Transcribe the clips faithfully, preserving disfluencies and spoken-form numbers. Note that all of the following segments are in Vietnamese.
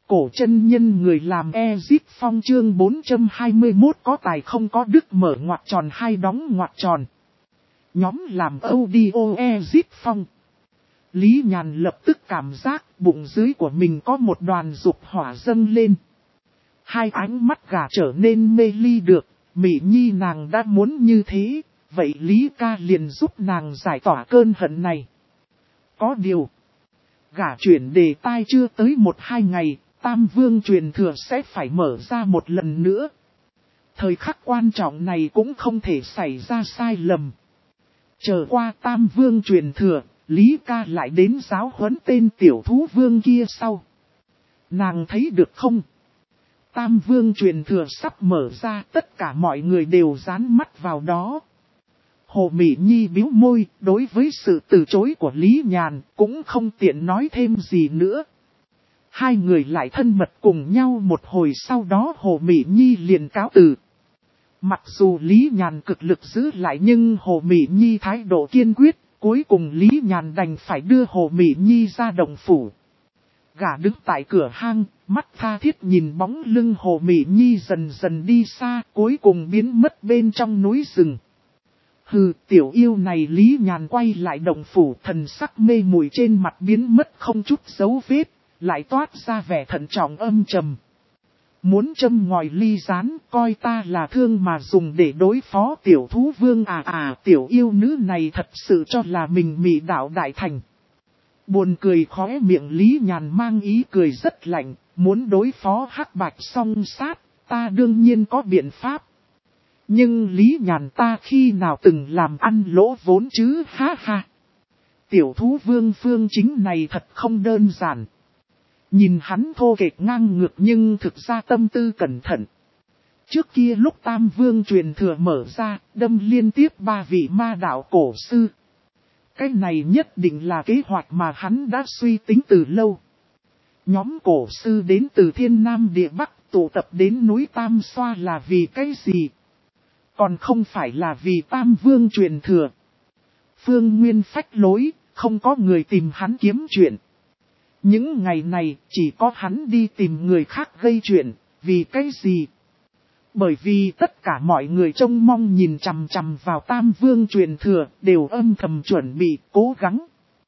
Cổ chân nhân người làm Ezip Phong chương bốn trăm hai mươi mốt có tài không có đức mở ngoặc tròn hai đóng ngoặc tròn. Nhóm làm audio Ezip Phong. Lý Nhàn lập tức cảm giác bụng dưới của mình có một đoàn dục hỏa dâng lên. Hai ánh mắt gà trở nên mê ly được, Mỹ Nhi nàng đã muốn như thế, vậy Lý ca liền giúp nàng giải tỏa cơn hận này. Có điều, gả chuyển đề tai chưa tới một hai ngày, Tam Vương truyền thừa sẽ phải mở ra một lần nữa. Thời khắc quan trọng này cũng không thể xảy ra sai lầm. Chờ qua Tam Vương truyền thừa, Lý ca lại đến giáo huấn tên tiểu thú vương kia sau. Nàng thấy được không? Tam Vương truyền thừa sắp mở ra, tất cả mọi người đều dán mắt vào đó. Hồ Mỹ Nhi bĩu môi, đối với sự từ chối của Lý Nhàn, cũng không tiện nói thêm gì nữa. Hai người lại thân mật cùng nhau một hồi, sau đó Hồ Mỹ Nhi liền cáo từ. Mặc dù Lý Nhàn cực lực giữ lại nhưng Hồ Mỹ Nhi thái độ kiên quyết, cuối cùng Lý Nhàn đành phải đưa Hồ Mỹ Nhi ra động phủ. Gã đứng tại cửa hang, mắt tha thiết nhìn bóng lưng Hồ Mỹ Nhi dần dần đi xa, cuối cùng biến mất bên trong núi rừng. Hừ, tiểu yêu này. Lý Nhàn quay lại động phủ, thần sắc mê muội trên mặt biến mất không chút dấu vết, lại toát ra vẻ thận trọng âm trầm. Muốn châm ngòi ly rán, coi ta là thương mà dùng để đối phó tiểu thú vương à à, tiểu yêu nữ này thật sự cho là mình mị đạo đại thành. Buồn cười khóe miệng Lý Nhàn mang ý cười rất lạnh, muốn đối phó hắc bạch song sát, ta đương nhiên có biện pháp. Nhưng Lý Nhàn ta khi nào từng làm ăn lỗ vốn chứ, ha ha. Tiểu thú vương Phương Chính này thật không đơn giản. Nhìn hắn thô kệch ngang ngược nhưng thực ra tâm tư cẩn thận. Trước kia lúc Tam Vương truyền thừa mở ra, đâm liên tiếp ba vị ma đạo cổ sư. Cái này nhất định là kế hoạch mà hắn đã suy tính từ lâu. Nhóm cổ sư đến từ thiên nam địa bắc tụ tập đến núi Tam Xoa là vì cái gì? Còn không phải là vì Tam Vương truyền thừa. Phương Nguyên phách lối, không có người tìm hắn kiếm chuyện. Những ngày này chỉ có hắn đi tìm người khác gây chuyện, vì cái gì? Bởi vì tất cả mọi người trông mong nhìn chằm chằm vào Tam Vương truyền thừa, đều âm thầm chuẩn bị, cố gắng.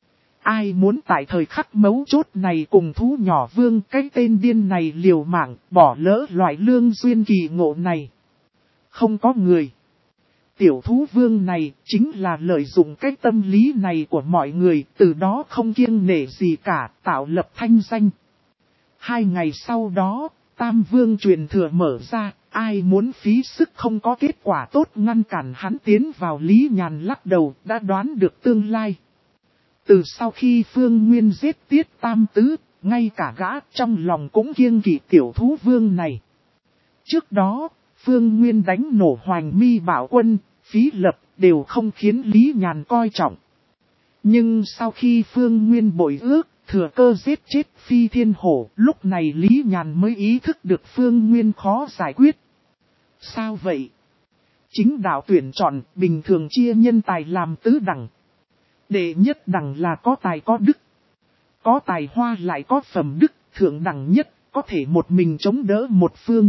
Ai muốn tại thời khắc mấu chốt này cùng thú nhỏ vương cái tên điên này liều mạng, bỏ lỡ loại lương duyên kỳ ngộ này? Không có người. Tiểu thú vương này chính là lợi dụng cái tâm lý này của mọi người, từ đó không kiêng nể gì cả, tạo lập thanh danh. Hai ngày sau đó, Tam Vương truyền thừa mở ra, ai muốn phí sức không có kết quả tốt ngăn cản hắn tiến vào. Lý Nhàn lắc đầu, đã đoán được tương lai. Từ sau khi Phương Nguyên giết Tiết Tam Tứ, ngay cả gã trong lòng cũng kiêng kỵ tiểu thú vương này. Trước đó, Phương Nguyên đánh nổ Hoành Mi Bảo Quân, Phí Lập đều không khiến Lý Nhàn coi trọng. Nhưng sau khi Phương Nguyên bội ước, thừa cơ giết chết Phi Thiên Hổ, lúc này Lý Nhàn mới ý thức được Phương Nguyên khó giải quyết. Sao vậy? Chính đạo tuyển chọn bình thường chia nhân tài làm tứ đẳng. Đệ nhất đẳng là có tài có đức. Có tài hoa lại có phẩm đức, thượng đẳng nhất có thể một mình chống đỡ một phương.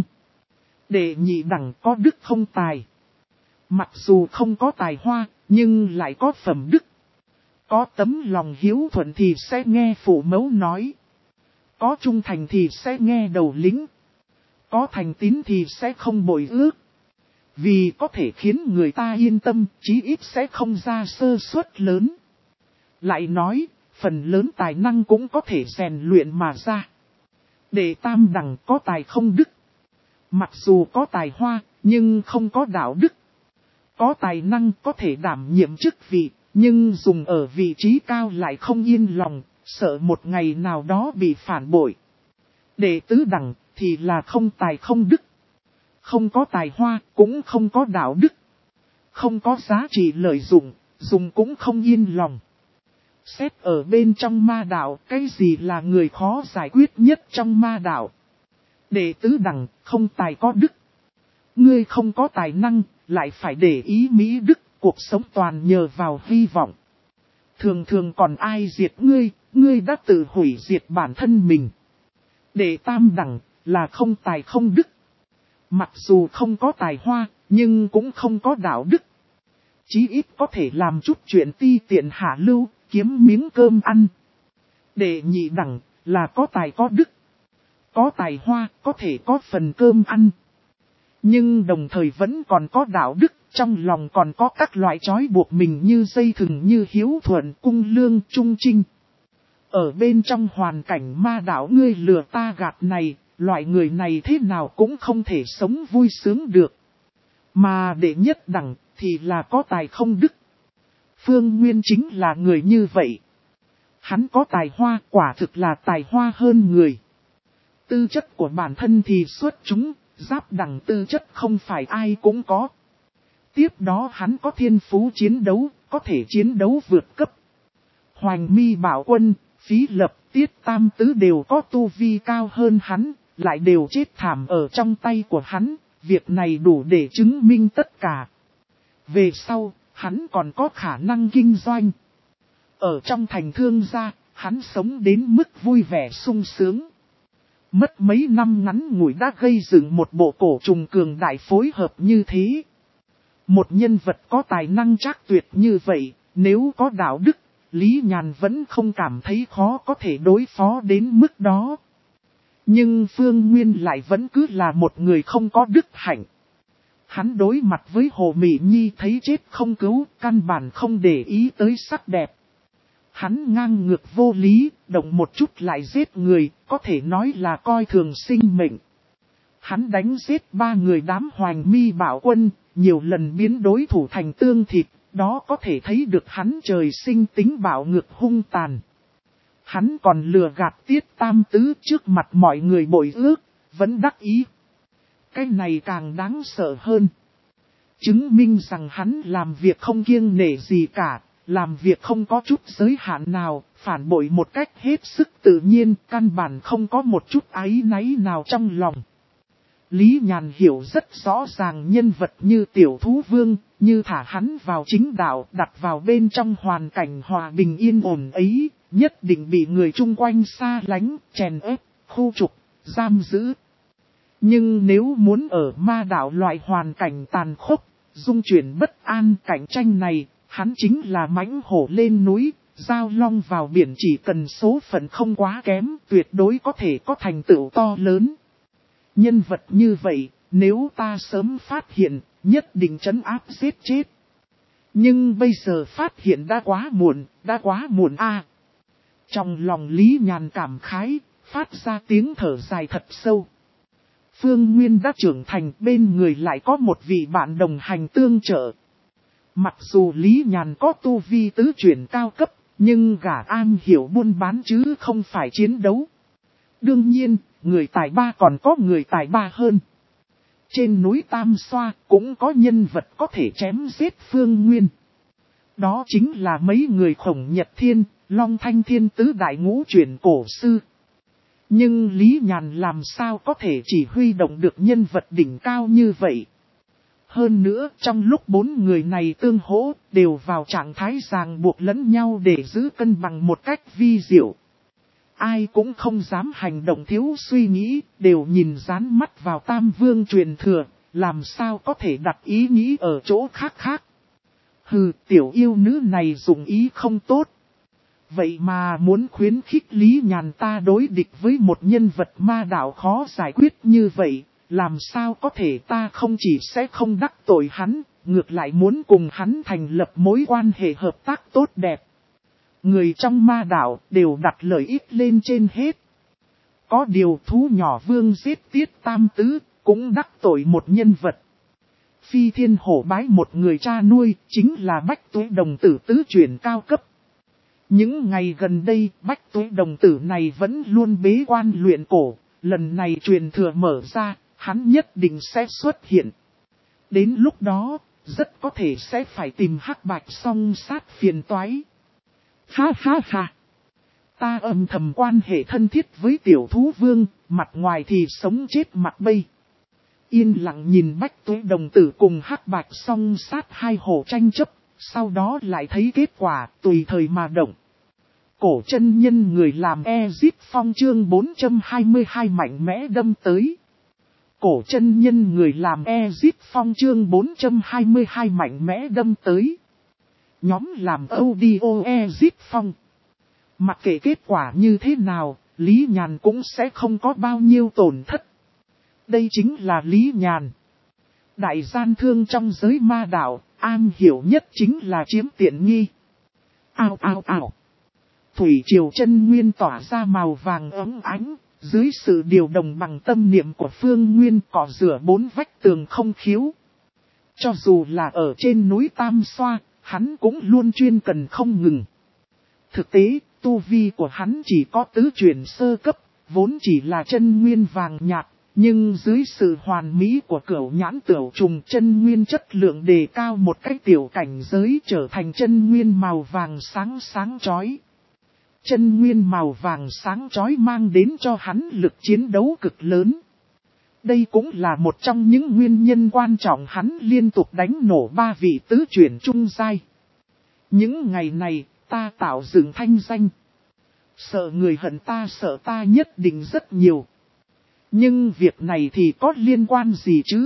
Đệ nhị đẳng có đức không tài. Mặc dù không có tài hoa, nhưng lại có phẩm đức. Có tấm lòng hiếu thuận thì sẽ nghe phụ mẫu nói. Có trung thành thì sẽ nghe đầu lĩnh. Có thành tín thì sẽ không bội ước. Vì có thể khiến người ta yên tâm, chí ít sẽ không ra sơ suất lớn. Lại nói, phần lớn tài năng cũng có thể rèn luyện mà ra. Đệ tam đẳng có tài không đức. Mặc dù có tài hoa, nhưng không có đạo đức. Có tài năng có thể đảm nhiệm chức vị, nhưng dùng ở vị trí cao lại không yên lòng, sợ một ngày nào đó bị phản bội. Đệ tứ đẳng thì là không tài không đức. Không có tài hoa, cũng không có đạo đức. Không có giá trị lợi dụng, dùng cũng không yên lòng. Xét ở bên trong ma đạo, cái gì là người khó giải quyết nhất trong ma đạo? Đệ tứ đẳng, không tài có đức. Ngươi không có tài năng, lại phải để ý mỹ đức, cuộc sống toàn nhờ vào hy vọng. Thường thường còn ai diệt ngươi, ngươi đã tự hủy diệt bản thân mình. Đệ tam đẳng, là không tài không đức. Mặc dù không có tài hoa, nhưng cũng không có đạo đức. Chí ít có thể làm chút chuyện ti tiện hạ lưu, kiếm miếng cơm ăn. Đệ nhị đẳng, là có tài có đức. Có tài hoa, có thể có phần cơm ăn. Nhưng đồng thời vẫn còn có đạo đức, trong lòng còn có các loại trói buộc mình như dây thừng, như hiếu thuận, cung lương, trung trinh. Ở bên trong hoàn cảnh ma đạo ngươi lừa ta gạt này, loại người này thế nào cũng không thể sống vui sướng được. Mà đệ nhất đẳng thì là có tài không đức. Phương Nguyên chính là người như vậy. Hắn có tài hoa, quả thực là tài hoa hơn người. Tư chất của bản thân thì xuất chúng, giáp đẳng tư chất không phải ai cũng có. Tiếp đó hắn có thiên phú chiến đấu, có thể chiến đấu vượt cấp. Hoành Mi Bảo Quân, Phí Lập, Tiết Tam Tứ đều có tu vi cao hơn hắn, lại đều chết thảm ở trong tay của hắn, việc này đủ để chứng minh tất cả. Về sau, hắn còn có khả năng kinh doanh. Ở trong thành thương gia, hắn sống đến mức vui vẻ sung sướng. Mất mấy năm ngắn ngủi đã gây dựng một bộ cổ trùng cường đại phối hợp như thế. Một nhân vật có tài năng trác tuyệt như vậy, nếu có đạo đức, Lý Nhàn vẫn không cảm thấy khó có thể đối phó đến mức đó. Nhưng Phương Nguyên lại vẫn cứ là một người không có đức hạnh. Hắn đối mặt với Hồ Mị Nhi thấy chết không cứu, căn bản không để ý tới sắc đẹp. Hắn ngang ngược vô lý, động một chút lại giết người, có thể nói là coi thường sinh mệnh. Hắn đánh giết ba người đám Hoành Mi Bảo Quân, nhiều lần biến đối thủ thành tương thịt, đó có thể thấy được hắn trời sinh tính bạo ngược hung tàn. Hắn còn lừa gạt Tiết Tam Tứ trước mặt mọi người bội ước, vẫn đắc ý. Cái này càng đáng sợ hơn. Chứng minh rằng hắn làm việc không kiêng nể gì cả, làm việc không có chút giới hạn nào, phản bội một cách hết sức tự nhiên, căn bản không có một chút áy náy nào trong lòng. Lý Nhàn hiểu rất rõ ràng nhân vật như Tiểu Thú Vương, như thả hắn vào chính đạo, đặt vào bên trong hoàn cảnh hòa bình yên ổn ấy, nhất định bị người chung quanh xa lánh, chèn ép, khu trục, giam giữ. Nhưng nếu muốn ở ma đạo loại hoàn cảnh tàn khốc, dung chuyển bất an cạnh tranh này, hắn chính là mãnh hổ lên núi, giao long vào biển, chỉ cần số phận không quá kém, tuyệt đối có thể có thành tựu to lớn. Nhân vật như vậy, nếu ta sớm phát hiện, nhất định trấn áp giết chết. Nhưng bây giờ phát hiện đã quá muộn, đã quá muộn a. À. Trong lòng Lý Nhàn cảm khái, phát ra tiếng thở dài thật sâu. Phương Nguyên đã trưởng thành, bên người lại có một vị bạn đồng hành tương trợ. Mặc dù Lý Nhàn có tu vi tứ chuyển cao cấp, nhưng gã am hiểu buôn bán chứ không phải chiến đấu. Đương nhiên, người tài ba còn có người tài ba hơn. Trên núi Tam Xoa cũng có nhân vật có thể chém giết Phương Nguyên. Đó chính là mấy người Khổng Nhật Thiên, Long Thanh Thiên tứ đại ngũ chuyển cổ sư. Nhưng Lý Nhàn làm sao có thể chỉ huy động được nhân vật đỉnh cao như vậy. Hơn nữa, trong lúc bốn người này tương hỗ, đều vào trạng thái ràng buộc lẫn nhau để giữ cân bằng một cách vi diệu. Ai cũng không dám hành động thiếu suy nghĩ, đều nhìn dán mắt vào Tam Vương truyền thừa, làm sao có thể đặt ý nghĩ ở chỗ khác khác. Hừ, tiểu yêu nữ này dùng ý không tốt. Vậy mà muốn khuyến khích Lý Nhàn ta đối địch với một nhân vật ma đạo khó giải quyết như vậy, làm sao có thể ta không chỉ sẽ không đắc tội hắn, ngược lại muốn cùng hắn thành lập mối quan hệ hợp tác tốt đẹp. Người trong ma đạo đều đặt lợi ích lên trên hết. Có điều thú nhỏ vương giết Tiết Tam Tứ, cũng đắc tội một nhân vật. Phi Thiên Hổ bái một người cha nuôi, chính là Bách Tuế Đồng Tử tứ chuyển cao cấp. Những ngày gần đây, Bách Tuế Đồng Tử này vẫn luôn bế quan luyện cổ, lần này truyền thừa mở ra, hắn nhất định sẽ xuất hiện. Đến lúc đó, rất có thể sẽ phải tìm Hắc Bạch song sát phiền toái. Ha ha ha! Ta âm thầm quan hệ thân thiết với Tiểu Thú Vương, mặt ngoài thì sống chết mặt bay. Yên lặng nhìn Bách Tuế Đồng Tử cùng Hắc Bạch song sát hai hổ tranh chấp, sau đó lại thấy kết quả tùy thời mà động. Cổ chân nhân người làm Ezic Phong chương bốn trăm hai mươi hai mạnh mẽ đâm tới. Cổ chân nhân người làm Ezic Phong chương bốn trăm hai mươi hai mạnh mẽ đâm tới. Nhóm làm audio Ezic Phong. Mặc kệ kết quả như thế nào, Lý Nhàn cũng sẽ không có bao nhiêu tổn thất. Đây chính là Lý Nhàn. Đại gian thương trong giới ma đạo, an hiểu nhất chính là chiếm tiện nghi. Ao ao ao. Thủy triều chân nguyên tỏa ra màu vàng ấm ánh, dưới sự điều động bằng tâm niệm của Phương Nguyên cỏ rửa bốn vách tường không khiếu. Cho dù là ở trên núi Tam Xoa, hắn cũng luôn chuyên cần không ngừng. Thực tế, tu vi của hắn chỉ có tứ chuyển sơ cấp, vốn chỉ là chân nguyên vàng nhạt, nhưng dưới sự hoàn mỹ của cửu nhãn tửu trùng chân nguyên chất lượng đề cao một cách tiểu cảnh giới trở thành chân nguyên màu vàng sáng sáng chói. Chân nguyên màu vàng sáng chói mang đến cho hắn lực chiến đấu cực lớn. Đây cũng là một trong những nguyên nhân quan trọng hắn liên tục đánh nổ ba vị tứ chuyển trung giai. Những ngày này, ta tạo dựng thanh danh. Sợ người hận ta sợ ta nhất định rất nhiều. Nhưng việc này thì có liên quan gì chứ?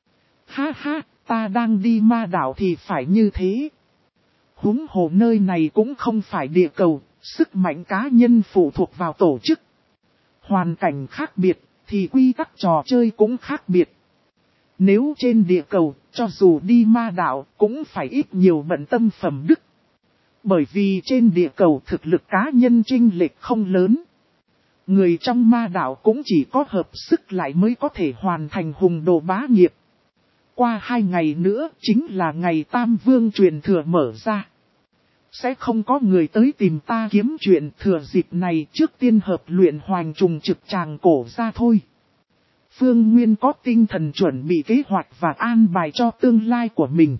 Ha ha, ta đang đi ma đảo thì phải như thế. Huống hồ nơi này cũng không phải địa cầu, sức mạnh cá nhân phụ thuộc vào tổ chức. Hoàn cảnh khác biệt, thì quy tắc trò chơi cũng khác biệt. Nếu trên địa cầu, cho dù đi ma đảo, cũng phải ít nhiều bận tâm phẩm đức. Bởi vì trên địa cầu thực lực cá nhân chênh lệch không lớn. Người trong ma đảo cũng chỉ có hợp sức lại mới có thể hoàn thành hùng đồ bá nghiệp. Qua hai ngày nữa chính là ngày Tam Vương truyền thừa mở ra. Sẽ không có người tới tìm ta kiếm chuyện thừa dịp này trước tiên hợp luyện hoành trùng trực tràng cổ ra thôi. Phương Nguyên có tinh thần chuẩn bị kế hoạch và an bài cho tương lai của mình.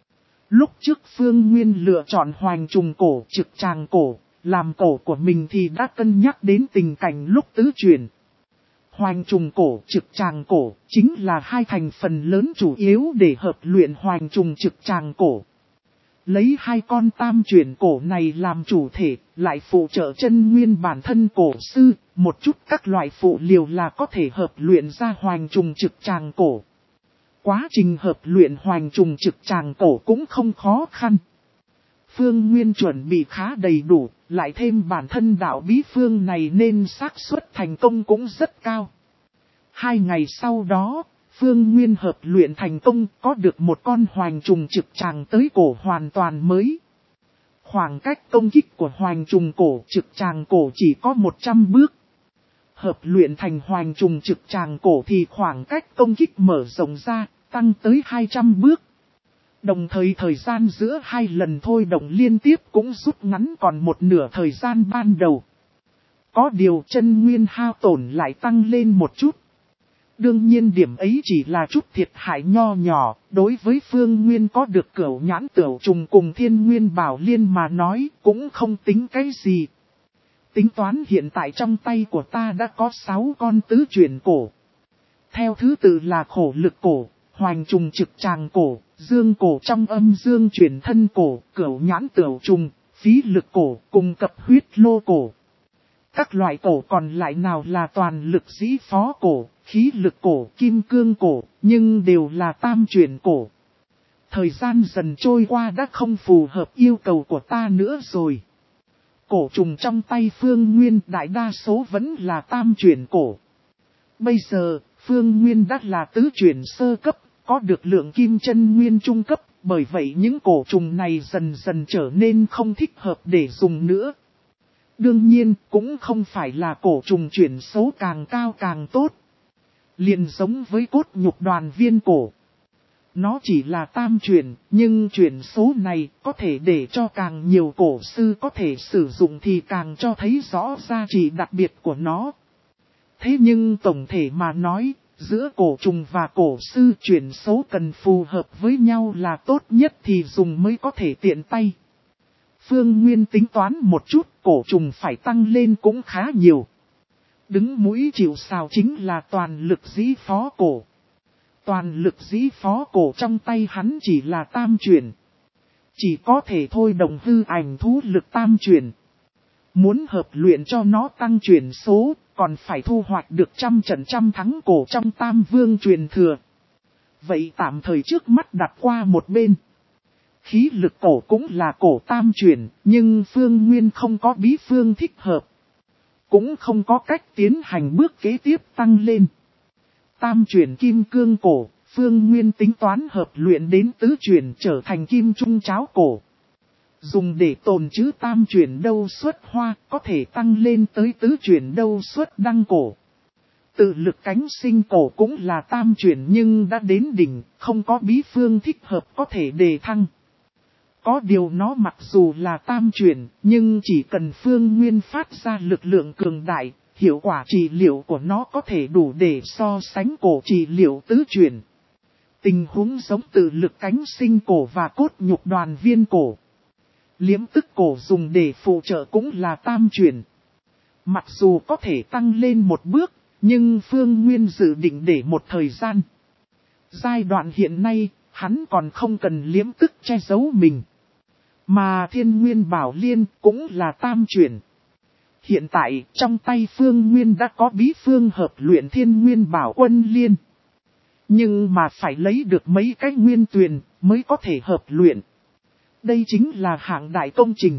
Lúc trước Phương Nguyên lựa chọn hoành trùng cổ trực tràng cổ, làm cổ của mình thì đã cân nhắc đến tình cảnh lúc tứ chuyển. Hoành trùng cổ trực tràng cổ chính là hai thành phần lớn chủ yếu để hợp luyện hoành trùng trực tràng cổ. Lấy hai con tam chuyển cổ này làm chủ thể, lại phụ trợ chân nguyên bản thân cổ sư, một chút các loại phụ liều là có thể hợp luyện ra hoành trùng trực tràng cổ. Quá trình hợp luyện hoành trùng trực tràng cổ cũng không khó khăn. Phương Nguyên chuẩn bị khá đầy đủ, lại thêm bản thân đạo bí phương này nên xác suất thành công cũng rất cao. Hai ngày sau đó, Phương Nguyên hợp luyện thành công có được một con hoành trùng trực tràng tới cổ hoàn toàn mới. Khoảng cách công kích của hoành trùng cổ trực tràng cổ chỉ có một trăm bước. Hợp luyện thành hoành trùng trực tràng cổ thì khoảng cách công kích mở rộng ra, tăng tới hai trăm bước. Đồng thời thời gian giữa hai lần thôi động liên tiếp cũng rút ngắn còn một nửa thời gian ban đầu. Có điều chân nguyên hao tổn lại tăng lên một chút. Đương nhiên điểm ấy chỉ là chút thiệt hại nho nhỏ, đối với Phương Nguyên có được cửu nhãn tửu trùng cùng thiên nguyên bảo liên mà nói cũng không tính cái gì. Tính toán hiện tại trong tay của ta đã có sáu con tứ chuyển cổ. Theo thứ tự là khổ lực cổ, hoành trùng trực tràng cổ, dương cổ trong âm dương chuyển thân cổ, cửu nhãn tửu trùng, phí lực cổ cùng cập huyết lô cổ. Các loại cổ còn lại nào là toàn lực dĩ phó cổ, khí lực cổ, kim cương cổ, nhưng đều là tam chuyển cổ. Thời gian dần trôi qua đã không phù hợp yêu cầu của ta nữa rồi. Cổ trùng trong tay Phương Nguyên đại đa số vẫn là tam chuyển cổ. Bây giờ, Phương Nguyên đã là tứ chuyển sơ cấp, có được lượng kim chân nguyên trung cấp, bởi vậy những cổ trùng này dần dần trở nên không thích hợp để dùng nữa. Đương nhiên, cũng không phải là cổ trùng chuyển số càng cao càng tốt. Liền giống với cốt nhục đoàn viên cổ. Nó chỉ là tam chuyển, nhưng chuyển số này có thể để cho càng nhiều cổ sư có thể sử dụng thì càng cho thấy rõ giá trị đặc biệt của nó. Thế nhưng tổng thể mà nói, giữa cổ trùng và cổ sư chuyển số cần phù hợp với nhau là tốt nhất thì dùng mới có thể tiện tay. Phương Nguyên tính toán một chút, cổ trùng phải tăng lên cũng khá nhiều. Đứng mũi chịu sào chính là toàn lực dĩ phó cổ. Toàn lực dĩ phó cổ trong tay hắn chỉ là tam chuyển. Chỉ có thể thôi đồng hư ảnh thú lực tam chuyển. Muốn hợp luyện cho nó tăng truyền số, còn phải thu hoạch được trăm trận trăm thắng cổ trong Tam Vương truyền thừa. Vậy tạm thời trước mắt đặt qua một bên. Khí lực cổ cũng là cổ tam truyền, nhưng Phương Nguyên không có bí phương thích hợp. Cũng không có cách tiến hành bước kế tiếp tăng lên. Tam truyền kim cương cổ, Phương Nguyên tính toán hợp luyện đến tứ truyền trở thành kim trung cháo cổ. Dùng để tồn trữ tam truyền đâu xuất hoa, có thể tăng lên tới tứ truyền đâu xuất đăng cổ. Tự lực cánh sinh cổ cũng là tam truyền nhưng đã đến đỉnh, không có bí phương thích hợp có thể đề thăng. Có điều nó mặc dù là tam truyền, nhưng chỉ cần Phương Nguyên phát ra lực lượng cường đại, hiệu quả trị liệu của nó có thể đủ để so sánh cổ trị liệu tứ truyền. Tình huống giống tự lực cánh sinh cổ và cốt nhục đoàn viên cổ. Liễm tức cổ dùng để phụ trợ cũng là tam truyền. Mặc dù có thể tăng lên một bước, nhưng Phương Nguyên dự định để một thời gian. Giai đoạn hiện nay, hắn còn không cần liễm tức che giấu mình. Mà Thiên Nguyên Bảo Liên cũng là tam truyền. Hiện tại, trong tay Phương Nguyên đã có bí phương hợp luyện Thiên Nguyên Bảo Quân Liên. Nhưng mà phải lấy được mấy cái nguyên tuyền mới có thể hợp luyện. Đây chính là hạng đại công trình.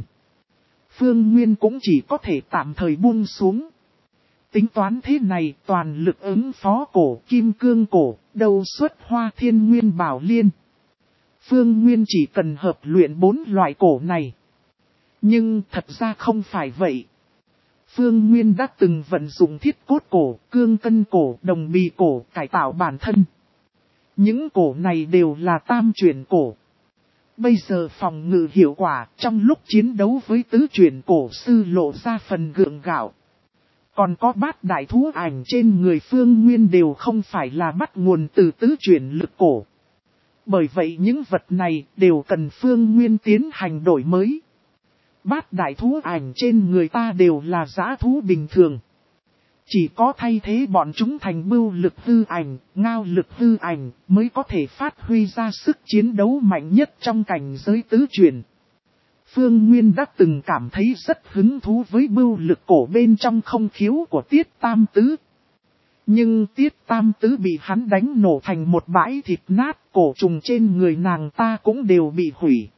Phương Nguyên cũng chỉ có thể tạm thời buông xuống. Tính toán thế này toàn lực ứng phó cổ kim cương cổ, đầu xuất hoa Thiên Nguyên Bảo Liên. Phương Nguyên chỉ cần hợp luyện bốn loại cổ này. Nhưng thật ra không phải vậy. Phương Nguyên đã từng vận dụng thiết cốt cổ, cương cân cổ, đồng bì cổ, cải tạo bản thân. Những cổ này đều là tam truyền cổ. Bây giờ phòng ngự hiệu quả trong lúc chiến đấu với tứ truyền cổ sư lộ ra phần gượng gạo. Còn có bát đại thú ảnh trên người Phương Nguyên đều không phải là bắt nguồn từ tứ truyền lực cổ. Bởi vậy những vật này đều cần Phương Nguyên tiến hành đổi mới. Bát đại thú ảnh trên người ta đều là dã thú bình thường. Chỉ có thay thế bọn chúng thành bưu lực hư ảnh, ngao lực hư ảnh mới có thể phát huy ra sức chiến đấu mạnh nhất trong cảnh giới tứ truyền. Phương Nguyên đã từng cảm thấy rất hứng thú với bưu lực cổ bên trong không khiếu của Tiết Tam Tứ. Nhưng Tiết Tam Tứ bị hắn đánh nổ thành một bãi thịt nát, cổ trùng trên người nàng ta cũng đều bị hủy.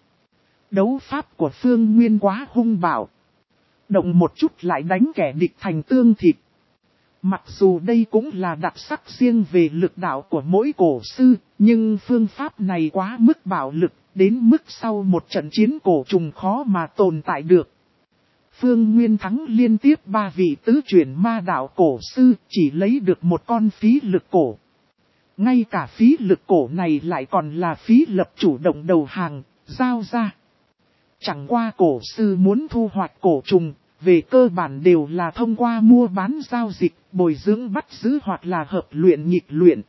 Đấu pháp của Phương Nguyên quá hung bạo. Động một chút lại đánh kẻ địch thành tương thịt. Mặc dù đây cũng là đặc sắc riêng về lực đạo của mỗi cổ sư, nhưng phương pháp này quá mức bạo lực, đến mức sau một trận chiến cổ trùng khó mà tồn tại được. Phương Nguyên thắng liên tiếp ba vị tứ chuyển ma đạo cổ sư, chỉ lấy được một con phí lực cổ. Ngay cả phí lực cổ này lại còn là phí lập chủ động đầu hàng, giao ra. Chẳng qua cổ sư muốn thu hoạch cổ trùng, về cơ bản đều là thông qua mua bán giao dịch, bồi dưỡng bắt giữ hoặc là hợp luyện nghịch luyện.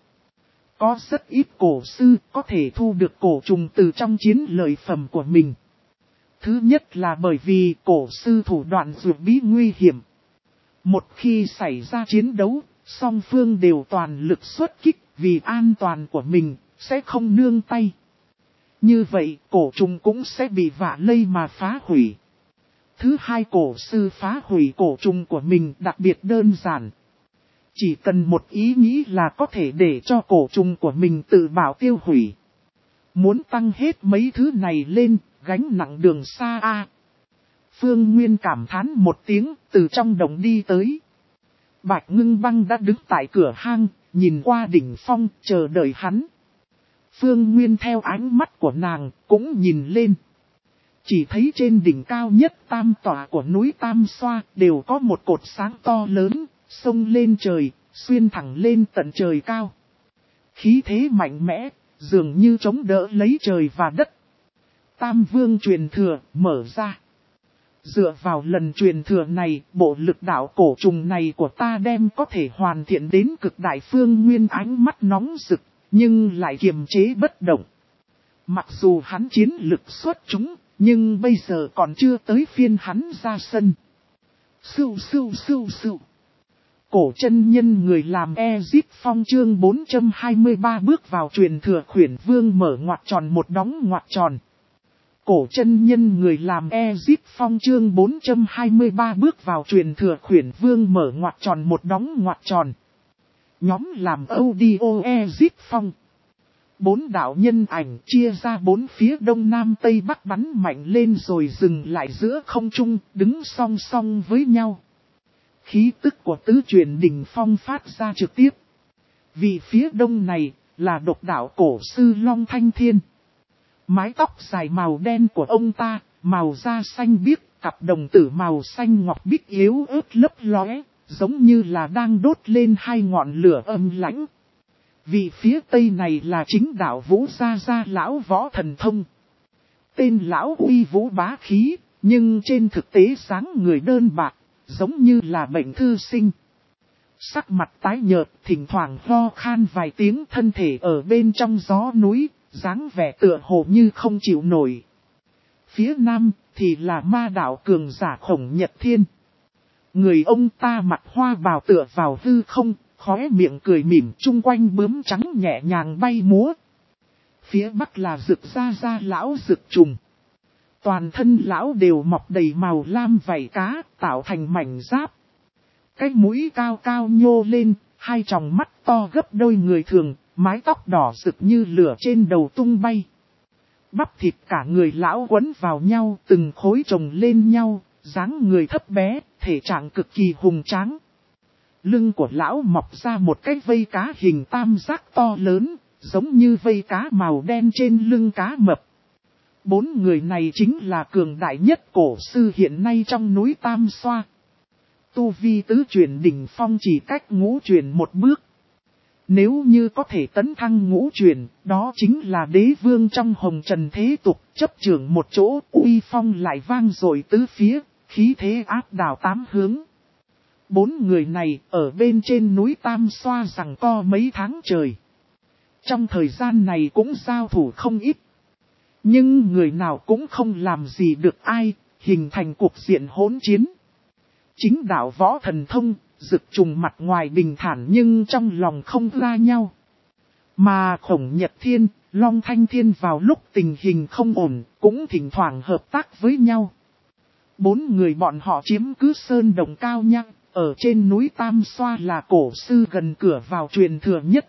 Có rất ít cổ sư có thể thu được cổ trùng từ trong chiến lợi phẩm của mình. Thứ nhất là bởi vì cổ sư thủ đoạn dược bí nguy hiểm. Một khi xảy ra chiến đấu, song phương đều toàn lực xuất kích vì an toàn của mình, sẽ không nương tay. Như vậy, cổ trùng cũng sẽ bị vạ lây mà phá hủy. Thứ hai, cổ sư phá hủy cổ trùng của mình đặc biệt đơn giản. Chỉ cần một ý nghĩ là có thể để cho cổ trùng của mình tự bảo tiêu hủy. Muốn tăng hết mấy thứ này lên, gánh nặng đường xa a. Phương Nguyên cảm thán một tiếng, từ trong đồng đi tới. Bạch Ngưng Băng đã đứng tại cửa hang, nhìn qua đỉnh phong, chờ đợi hắn. Phương Nguyên theo ánh mắt của nàng, cũng nhìn lên. Chỉ thấy trên đỉnh cao nhất tam tỏa của núi Tam Xoa đều có một cột sáng to lớn, sông lên trời, xuyên thẳng lên tận trời cao. Khí thế mạnh mẽ, dường như chống đỡ lấy trời và đất. Tam Vương truyền thừa, mở ra. Dựa vào lần truyền thừa này, bộ lực đạo cổ trùng này của ta đem có thể hoàn thiện đến cực đại. Phương Nguyên ánh mắt nóng rực, nhưng lại kiềm chế bất động. Mặc dù hắn chiến lực xuất chúng, nhưng bây giờ còn chưa tới phiên hắn ra sân. Sưu sưu sưu sưu. Cổ chân nhân người làm Ezip Phong chương bốn trăm hai mươi ba bước vào truyền thừa khuyển vương mở ngoặc tròn một đóng ngoặc tròn. Cổ chân nhân người làm Ezic Phong chương bốn trăm hai mươi ba bước vào truyền thừa khuyển vương mở ngoặc tròn một đóng ngoặc tròn. Nhóm làm audio Ezic Phong. Bốn đạo nhân ảnh chia ra bốn phía đông nam tây bắc bắn mạnh lên rồi dừng lại giữa không trung, đứng song song với nhau. Khí tức của tứ truyền đỉnh phong phát ra trực tiếp. Vì phía đông này là độc đạo cổ sư Long Thanh Thiên. Mái tóc dài màu đen của ông ta, màu da xanh biếc, cặp đồng tử màu xanh ngọc bích yếu ớt lấp lóe, giống như là đang đốt lên hai ngọn lửa âm lãnh. Vì phía tây này là chính đạo Vũ Gia Gia lão Võ Thần Thông. Tên lão uy vũ bá khí, nhưng trên thực tế dáng người đơn bạc, giống như là bệnh thư sinh. Sắc mặt tái nhợt, thỉnh thoảng ho khan vài tiếng, thân thể ở bên trong gió núi, dáng vẻ tựa hồ như không chịu nổi. Phía nam thì là ma đạo cường giả Khổng Nhật Thiên. Người ông ta mặt hoa bào tựa vào hư không, khóe miệng cười mỉm, chung quanh bướm trắng nhẹ nhàng bay múa. Phía bắc là Dực Gia Gia lão Dực Trùng. Toàn thân lão đều mọc đầy màu lam vảy cá, tạo thành mảnh giáp. Cái mũi cao cao nhô lên, hai tròng mắt to gấp đôi người thường, mái tóc đỏ rực như lửa trên đầu tung bay. Bắp thịt cả người lão quấn vào nhau, từng khối chồng lên nhau, dáng người thấp bé, thể trạng cực kỳ hùng tráng. Lưng của lão mọc ra một cái vây cá hình tam giác to lớn, giống như vây cá màu đen trên lưng cá mập. Bốn người này chính là cường đại nhất cổ sư hiện nay trong núi Tam Xoa. Tu vi tứ truyền đỉnh phong chỉ cách ngũ truyền một bước. Nếu như có thể tấn thăng ngũ truyền, đó chính là đế vương trong hồng trần thế tục, chấp trưởng một chỗ, uy phong lại vang dội tứ phía, khí thế áp đảo tám hướng. Bốn người này ở bên trên núi Tam Xoa giằng co mấy tháng trời. Trong thời gian này cũng giao thủ không ít. Nhưng người nào cũng không làm gì được ai, hình thành cuộc diện hỗn chiến. Chính đạo Võ Thần Thông, Dực Trùng mặt ngoài bình thản nhưng trong lòng không ra nhau. Mà Khổng Nhật Thiên, Long Thanh Thiên vào lúc tình hình không ổn, cũng thỉnh thoảng hợp tác với nhau. Bốn người bọn họ chiếm cứ sơn đồng cao nhăng, ở trên núi Tam Xoa là cổ sư gần cửa vào truyền thừa nhất.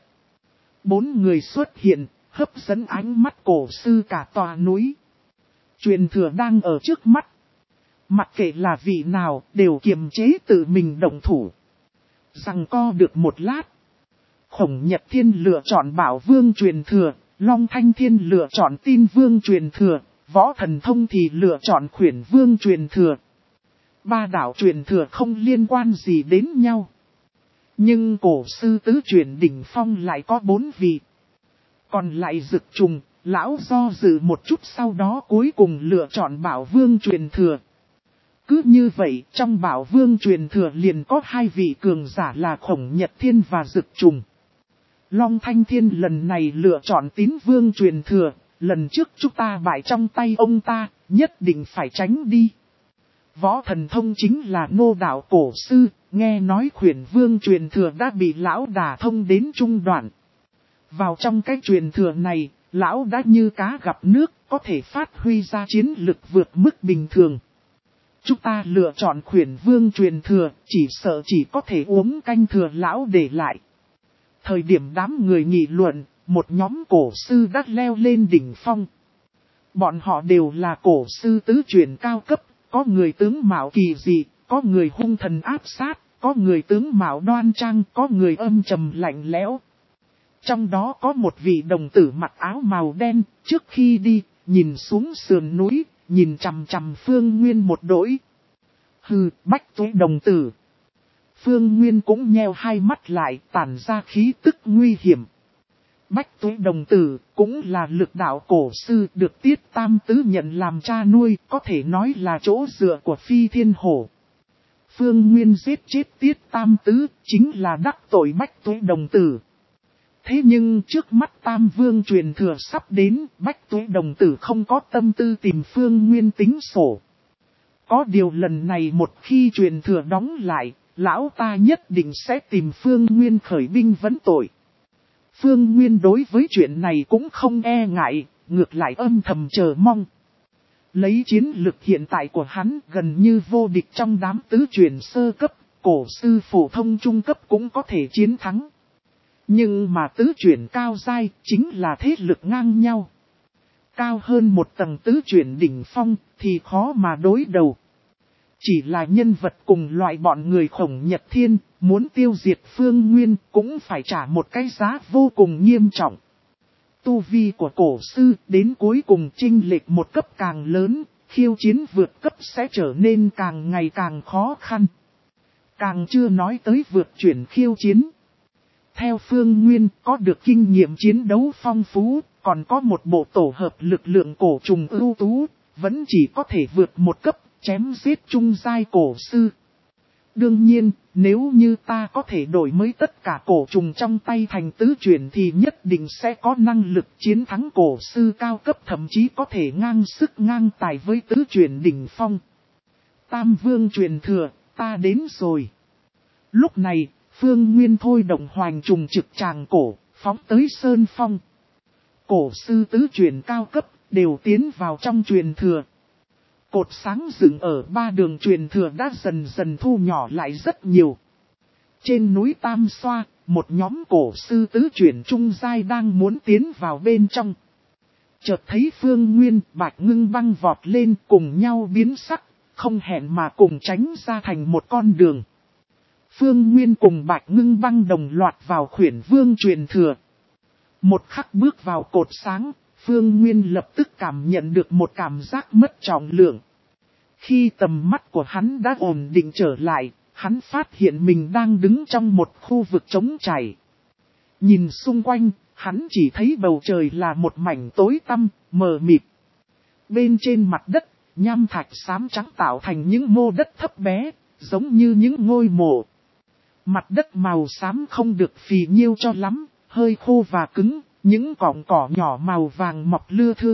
Bốn người xuất hiện, hấp dẫn ánh mắt cổ sư cả tòa núi. Truyền thừa đang ở trước mắt. Mặc kệ là vị nào, đều kiềm chế tự mình động thủ. Giằng co được một lát. Khổng Nhật Thiên lựa chọn Bảo Vương truyền thừa, Long Thanh Thiên lựa chọn Tin Vương truyền thừa, Võ Thần Thông thì lựa chọn Khuyển Vương truyền thừa. Ba đạo truyền thừa không liên quan gì đến nhau. Nhưng cổ sư tứ truyền đỉnh phong lại có bốn vị. Còn lại Dực Trùng, lão do dự một chút sau đó cuối cùng lựa chọn Bảo Vương truyền thừa. Cứ như vậy, trong Bảo Vương truyền thừa liền có hai vị cường giả là Khổng Nhật Thiên và Dực Trùng. Long Thanh Thiên lần này lựa chọn Tín Vương truyền thừa, lần trước chúng ta bại trong tay ông ta, nhất định phải tránh đi. Võ Thần Thông chính là ngô đạo cổ sư, nghe nói Khuyển Vương truyền thừa đã bị lão đả thông đến trung đoạn. Vào trong cái truyền thừa này, lão đã như cá gặp nước, có thể phát huy ra chiến lực vượt mức bình thường. Chúng ta lựa chọn Khuyển Vương truyền thừa, chỉ sợ chỉ có thể uống canh thừa lão để lại. Thời điểm đám người nghị luận, một nhóm cổ sư đã leo lên đỉnh phong. Bọn họ đều là cổ sư tứ truyền cao cấp, có người tướng mạo kỳ dị, có người hung thần áp sát, có người tướng mạo đoan trang, có người âm trầm lạnh lẽo. Trong đó có một vị đồng tử mặc áo màu đen, trước khi đi, nhìn xuống sườn núi, nhìn chằm chằm Phương Nguyên một đỗi. Hừ, Bách Tuế đồng tử. Phương Nguyên cũng nheo hai mắt lại, tản ra khí tức nguy hiểm. Bách Tuế đồng tử, cũng là lực đạo cổ sư được Tiết Tam Tứ nhận làm cha nuôi, có thể nói là chỗ dựa của Phi Thiên Hổ. Phương Nguyên giết chết Tiết Tam Tứ, chính là đắc tội Bách Tuế đồng tử. Thế nhưng trước mắt Tam Vương truyền thừa sắp đến, Bách Tuế đồng tử không có tâm tư tìm Phương Nguyên tính sổ. Có điều lần này một khi truyền thừa đóng lại, lão ta nhất định sẽ tìm Phương Nguyên khởi binh vấn tội. Phương Nguyên đối với chuyện này cũng không e ngại, ngược lại âm thầm chờ mong. Lấy chiến lực hiện tại của hắn gần như vô địch trong đám tứ truyền sơ cấp, cổ sư phổ thông trung cấp cũng có thể chiến thắng. Nhưng mà tứ truyền cao giai chính là thế lực ngang nhau. Cao hơn một tầng tứ truyền đỉnh phong thì khó mà đối đầu. Chỉ là nhân vật cùng loại bọn người Khổng Nhật Thiên, muốn tiêu diệt Phương Nguyên cũng phải trả một cái giá vô cùng nghiêm trọng. Tu vi của cổ sư đến cuối cùng chênh lệch một cấp càng lớn, khiêu chiến vượt cấp sẽ trở nên càng ngày càng khó khăn. Càng chưa nói tới vượt chuyển khiêu chiến. Theo Phương Nguyên có được kinh nghiệm chiến đấu phong phú, còn có một bộ tổ hợp lực lượng cổ trùng ưu tú, vẫn chỉ có thể vượt một cấp, chém giết trung giai cổ sư. Đương nhiên, nếu như ta có thể đổi mới tất cả cổ trùng trong tay thành tứ chuyển thì nhất định sẽ có năng lực chiến thắng cổ sư cao cấp, thậm chí có thể ngang sức ngang tài với tứ chuyển đỉnh phong. Tam vương truyền thừa, ta đến rồi. Lúc này, Phương Nguyên thôi động hoành trùng trực tràng cổ, phóng tới Sơn Phong. Cổ sư tứ truyền cao cấp, đều tiến vào trong truyền thừa. Cột sáng dựng ở ba đường truyền thừa đã dần dần thu nhỏ lại rất nhiều. Trên núi Tam Xoa, một nhóm cổ sư tứ truyền trung giai đang muốn tiến vào bên trong. Chợt thấy Phương Nguyên, Bạch Ngưng Băng vọt lên cùng nhau biến sắc, không hẹn mà cùng tránh ra thành một con đường. Phương Nguyên cùng Bạch Ngưng Băng đồng loạt vào Khuyển Vương truyền thừa. Một khắc bước vào cột sáng, Phương Nguyên lập tức cảm nhận được một cảm giác mất trọng lượng. Khi tầm mắt của hắn đã ổn định trở lại, hắn phát hiện mình đang đứng trong một khu vực trống trải. Nhìn xung quanh, hắn chỉ thấy bầu trời là một mảnh tối tăm, mờ mịt. Bên trên mặt đất, nham thạch xám trắng tạo thành những mô đất thấp bé, giống như những ngôi mộ. Mặt đất màu xám không được phì nhiêu cho lắm, hơi khô và cứng, những cọng cỏ nhỏ màu vàng mọc lưa thưa.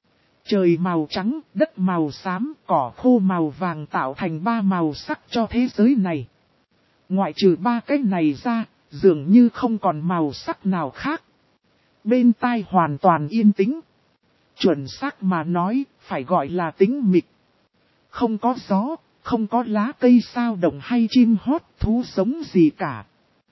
Trời màu trắng, đất màu xám, cỏ khô màu vàng tạo thành ba màu sắc cho thế giới này. Ngoại trừ ba cái này ra, dường như không còn màu sắc nào khác. Bên tai hoàn toàn yên tĩnh. Chuẩn xác mà nói, phải gọi là tĩnh mịch. Không có gió, không có lá cây sao động hay chim hót, thú sống gì cả.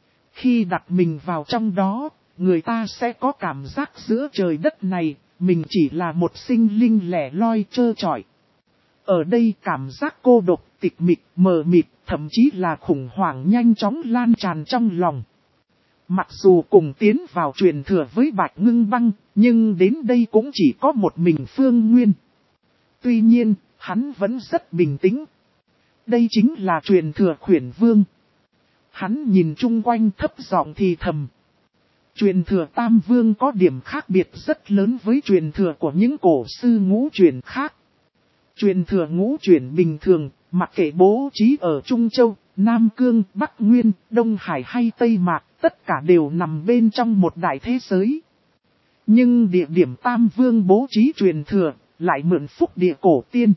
Khi đặt mình vào trong đó, người ta sẽ có cảm giác giữa trời đất này, mình chỉ là một sinh linh lẻ loi trơ trọi. Ở đây cảm giác cô độc, tịch mịch, mờ mịt, thậm chí là khủng hoảng nhanh chóng lan tràn trong lòng. Mặc dù cùng tiến vào truyền thừa với Bạch Ngưng Băng, nhưng đến đây cũng chỉ có một mình Phương Nguyên. Tuy nhiên, hắn vẫn rất bình tĩnh. Đây chính là truyền thừa Khuyển Vương. Hắn nhìn chung quanh thấp giọng thì thầm. Truyền thừa Tam Vương có điểm khác biệt rất lớn với truyền thừa của những cổ sư ngũ truyền khác. Truyền thừa ngũ truyền bình thường, mặc kệ bố trí ở Trung Châu, Nam Cương, Bắc Nguyên, Đông Hải hay Tây Mạc, tất cả đều nằm bên trong một đại thế giới. Nhưng địa điểm Tam Vương bố trí truyền thừa, lại mượn phúc địa cổ tiên.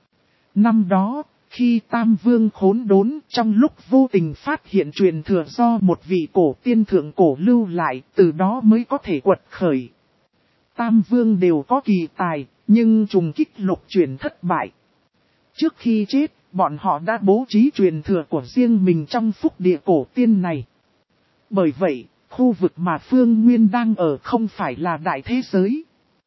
Năm đó, khi Tam Vương khốn đốn trong lúc vô tình phát hiện truyền thừa do một vị cổ tiên thượng cổ lưu lại, từ đó mới có thể quật khởi. Tam Vương đều có kỳ tài, nhưng trùng kích lục truyền thất bại. Trước khi chết, bọn họ đã bố trí truyền thừa của riêng mình trong phúc địa cổ tiên này. Bởi vậy, khu vực mà Phương Nguyên đang ở không phải là đại thế giới.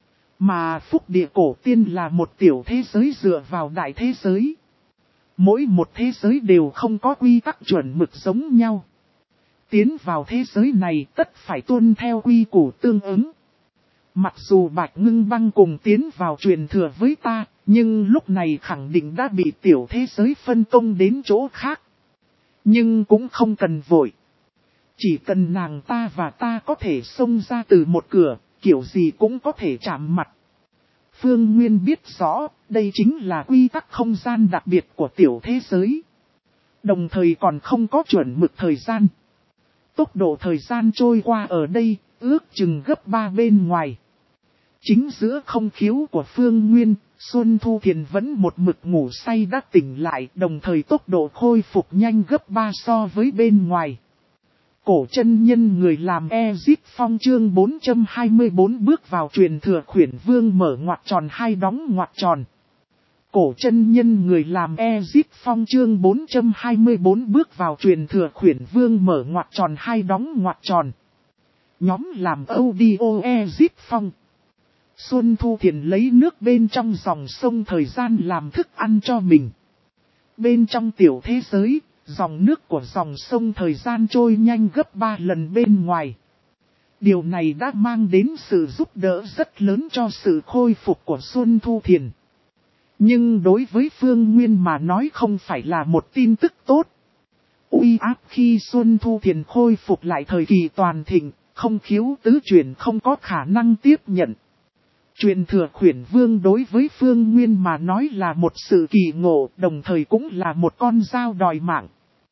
Mà phúc địa cổ tiên là một tiểu thế giới dựa vào đại thế giới. Mỗi một thế giới đều không có quy tắc chuẩn mực giống nhau. Tiến vào thế giới này tất phải tuân theo quy củ tương ứng. Mặc dù Bạch Ngưng Băng cùng tiến vào truyền thừa với ta, nhưng lúc này khẳng định đã bị tiểu thế giới phân công đến chỗ khác. Nhưng cũng không cần vội. Chỉ cần nàng ta và ta có thể xông ra từ một cửa, kiểu gì cũng có thể chạm mặt. Phương Nguyên biết rõ, đây chính là quy tắc không gian đặc biệt của tiểu thế giới. Đồng thời còn không có chuẩn mực thời gian. Tốc độ thời gian trôi qua ở đây, ước chừng gấp ba bên ngoài. Chính giữa không khiếu của Phương Nguyên, Xuân Thu Thiền vẫn một mực ngủ say đã tỉnh lại, đồng thời tốc độ khôi phục nhanh gấp ba so với bên ngoài. Cổ chân nhân người làm Ezip Phong chương bốn trăm hai mươi bốn bước vào truyền thừa Khuyển Vương mở ngoặc tròn hai đóng ngoặc tròn. Cổ chân nhân người làm Ezip Phong chương bốn trăm hai mươi bốn bước vào truyền thừa khuyển vương mở ngoặc tròn hai đóng ngoặc tròn. Nhóm làm audio Ezip Phong. Xuân Thu Thiền lấy nước bên trong dòng sông thời gian làm thức ăn cho mình. Bên trong tiểu thế giới, dòng nước của dòng sông thời gian trôi nhanh gấp ba lần bên ngoài. Điều này đã mang đến sự giúp đỡ rất lớn cho sự khôi phục của Xuân Thu Thiền. Nhưng đối với Phương Nguyên mà nói không phải là một tin tức tốt. Uy áp khi Xuân Thu Thiền khôi phục lại thời kỳ toàn thịnh, không khiếu tứ chuyển không có khả năng tiếp nhận. Truyền thừa khuyển vương đối với Phương Nguyên mà nói là một sự kỳ ngộ, đồng thời cũng là một con dao đòi mạng.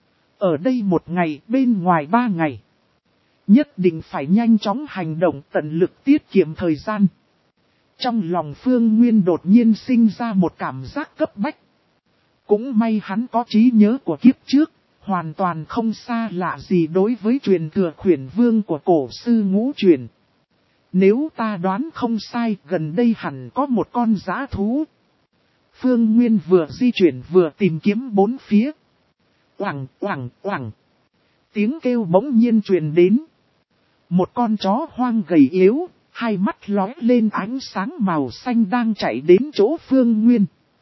Ở đây một ngày, bên ngoài ba ngày. Nhất định phải nhanh chóng hành động, tận lực tiết kiệm thời gian. Trong lòng Phương Nguyên đột nhiên sinh ra một cảm giác cấp bách. Cũng may hắn có trí nhớ của kiếp trước, hoàn toàn không xa lạ gì đối với truyền thừa khuyển vương của cổ sư ngũ truyền. Nếu ta đoán không sai, gần đây hẳn có một con dã thú. Phương Nguyên vừa di chuyển vừa tìm kiếm bốn phía. Oảng, oảng, oảng. Tiếng kêu bỗng nhiên truyền đến. Một con chó hoang gầy yếu, hai mắt lóe lên ánh sáng màu xanh đang chạy đến chỗ Phương Nguyên.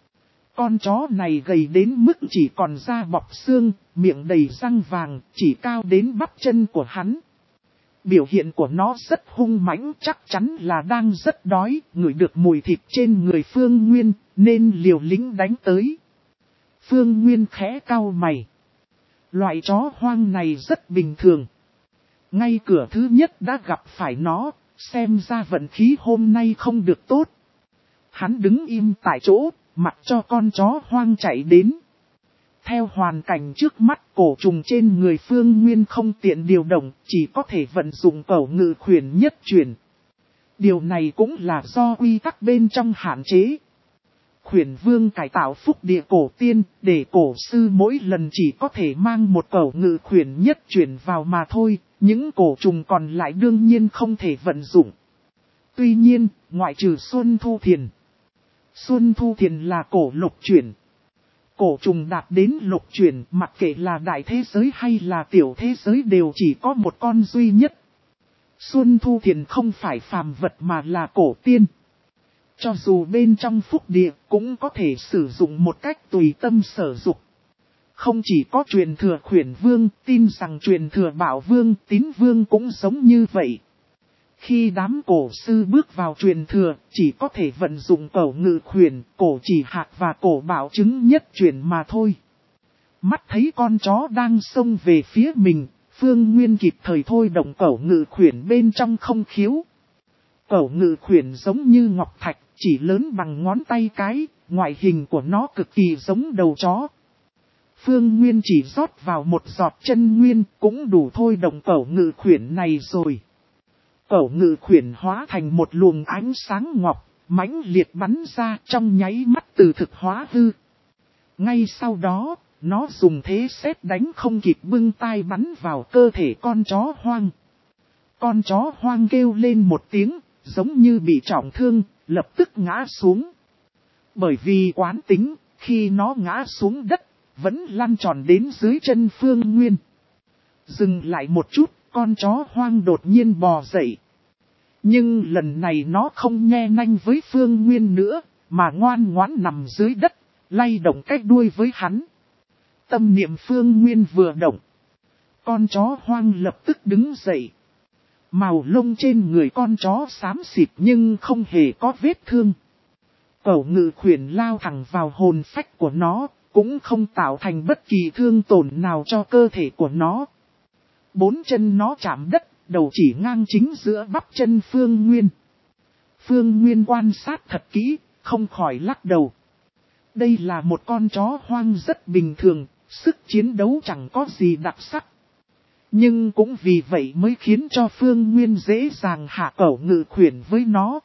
Con chó này gầy đến mức chỉ còn da bọc xương, miệng đầy răng vàng, chỉ cao đến bắp chân của hắn. Biểu hiện của nó rất hung mãnh, chắc chắn là đang rất đói, ngửi được mùi thịt trên người Phương Nguyên, nên liều lĩnh đánh tới. Phương Nguyên khẽ cau mày. Loại chó hoang này rất bình thường. Ngay cửa thứ nhất đã gặp phải nó, xem ra vận khí hôm nay không được tốt. Hắn đứng im tại chỗ, mặc cho con chó hoang chạy đến. Theo hoàn cảnh trước mắt, cổ trùng trên người Phương Nguyên không tiện điều động, chỉ có thể vận dụng cẩu ngự khuyển nhất chuyển. Điều này cũng là do quy tắc bên trong hạn chế. Khuyển vương cải tạo phúc địa cổ tiên, để cổ sư mỗi lần chỉ có thể mang một cẩu ngự khuyển nhất chuyển vào mà thôi, những cổ trùng còn lại đương nhiên không thể vận dụng. Tuy nhiên, ngoại trừ Xuân Thu Thiền. Xuân Thu Thiền là cổ lục chuyển. Cổ trùng đạt đến lục chuyển, mặc kệ là đại thế giới hay là tiểu thế giới đều chỉ có một con duy nhất. Xuân Thu Thiền không phải phàm vật mà là cổ tiên. Cho dù bên trong phúc địa cũng có thể sử dụng một cách tùy tâm sở dục. Không chỉ có truyền thừa khuyển vương, tin rằng truyền thừa bảo vương, tín vương cũng giống như vậy. Khi đám cổ sư bước vào truyền thừa, chỉ có thể vận dụng cẩu ngự khuyển, cổ chỉ hạt và cổ bảo chứng nhất chuyển mà thôi. Mắt thấy con chó đang xông về phía mình, Phương Nguyên kịp thời thôi động cẩu ngự khuyển bên trong không khiếu. Cẩu ngự khuyển giống như ngọc thạch, chỉ lớn bằng ngón tay cái, ngoại hình của nó cực kỳ giống đầu chó. Phương Nguyên chỉ rót vào một giọt chân nguyên cũng đủ thôi động cẩu ngự khuyển này rồi. Cẩu ngự khuyển hóa thành một luồng ánh sáng ngọc, mãnh liệt bắn ra trong nháy mắt từ thực hóa hư. Ngay sau đó, nó dùng thế sét đánh không kịp bưng tay bắn vào cơ thể con chó hoang. Con chó hoang kêu lên một tiếng, giống như bị trọng thương, lập tức ngã xuống. Bởi vì quán tính, khi nó ngã xuống đất, vẫn lăn tròn đến dưới chân Phương Nguyên. Dừng lại một chút, con chó hoang đột nhiên bò dậy. Nhưng lần này nó không nhe nanh với Phương Nguyên nữa, mà ngoan ngoãn nằm dưới đất, lay động cái đuôi với hắn. Tâm niệm Phương Nguyên vừa động. Con chó hoang lập tức đứng dậy. Màu lông trên người con chó xám xịt nhưng không hề có vết thương. Cẩu ngự khuyển lao thẳng vào hồn phách của nó, cũng không tạo thành bất kỳ thương tổn nào cho cơ thể của nó. Bốn chân nó chạm đất, đầu chỉ ngang chính giữa bắp chân Phương Nguyên. Phương Nguyên quan sát thật kỹ, không khỏi lắc đầu. Đây là một con chó hoang rất bình thường, sức chiến đấu chẳng có gì đặc sắc. Nhưng cũng vì vậy mới khiến cho Phương Nguyên dễ dàng hạ cẩu ngự khuyển với nó.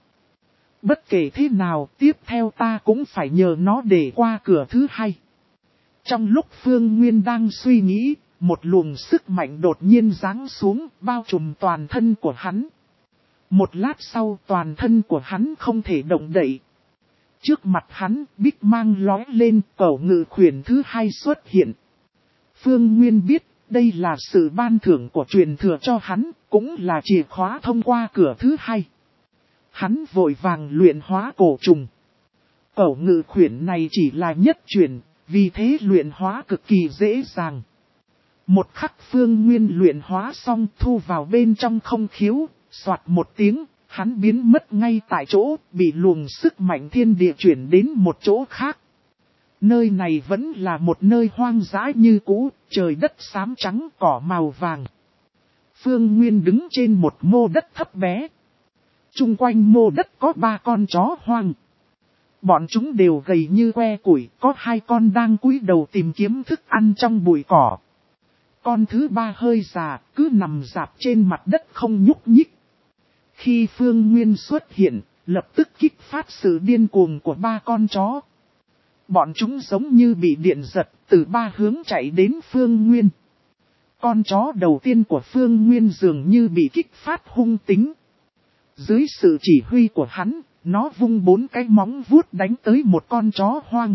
Bất kể thế nào, tiếp theo ta cũng phải nhờ nó để qua cửa thứ hai. Trong lúc Phương Nguyên đang suy nghĩ, một luồng sức mạnh đột nhiên giáng xuống, bao trùm toàn thân của hắn. Một lát sau toàn thân của hắn không thể động đậy. Trước mặt hắn, bích mang lóe lên, cẩu ngự khuyển thứ hai xuất hiện. Phương Nguyên biết, đây là sự ban thưởng của truyền thừa cho hắn, cũng là chìa khóa thông qua cửa thứ hai. Hắn vội vàng luyện hóa cổ trùng. Cẩu ngự khuyển này chỉ là nhất truyền, vì thế luyện hóa cực kỳ dễ dàng. Một khắc Phương Nguyên luyện hóa xong thu vào bên trong không khiếu, soạt một tiếng, hắn biến mất ngay tại chỗ, bị luồng sức mạnh thiên địa chuyển đến một chỗ khác. Nơi này vẫn là một nơi hoang dã như cũ, trời đất xám trắng cỏ màu vàng. Phương Nguyên đứng trên một mô đất thấp bé. Trung quanh mô đất có ba con chó hoang. Bọn chúng đều gầy như que củi, có hai con đang cúi đầu tìm kiếm thức ăn trong bụi cỏ. Con thứ ba hơi già, cứ nằm rạp trên mặt đất không nhúc nhích. Khi Phương Nguyên xuất hiện, lập tức kích phát sự điên cuồng của ba con chó. Bọn chúng giống như bị điện giật, từ ba hướng chạy đến Phương Nguyên. Con chó đầu tiên của Phương Nguyên dường như bị kích phát hung tính. Dưới sự chỉ huy của hắn, nó vung bốn cái móng vuốt đánh tới một con chó hoang.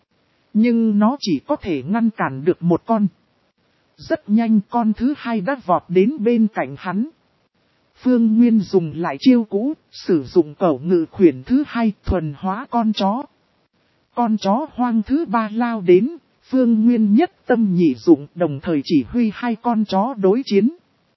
Nhưng nó chỉ có thể ngăn cản được một con. Rất nhanh con thứ hai đã vọt đến bên cạnh hắn. Phương Nguyên dùng lại chiêu cũ, sử dụng cẩu ngự khuyển thứ hai thuần hóa con chó. Con chó hoang thứ ba lao đến, Phương Nguyên nhất tâm nhị dụng đồng thời chỉ huy hai con chó đối chiến.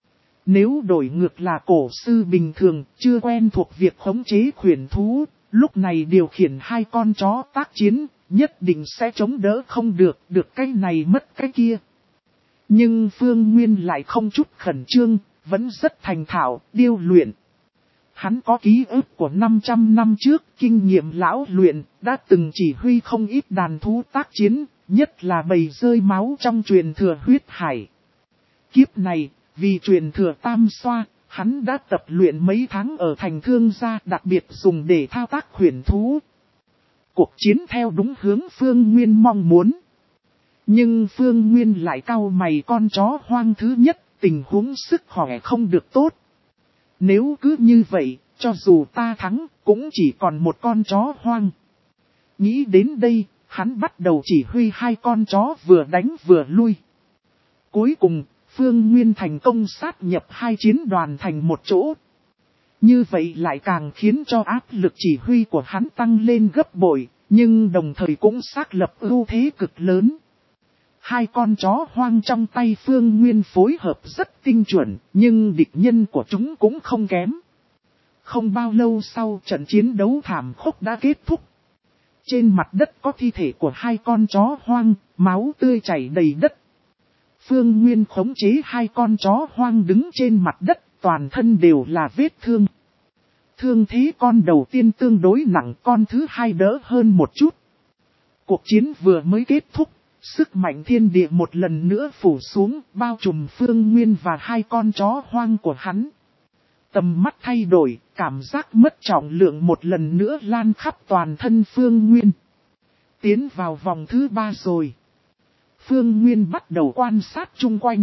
Nếu đổi ngược là cổ sư bình thường, chưa quen thuộc việc khống chế khuyển thú, lúc này điều khiển hai con chó tác chiến, nhất định sẽ chống đỡ không được, được cái này mất cái kia. Nhưng Phương Nguyên lại không chút khẩn trương, vẫn rất thành thạo, điêu luyện. Hắn có ký ức của năm trăm năm trước, kinh nghiệm lão luyện, đã từng chỉ huy không ít đàn thú tác chiến, nhất là bầy rơi máu trong truyền thừa huyết hải. Kiếp này, vì truyền thừa tam xoa, hắn đã tập luyện mấy tháng ở thành thương gia đặc biệt dùng để thao tác khuyển thú. Cuộc chiến theo đúng hướng Phương Nguyên mong muốn. Nhưng Phương Nguyên lại cau mày con chó hoang thứ nhất, tình huống sức khỏe không được tốt. Nếu cứ như vậy, cho dù ta thắng, cũng chỉ còn một con chó hoang. Nghĩ đến đây, hắn bắt đầu chỉ huy hai con chó vừa đánh vừa lui. Cuối cùng, Phương Nguyên thành công sát nhập hai chiến đoàn thành một chỗ. Như vậy lại càng khiến cho áp lực chỉ huy của hắn tăng lên gấp bội, nhưng đồng thời cũng xác lập ưu thế cực lớn. Hai con chó hoang trong tay Phương Nguyên phối hợp rất tinh chuẩn, nhưng địch nhân của chúng cũng không kém. Không bao lâu sau trận chiến đấu thảm khốc đã kết thúc. Trên mặt đất có thi thể của hai con chó hoang, máu tươi chảy đầy đất. Phương Nguyên khống chế hai con chó hoang đứng trên mặt đất, toàn thân đều là vết thương. Thương thế con đầu tiên tương đối nặng, con thứ hai đỡ hơn một chút. Cuộc chiến vừa mới kết thúc, sức mạnh thiên địa một lần nữa phủ xuống, bao trùm Phương Nguyên và hai con chó hoang của hắn. Tầm mắt thay đổi, cảm giác mất trọng lượng một lần nữa lan khắp toàn thân Phương Nguyên. Tiến vào vòng thứ ba rồi. Phương Nguyên bắt đầu quan sát chung quanh.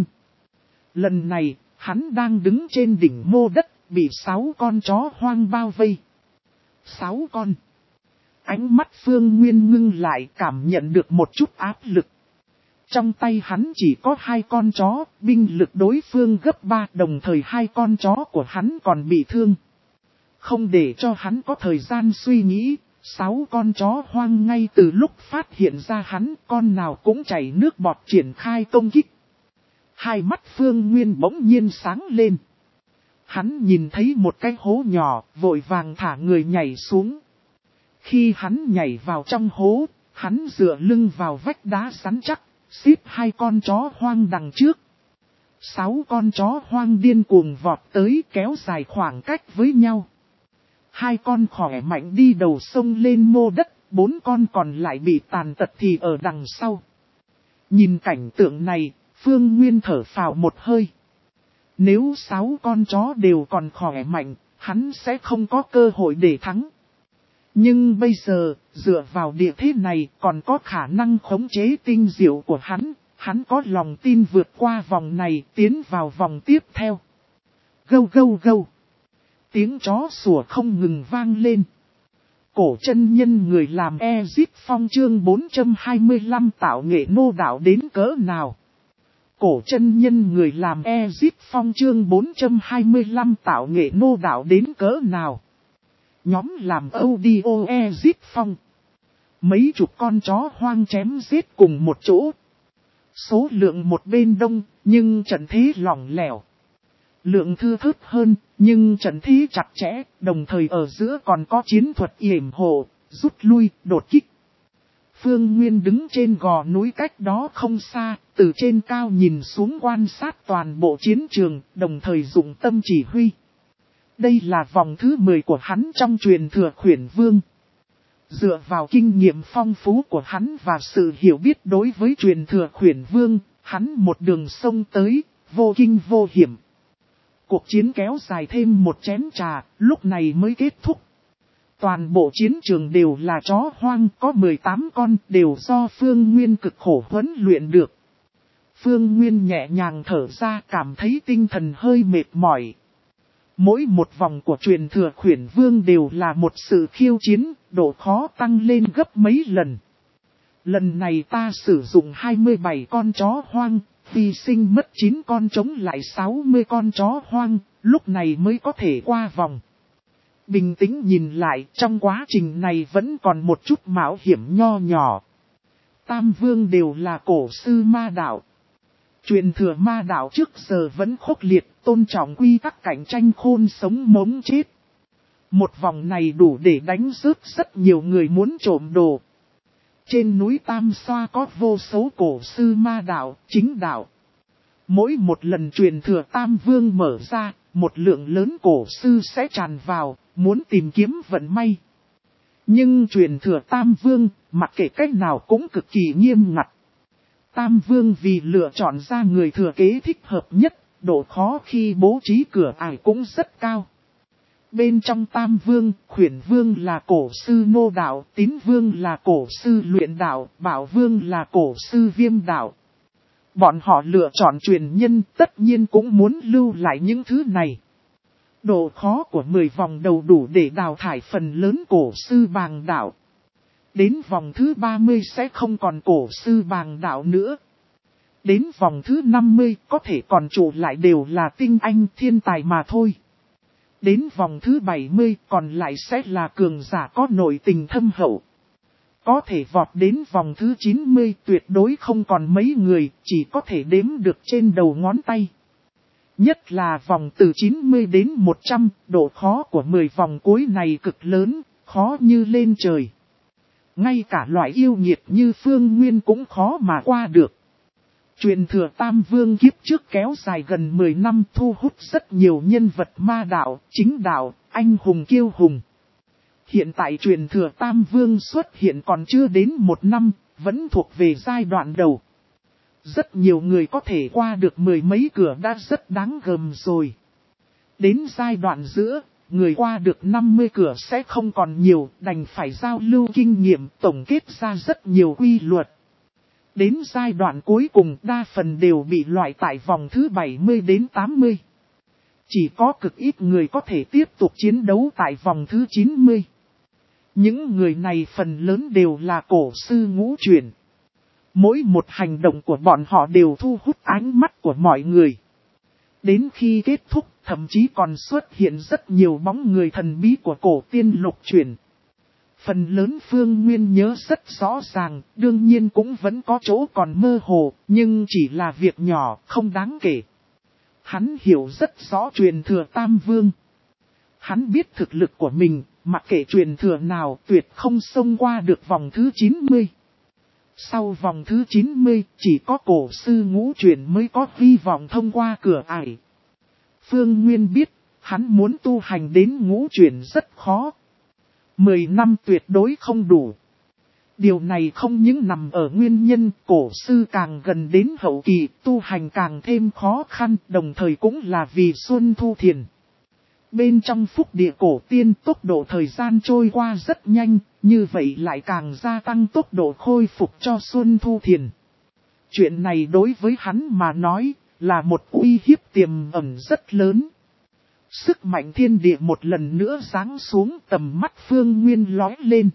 Lần này, hắn đang đứng trên đỉnh mô đất, bị sáu con chó hoang bao vây. Sáu con. Ánh mắt Phương Nguyên ngưng lại, cảm nhận được một chút áp lực. Trong tay hắn chỉ có hai con chó, binh lực đối phương gấp ba, đồng thời hai con chó của hắn còn bị thương. Không để cho hắn có thời gian suy nghĩ, sáu con chó hoang ngay từ lúc phát hiện ra hắn, con nào cũng chảy nước bọt triển khai công kích. Hai mắt Phương Nguyên bỗng nhiên sáng lên. Hắn nhìn thấy một cái hố nhỏ, vội vàng thả người nhảy xuống. Khi hắn nhảy vào trong hố, hắn dựa lưng vào vách đá rắn chắc, xếp hai con chó hoang đằng trước. Sáu con chó hoang điên cuồng vọt tới, kéo dài khoảng cách với nhau. Hai con khỏe mạnh đi đầu sông lên mô đất, bốn con còn lại bị tàn tật thì ở đằng sau. Nhìn cảnh tượng này, Phương Nguyên thở phào một hơi. Nếu sáu con chó đều còn khỏe mạnh, hắn sẽ không có cơ hội để thắng. Nhưng bây giờ, dựa vào địa thế này còn có khả năng khống chế tinh diệu của hắn, hắn có lòng tin vượt qua vòng này tiến vào vòng tiếp theo. Gâu gâu gâu. Tiếng chó sủa không ngừng vang lên. Cổ chân nhân người làm Ezic Phong chương bốn trăm hai mươi lăm tạo nghệ nô đạo đến cỡ nào. Cổ chân nhân người làm Ezic Phong chương bốn trăm hai mươi lăm tạo nghệ nô đạo đến cỡ nào. Nhóm làm audio Ezic Phong. Mấy chục con chó hoang chém giết cùng một chỗ. Số lượng một bên đông, nhưng trận thế lỏng lẻo. Lượng thưa thớt hơn, nhưng trận thế chặt chẽ, đồng thời ở giữa còn có chiến thuật yểm hộ, rút lui, đột kích. Phương Nguyên đứng trên gò núi cách đó không xa, từ trên cao nhìn xuống quan sát toàn bộ chiến trường, đồng thời dụng tâm chỉ huy. Đây là vòng thứ mười của hắn trong truyền thừa Khuyển Vương. Dựa vào kinh nghiệm phong phú của hắn và sự hiểu biết đối với truyền thừa Khuyển Vương, hắn một đường sông tới, vô kinh vô hiểm. Cuộc chiến kéo dài thêm một chén trà, lúc này mới kết thúc. Toàn bộ chiến trường đều là chó hoang, có mười tám con, đều do Phương Nguyên cực khổ huấn luyện được. Phương Nguyên nhẹ nhàng thở ra, cảm thấy tinh thần hơi mệt mỏi. Mỗi một vòng của truyền thừa Khuyển Vương đều là một sự khiêu chiến, độ khó tăng lên gấp mấy lần. Lần này ta sử dụng hai mươi bảy con chó hoang, hy sinh mất chín con chống lại sáu mươi con chó hoang, lúc này mới có thể qua vòng. Bình tĩnh nhìn lại, trong quá trình này vẫn còn một chút mạo hiểm nho nhỏ. Tam Vương đều là cổ sư ma đạo. Truyền thừa ma đạo trước giờ vẫn khốc liệt, tôn trọng quy tắc cạnh tranh khôn sống mống chết. Một vòng này đủ để đánh rớt rất nhiều người muốn trộm đồ. Trên núi Tam Xoa có vô số cổ sư ma đạo, chính đạo. Mỗi một lần truyền thừa Tam Vương mở ra, một lượng lớn cổ sư sẽ tràn vào, muốn tìm kiếm vận may. Nhưng truyền thừa Tam Vương, mặc kệ cách nào cũng cực kỳ nghiêm ngặt. Tam Vương vì lựa chọn ra người thừa kế thích hợp nhất, độ khó khi bố trí cửa ải cũng rất cao. Bên trong Tam Vương, Khuyển Vương là cổ sư nô đạo, Tín Vương là cổ sư luyện đạo, Bảo Vương là cổ sư viêm đạo. Bọn họ lựa chọn truyền nhân tất nhiên cũng muốn lưu lại những thứ này. Độ khó của mười vòng đầu đủ để đào thải phần lớn cổ sư bàng đạo. Đến vòng thứ ba mươi sẽ không còn cổ sư bàng đạo nữa. Đến vòng thứ năm mươi có thể còn trụ lại đều là tinh anh thiên tài mà thôi. Đến vòng thứ bảy mươi còn lại sẽ là cường giả có nội tình thâm hậu. Có thể vọt đến vòng thứ chín mươi tuyệt đối không còn mấy người, chỉ có thể đếm được trên đầu ngón tay. Nhất là vòng từ chín mươi đến một trăm, độ khó của mười vòng cuối này cực lớn, khó như lên trời. Ngay cả loại yêu nghiệt như Phương Nguyên cũng khó mà qua được. Truyền thừa Tam Vương kiếp trước kéo dài gần mười năm thu hút rất nhiều nhân vật ma đạo, chính đạo, anh hùng kiêu hùng. Hiện tại truyền thừa Tam Vương xuất hiện còn chưa đến một năm, vẫn thuộc về giai đoạn đầu. Rất nhiều người có thể qua được mười mấy cửa đã rất đáng gờm rồi. Đến giai đoạn giữa, người qua được năm mươi cửa sẽ không còn nhiều, đành phải giao lưu kinh nghiệm tổng kết ra rất nhiều quy luật. Đến giai đoạn cuối cùng đa phần đều bị loại tại vòng thứ bảy mươi đến tám mươi. Chỉ có cực ít người có thể tiếp tục chiến đấu tại vòng thứ chín mươi. Những người này phần lớn đều là cổ sư ngũ chuyển. Mỗi một hành động của bọn họ đều thu hút ánh mắt của mọi người. Đến khi kết thúc, thậm chí còn xuất hiện rất nhiều bóng người thần bí của cổ tiên lục chuyển. Phần lớn Phương Nguyên nhớ rất rõ ràng, đương nhiên cũng vẫn có chỗ còn mơ hồ, nhưng chỉ là việc nhỏ, không đáng kể. Hắn hiểu rất rõ truyền thừa Tam Vương. Hắn biết thực lực của mình, mặc kệ truyền thừa nào tuyệt không xông qua được vòng thứ chín mươi. Sau vòng thứ chín mươi, chỉ có cổ sư ngũ chuyển mới có hy vọng thông qua cửa ải. Phương Nguyên biết, hắn muốn tu hành đến ngũ chuyển rất khó. Mười năm tuyệt đối không đủ. Điều này không những nằm ở nguyên nhân cổ sư càng gần đến hậu kỳ, tu hành càng thêm khó khăn, đồng thời cũng là vì Xuân Thu Thiền. Bên trong phúc địa cổ tiên tốc độ thời gian trôi qua rất nhanh, như vậy lại càng gia tăng tốc độ khôi phục cho Xuân Thu Thiền. Chuyện này đối với hắn mà nói, là một uy hiếp tiềm ẩn rất lớn. Sức mạnh thiên địa một lần nữa giáng xuống, tầm mắt Phương Nguyên lóe lên.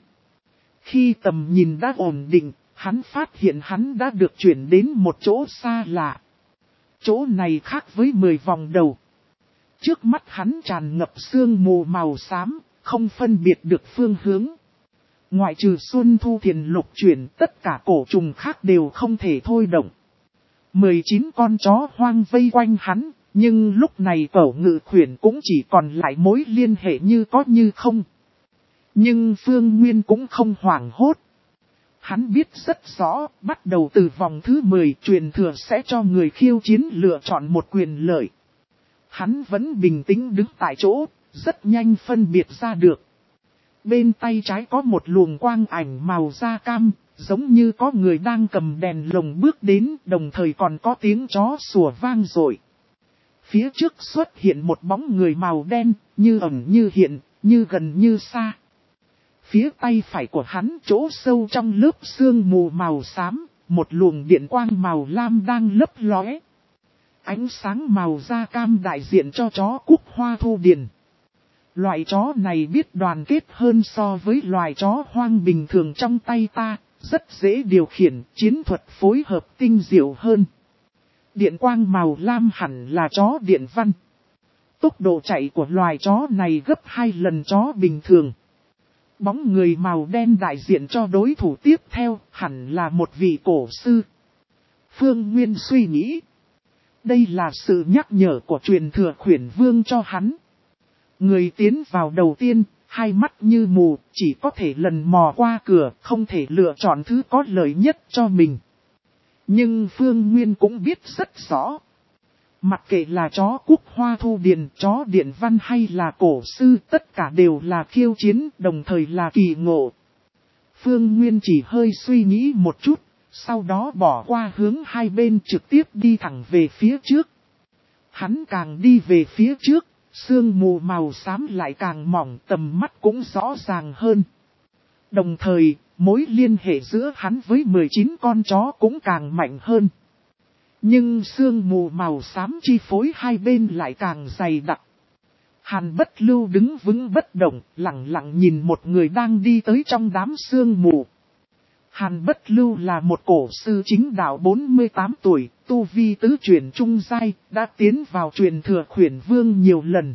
Khi tầm nhìn đã ổn định, hắn phát hiện hắn đã được chuyển đến một chỗ xa lạ. Chỗ này khác với mười vòng đầu. Trước mắt hắn tràn ngập sương mù màu xám, không phân biệt được phương hướng. Ngoại trừ Xuân Thu Thiền Lục chuyển, tất cả cổ trùng khác đều không thể thôi động. mười chín con chó hoang vây quanh hắn, nhưng lúc này Cẩu Ngự Khuyển cũng chỉ còn lại mối liên hệ như có như không. Nhưng Phương Nguyên cũng không hoảng hốt. Hắn biết rất rõ, bắt đầu từ vòng thứ mười truyền thừa sẽ cho người khiêu chiến lựa chọn một quyền lợi. Hắn vẫn bình tĩnh đứng tại chỗ, rất nhanh phân biệt ra được. Bên tay trái có một luồng quang ảnh màu da cam, giống như có người đang cầm đèn lồng bước đến, đồng thời còn có tiếng chó sủa vang dội. Phía trước xuất hiện một bóng người màu đen, như ẩn như hiện, như gần như xa. Phía tay phải của hắn chỗ sâu trong lớp sương mù màu xám, một luồng điện quang màu lam đang lấp lóe. Ánh sáng màu da cam đại diện cho chó Cúc Hoa Thu Điền. Loại chó này biết đoàn kết hơn so với loài chó hoang bình thường trong tay ta, rất dễ điều khiển, chiến thuật phối hợp tinh diệu hơn. Điện quang màu lam hẳn là chó điện văn. Tốc độ chạy của loài chó này gấp hai lần chó bình thường. Bóng người màu đen đại diện cho đối thủ tiếp theo, hẳn là một vị cổ sư. Phương Nguyên suy nghĩ. Đây là sự nhắc nhở của truyền thừa Khuyển Vương cho hắn. Người tiến vào đầu tiên, hai mắt như mù, chỉ có thể lần mò qua cửa, không thể lựa chọn thứ có lợi nhất cho mình. Nhưng Phương Nguyên cũng biết rất rõ. Mặc kệ là chó Cúc Hoa Thu Điền, chó điện văn hay là cổ sư, tất cả đều là khiêu chiến, đồng thời là kỳ ngộ. Phương Nguyên chỉ hơi suy nghĩ một chút, sau đó bỏ qua hướng hai bên trực tiếp đi thẳng về phía trước. Hắn càng đi về phía trước, sương mù màu xám lại càng mỏng, tầm mắt cũng rõ ràng hơn. Đồng thời, mối liên hệ giữa hắn với mười chín con chó cũng càng mạnh hơn. Nhưng sương mù màu xám chi phối hai bên lại càng dày đặc. Hàn Bất Lưu đứng vững bất động, lặng lặng nhìn một người đang đi tới trong đám sương mù. Hàn Bất Lưu là một cổ sư chính đạo bốn mươi tám tuổi, tu vi tứ chuyển trung giai, đã tiến vào truyền thừa Khuyển Vương nhiều lần.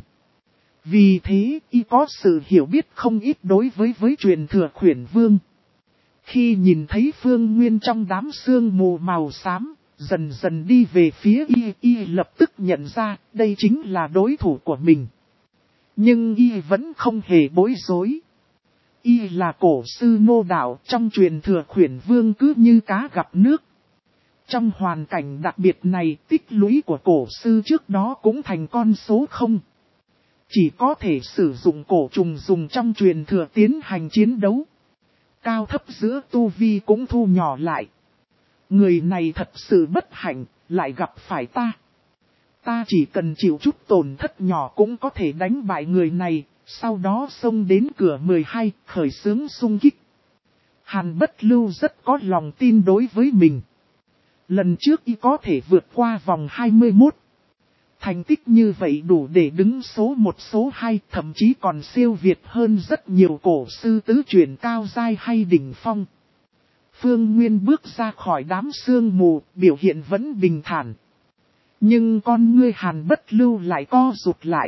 Vì thế, y có sự hiểu biết không ít đối với với truyền thừa Khuyển Vương. Khi nhìn thấy Phương Nguyên trong đám sương mù màu xám, dần dần đi về phía y, y lập tức nhận ra đây chính là đối thủ của mình. Nhưng y vẫn không hề bối rối. Y là cổ sư Ngô Đạo, trong truyền thừa Khuyển Vương cứ như cá gặp nước. Trong hoàn cảnh đặc biệt này, tích lũy của cổ sư trước đó cũng thành con số không. Chỉ có thể sử dụng cổ trùng dùng trong truyền thừa tiến hành chiến đấu. Cao thấp giữa tu vi cũng thu nhỏ lại. Người này thật sự bất hạnh, lại gặp phải ta. Ta chỉ cần chịu chút tổn thất nhỏ cũng có thể đánh bại người này, sau đó xông đến cửa mười hai, khởi xướng xung kích. Hàn Bất Lưu rất có lòng tin đối với mình. Lần trước y có thể vượt qua vòng hai mươi mốt. Thành tích như vậy đủ để đứng số một số hai, thậm chí còn siêu việt hơn rất nhiều cổ sư tứ chuyển cao giai hay đỉnh phong. Phương Nguyên bước ra khỏi đám sương mù, biểu hiện vẫn bình thản. Nhưng con ngươi Hàn Bất Lưu lại co rụt lại.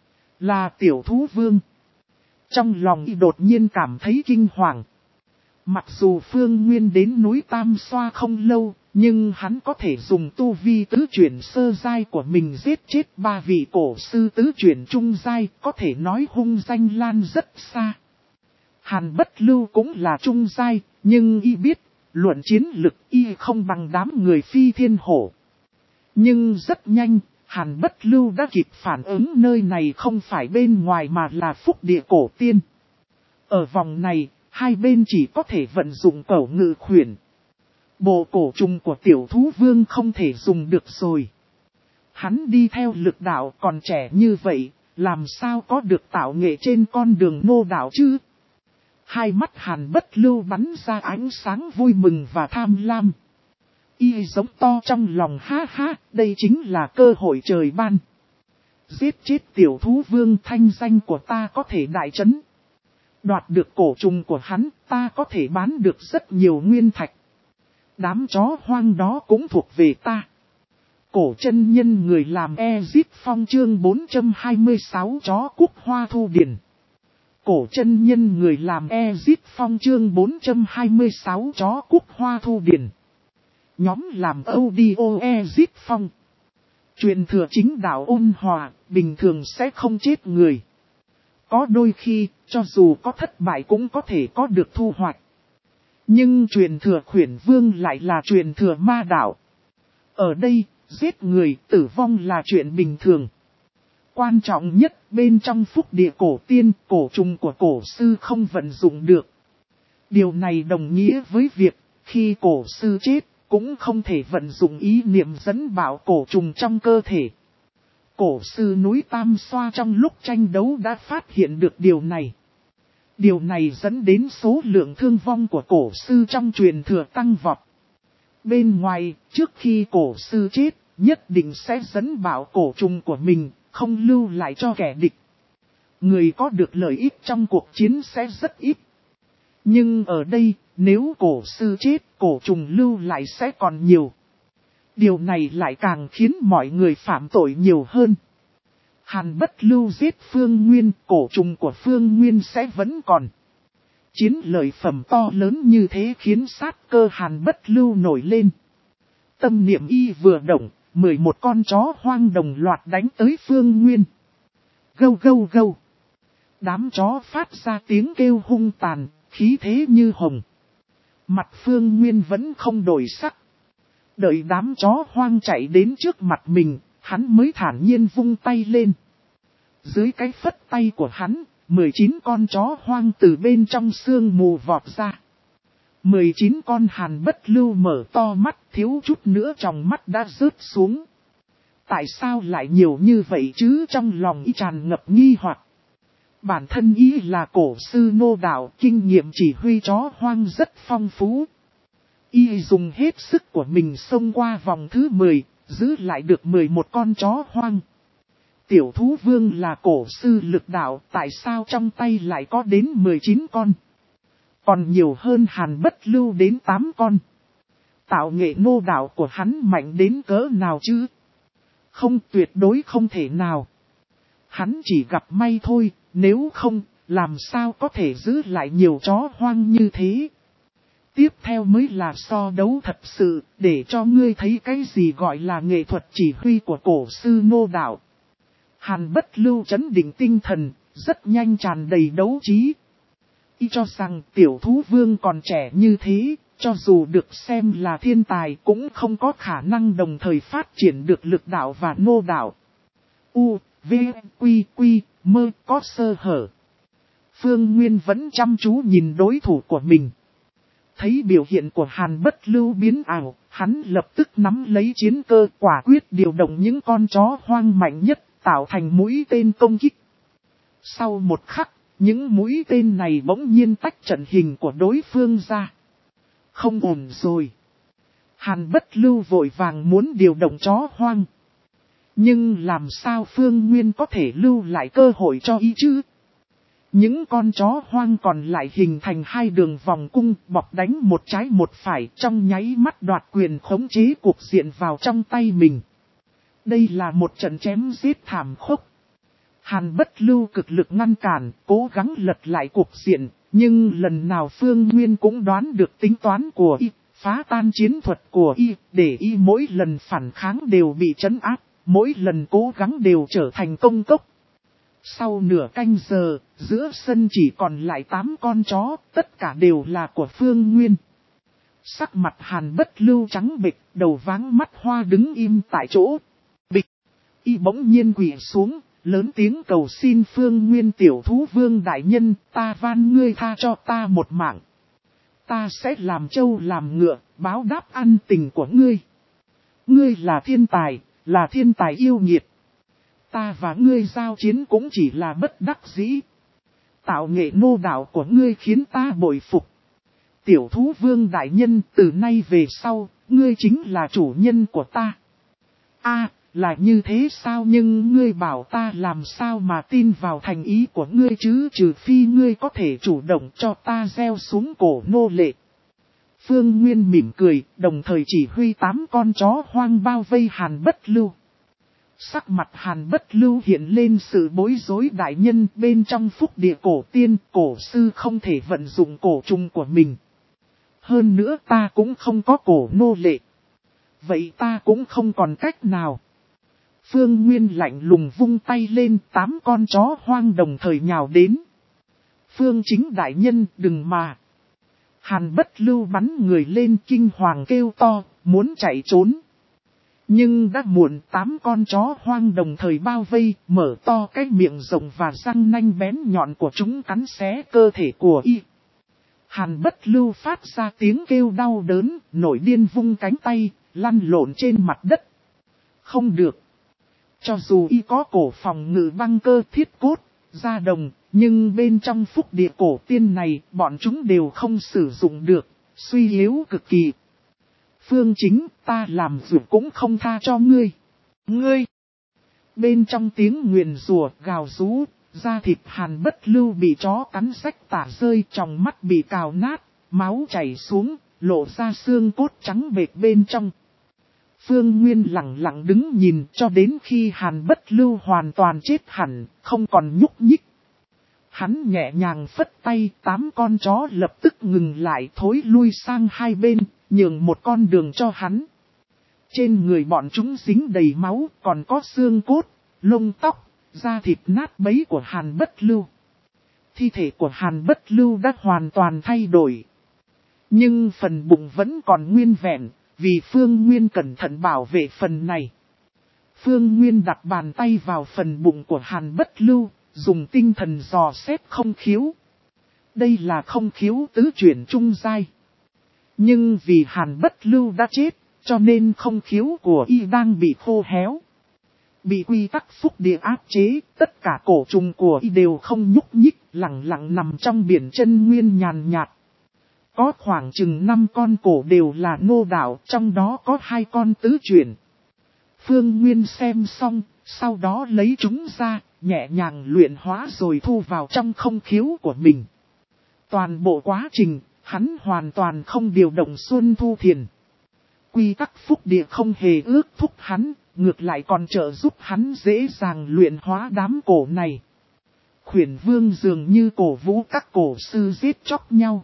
Là Tiểu Thú Vương. Trong lòng y đột nhiên cảm thấy kinh hoàng. Mặc dù Phương Nguyên đến núi Tam Xoa không lâu, nhưng hắn có thể dùng tu vi tứ chuyển sơ giai của mình giết chết ba vị cổ sư tứ chuyển trung giai, có thể nói hung danh lan rất xa. Hàn Bất Lưu cũng là trung giai, nhưng y biết, luận chiến lực y không bằng đám người Phi Thiên Hổ. Nhưng rất nhanh, Hàn Bất Lưu đã kịp phản ứng nơi này không phải bên ngoài mà là phúc địa cổ tiên. Ở vòng này, hai bên chỉ có thể vận dụng Cẩu Ngự Khuyển. Bộ cổ trùng của Tiểu Thú Vương không thể dùng được rồi. Hắn đi theo lực đạo còn trẻ như vậy, làm sao có được tạo nghệ trên con đường Ngô đạo chứ? Hai mắt Hàn Bất Lưu bắn ra ánh sáng vui mừng và tham lam. Y giống to trong lòng, ha ha, đây chính là cơ hội trời ban. Giết chết tiểu thú vương, thanh danh của ta có thể đại chấn. Đoạt được cổ trùng của hắn, ta có thể bán được rất nhiều nguyên thạch. Đám chó hoang đó cũng thuộc về ta. Cổ chân nhân người làm Ezip Phong chương bốn trăm hai mươi sáu chó cúc hoa thu điển. Cổ chân nhân người làm Ezip Phong chương bốn trăm hai mươi sáu chó cúc hoa thu điển. Nhóm làm audio Ezip Phong. Truyền thừa chính đạo ôn hòa, bình thường sẽ không chết người. Có đôi khi, cho dù có thất bại cũng có thể có được thu hoạch. Nhưng truyền thừa khuyển vương lại là truyền thừa ma đạo. Ở đây, giết người tử vong là chuyện bình thường. Quan trọng nhất bên trong phúc địa cổ tiên, cổ trùng của cổ sư không vận dụng được. Điều này đồng nghĩa với việc, khi cổ sư chết, cũng không thể vận dụng ý niệm dẫn bảo cổ trùng trong cơ thể. Cổ sư núi Tam Xoa trong lúc tranh đấu đã phát hiện được điều này. Điều này dẫn đến số lượng thương vong của cổ sư trong truyền thừa tăng vọt. Bên ngoài, trước khi cổ sư chết, nhất định sẽ dẫn bảo cổ trùng của mình, không lưu lại cho kẻ địch. Người có được lợi ích trong cuộc chiến sẽ rất ít. Nhưng ở đây, nếu cổ sư chết, cổ trùng lưu lại sẽ còn nhiều. Điều này lại càng khiến mọi người phạm tội nhiều hơn. Hàn Bất Lưu giết Phương Nguyên, cổ trùng của Phương Nguyên sẽ vẫn còn. Chiến lợi phẩm to lớn như thế khiến sát cơ Hàn Bất Lưu nổi lên. Tâm niệm y vừa động, mười một con chó hoang đồng loạt đánh tới Phương Nguyên. Gâu gâu gâu. Đám chó phát ra tiếng kêu hung tàn, khí thế như hồng. Mặt Phương Nguyên vẫn không đổi sắc. Đợi đám chó hoang chạy đến trước mặt mình, hắn mới thản nhiên vung tay lên. Dưới cái phất tay của hắn, mười chín con chó hoang từ bên trong sương mù vọt ra. mười chín con Hàn Bất Lưu mở to mắt, thiếu chút nữa tròng mắt đã rớt xuống. Tại sao lại nhiều như vậy chứ, trong lòng y tràn ngập nghi hoặc. Bản thân y là cổ sư nô đạo, kinh nghiệm chỉ huy chó hoang rất phong phú. Y dùng hết sức của mình xông qua vòng thứ mười, giữ lại được mười một con chó hoang. Tiểu thú vương là cổ sư lực đạo, tại sao trong tay lại có đến mười chín con? Còn nhiều hơn Hàn Bất Lưu đến tám con. Tạo nghệ nô đạo của hắn mạnh đến cỡ nào chứ? Không, tuyệt đối không thể nào. Hắn chỉ gặp may thôi, nếu không, làm sao có thể giữ lại nhiều chó hoang như thế? Tiếp theo mới là so đấu thật sự, để cho ngươi thấy cái gì gọi là nghệ thuật chỉ huy của cổ sư nô đạo. Hàn Bất Lưu chấn định tinh thần, rất nhanh tràn đầy đấu trí. Y cho rằng tiểu thú vương còn trẻ như thế, cho dù được xem là thiên tài cũng không có khả năng đồng thời phát triển được lực đạo và nô đạo. U, V, Quy, Quy, Mơ có sơ hở. Phương Nguyên vẫn chăm chú nhìn đối thủ của mình. Thấy biểu hiện của Hàn Bất Lưu biến ảo, hắn lập tức nắm lấy chiến cơ, quả quyết điều động những con chó hoang mạnh nhất, tạo thành mũi tên công kích. Sau một khắc, những mũi tên này bỗng nhiên tách trận hình của đối phương ra. Không ổn rồi. Hàn Bất Lưu vội vàng muốn điều động chó hoang. Nhưng làm sao Phương Nguyên có thể lưu lại cơ hội cho y chứ? Những con chó hoang còn lại hình thành hai đường vòng cung, bọc đánh một trái một phải, trong nháy mắt đoạt quyền khống chế cuộc diện vào trong tay mình. Đây là một trận chém giết thảm khốc. Hàn Bất Lưu cực lực ngăn cản, cố gắng lật lại cuộc diện, nhưng lần nào Phương Nguyên cũng đoán được tính toán của y, phá tan chiến thuật của y, để y mỗi lần phản kháng đều bị trấn áp, mỗi lần cố gắng đều trở thành công cốc. Sau nửa canh giờ, giữa sân chỉ còn lại tám con chó, tất cả đều là của Phương Nguyên. Sắc mặt Hàn Bất Lưu trắng bệch, đầu váng mắt hoa đứng im tại chỗ. Bịch! Y bỗng nhiên quỳ xuống, lớn tiếng cầu xin Phương Nguyên tiểu thú vương đại nhân, ta van ngươi tha cho ta một mạng. Ta sẽ làm trâu làm ngựa, báo đáp ân tình của ngươi. Ngươi là thiên tài, là thiên tài yêu nghiệt. Ta và ngươi giao chiến cũng chỉ là bất đắc dĩ. Tạo nghệ nô đạo của ngươi khiến ta bội phục. Tiểu thú vương đại nhân, từ nay về sau, ngươi chính là chủ nhân của ta. A, Là như thế sao, nhưng ngươi bảo ta làm sao mà tin vào thành ý của ngươi chứ, trừ phi ngươi có thể chủ động cho ta gieo xuống cổ nô lệ. Phương Nguyên mỉm cười, đồng thời chỉ huy tám con chó hoang bao vây Hàn Bất Lưu. Sắc mặt Hàn Bất Lưu hiện lên sự bối rối, đại nhân, bên trong phúc địa cổ tiên, cổ sư không thể vận dụng cổ trùng của mình. Hơn nữa ta cũng không có cổ nô lệ. Vậy ta cũng không còn cách nào. Phương Nguyên lạnh lùng vung tay lên, tám con chó hoang đồng thời nhào đến. Phương Chính đại nhân, đừng mà. Hàn Bất Lưu bắn người lên, kinh hoàng kêu to, muốn chạy trốn. Nhưng đã muộn, tám con chó hoang đồng thời bao vây, mở to cái miệng rộng và răng nanh bén nhọn của chúng cắn xé cơ thể của y. Hàn Bất Lưu phát ra tiếng kêu đau đớn, nổi điên vung cánh tay, lăn lộn trên mặt đất. Không được. Cho dù y có cổ phòng ngự băng cơ thiết cốt, da đồng, nhưng bên trong phúc địa cổ tiên này, bọn chúng đều không sử dụng được, suy yếu cực kỳ. Phương Chính, ta làm dù cũng không tha cho ngươi. Ngươi! Bên trong tiếng nguyền rủa gào rú, da thịt Hàn Bất Lưu bị chó cắn rách tả rơi, trong mắt bị cào nát, máu chảy xuống, lộ ra xương cốt trắng bệt bên trong. Phương Nguyên lặng lặng đứng nhìn cho đến khi Hàn Bất Lưu hoàn toàn chết hẳn, không còn nhúc nhích. Hắn nhẹ nhàng phất tay, tám con chó lập tức ngừng lại, thối lui sang hai bên, nhường một con đường cho hắn. Trên người bọn chúng dính đầy máu, còn có xương cốt, lông tóc, da thịt nát bấy của Hàn Bất Lưu. Thi thể của Hàn Bất Lưu đã hoàn toàn thay đổi. Nhưng phần bụng vẫn còn nguyên vẹn, vì Phương Nguyên cẩn thận bảo vệ phần này. Phương Nguyên đặt bàn tay vào phần bụng của Hàn Bất Lưu, dùng tinh thần dò xét không khiếu. Đây là không khiếu tứ chuyển trung giai. Nhưng vì Hàn Bất Lưu đã chết, cho nên không khiếu của y đang bị khô héo. Bị quy tắc phúc địa áp chế, tất cả cổ trùng của y đều không nhúc nhích, lặng lặng nằm trong biển chân nguyên nhàn nhạt. Có khoảng chừng năm con cổ đều là nô đạo, trong đó có hai con tứ chuyển. Phương Nguyên xem xong, sau đó lấy chúng ra, nhẹ nhàng luyện hóa rồi thu vào trong không khiếu của mình. Toàn bộ quá trình, hắn hoàn toàn không điều động Xuân Thu Thiền. Quy tắc phúc địa không hề ước thúc hắn, ngược lại còn trợ giúp hắn dễ dàng luyện hóa đám cổ này. Khuyển Vương dường như cổ vũ các cổ sư giết chóc nhau.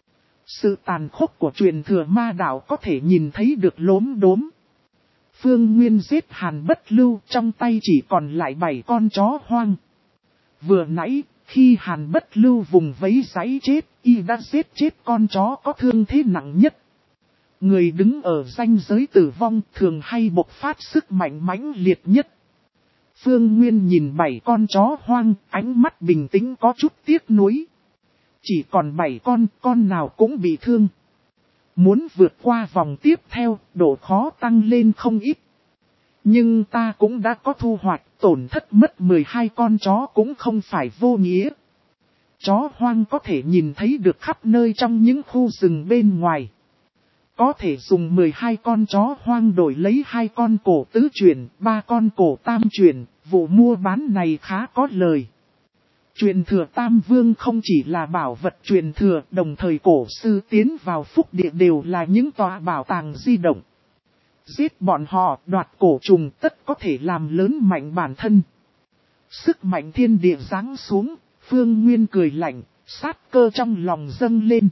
Sự tàn khốc của truyền thừa ma đạo có thể nhìn thấy được lốm đốm. Phương Nguyên giết Hàn Bất Lưu, trong tay chỉ còn lại bảy con chó hoang. Vừa nãy, khi Hàn Bất Lưu vùng vẫy giấy chết, y đã giết chết con chó có thương thế nặng nhất. Người đứng ở ranh giới tử vong thường hay bộc phát sức mạnh mãnh liệt nhất. Phương Nguyên nhìn bảy con chó hoang, ánh mắt bình tĩnh có chút tiếc nuối. Chỉ còn bảy con, con nào cũng bị thương. Muốn vượt qua vòng tiếp theo, độ khó tăng lên không ít. Nhưng ta cũng đã có thu hoạch, tổn thất mất mười hai con chó cũng không phải vô nghĩa. Chó hoang có thể nhìn thấy được khắp nơi trong những khu rừng bên ngoài. Có thể dùng mười hai con chó hoang đổi lấy hai con cổ tứ chuyển, ba con cổ tam chuyển, vụ mua bán này khá có lời. Truyền thừa Tam Vương không chỉ là bảo vật truyền thừa, đồng thời cổ sư tiến vào phúc địa đều là những tòa bảo tàng di động. Giết bọn họ, đoạt cổ trùng tất có thể làm lớn mạnh bản thân. Sức mạnh thiên địa giáng xuống, Phương Nguyên cười lạnh, sát cơ trong lòng dâng lên.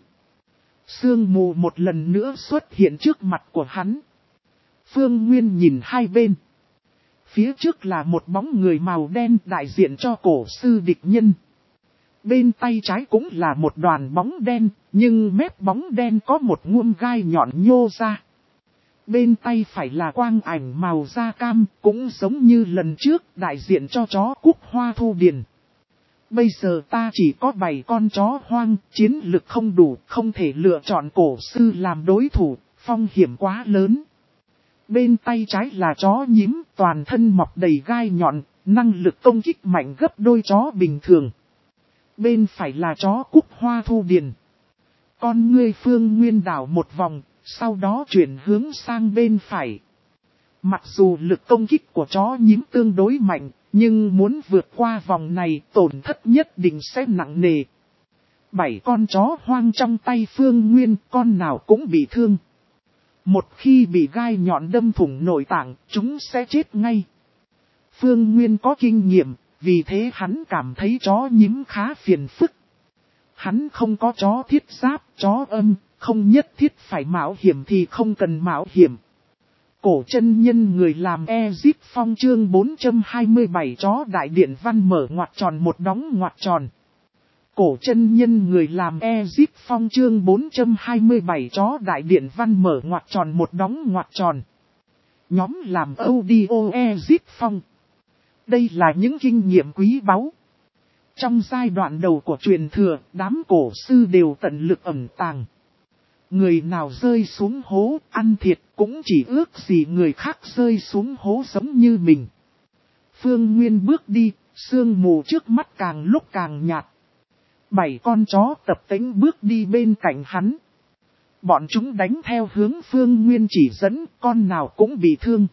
Sương mù một lần nữa xuất hiện trước mặt của hắn. Phương Nguyên nhìn hai bên. Phía trước là một bóng người màu đen đại diện cho cổ sư địch nhân. Bên tay trái cũng là một đoàn bóng đen, nhưng mép bóng đen có một nguồn gai nhọn nhô ra. Bên tay phải là quang ảnh màu da cam, cũng giống như lần trước đại diện cho chó Cúc Hoa Thu Điền. Bây giờ ta chỉ có bảy con chó hoang, chiến lực không đủ, không thể lựa chọn cổ sư làm đối thủ, phong hiểm quá lớn. Bên tay trái là chó nhím, toàn thân mọc đầy gai nhọn, năng lực công kích mạnh gấp đôi chó bình thường. Bên phải là chó Cúc Hoa Thu Điền. Con ngươi Phương Nguyên đảo một vòng, sau đó chuyển hướng sang bên phải. Mặc dù lực công kích của chó nhím tương đối mạnh, nhưng muốn vượt qua vòng này tổn thất nhất định sẽ nặng nề. Bảy con chó hoang trong tay Phương Nguyên, con nào cũng bị thương. Một khi bị gai nhọn đâm thủng nội tạng, chúng sẽ chết ngay. Phương Nguyên có kinh nghiệm, vì thế hắn cảm thấy chó nhím khá phiền phức. Hắn không có chó thiết giáp, chó âm, không nhất thiết phải mạo hiểm thì không cần mạo hiểm. Cổ chân nhân người làm Ezip Phong chương bốn trăm hai mươi bảy chó đại điện văn mở ngoặc tròn một đóng ngoặc tròn. Cổ chân nhân người làm Ezip Phong chương bốn trăm hai mươi bảy chó đại điện văn mở ngoặc tròn một đóng ngoặc tròn. Nhóm làm audio Ezip Phong. Đây là những kinh nghiệm quý báu. Trong giai đoạn đầu của truyền thừa, đám cổ sư đều tận lực ẩn tàng. Người nào rơi xuống hố, ăn thiệt cũng chỉ ước gì người khác rơi xuống hố giống như mình. Phương Nguyên bước đi, sương mù trước mắt càng lúc càng nhạt. Bảy con chó tập tễnh bước đi bên cạnh hắn. Bọn chúng đánh theo hướng Phương Nguyên chỉ dẫn, con nào cũng bị thương.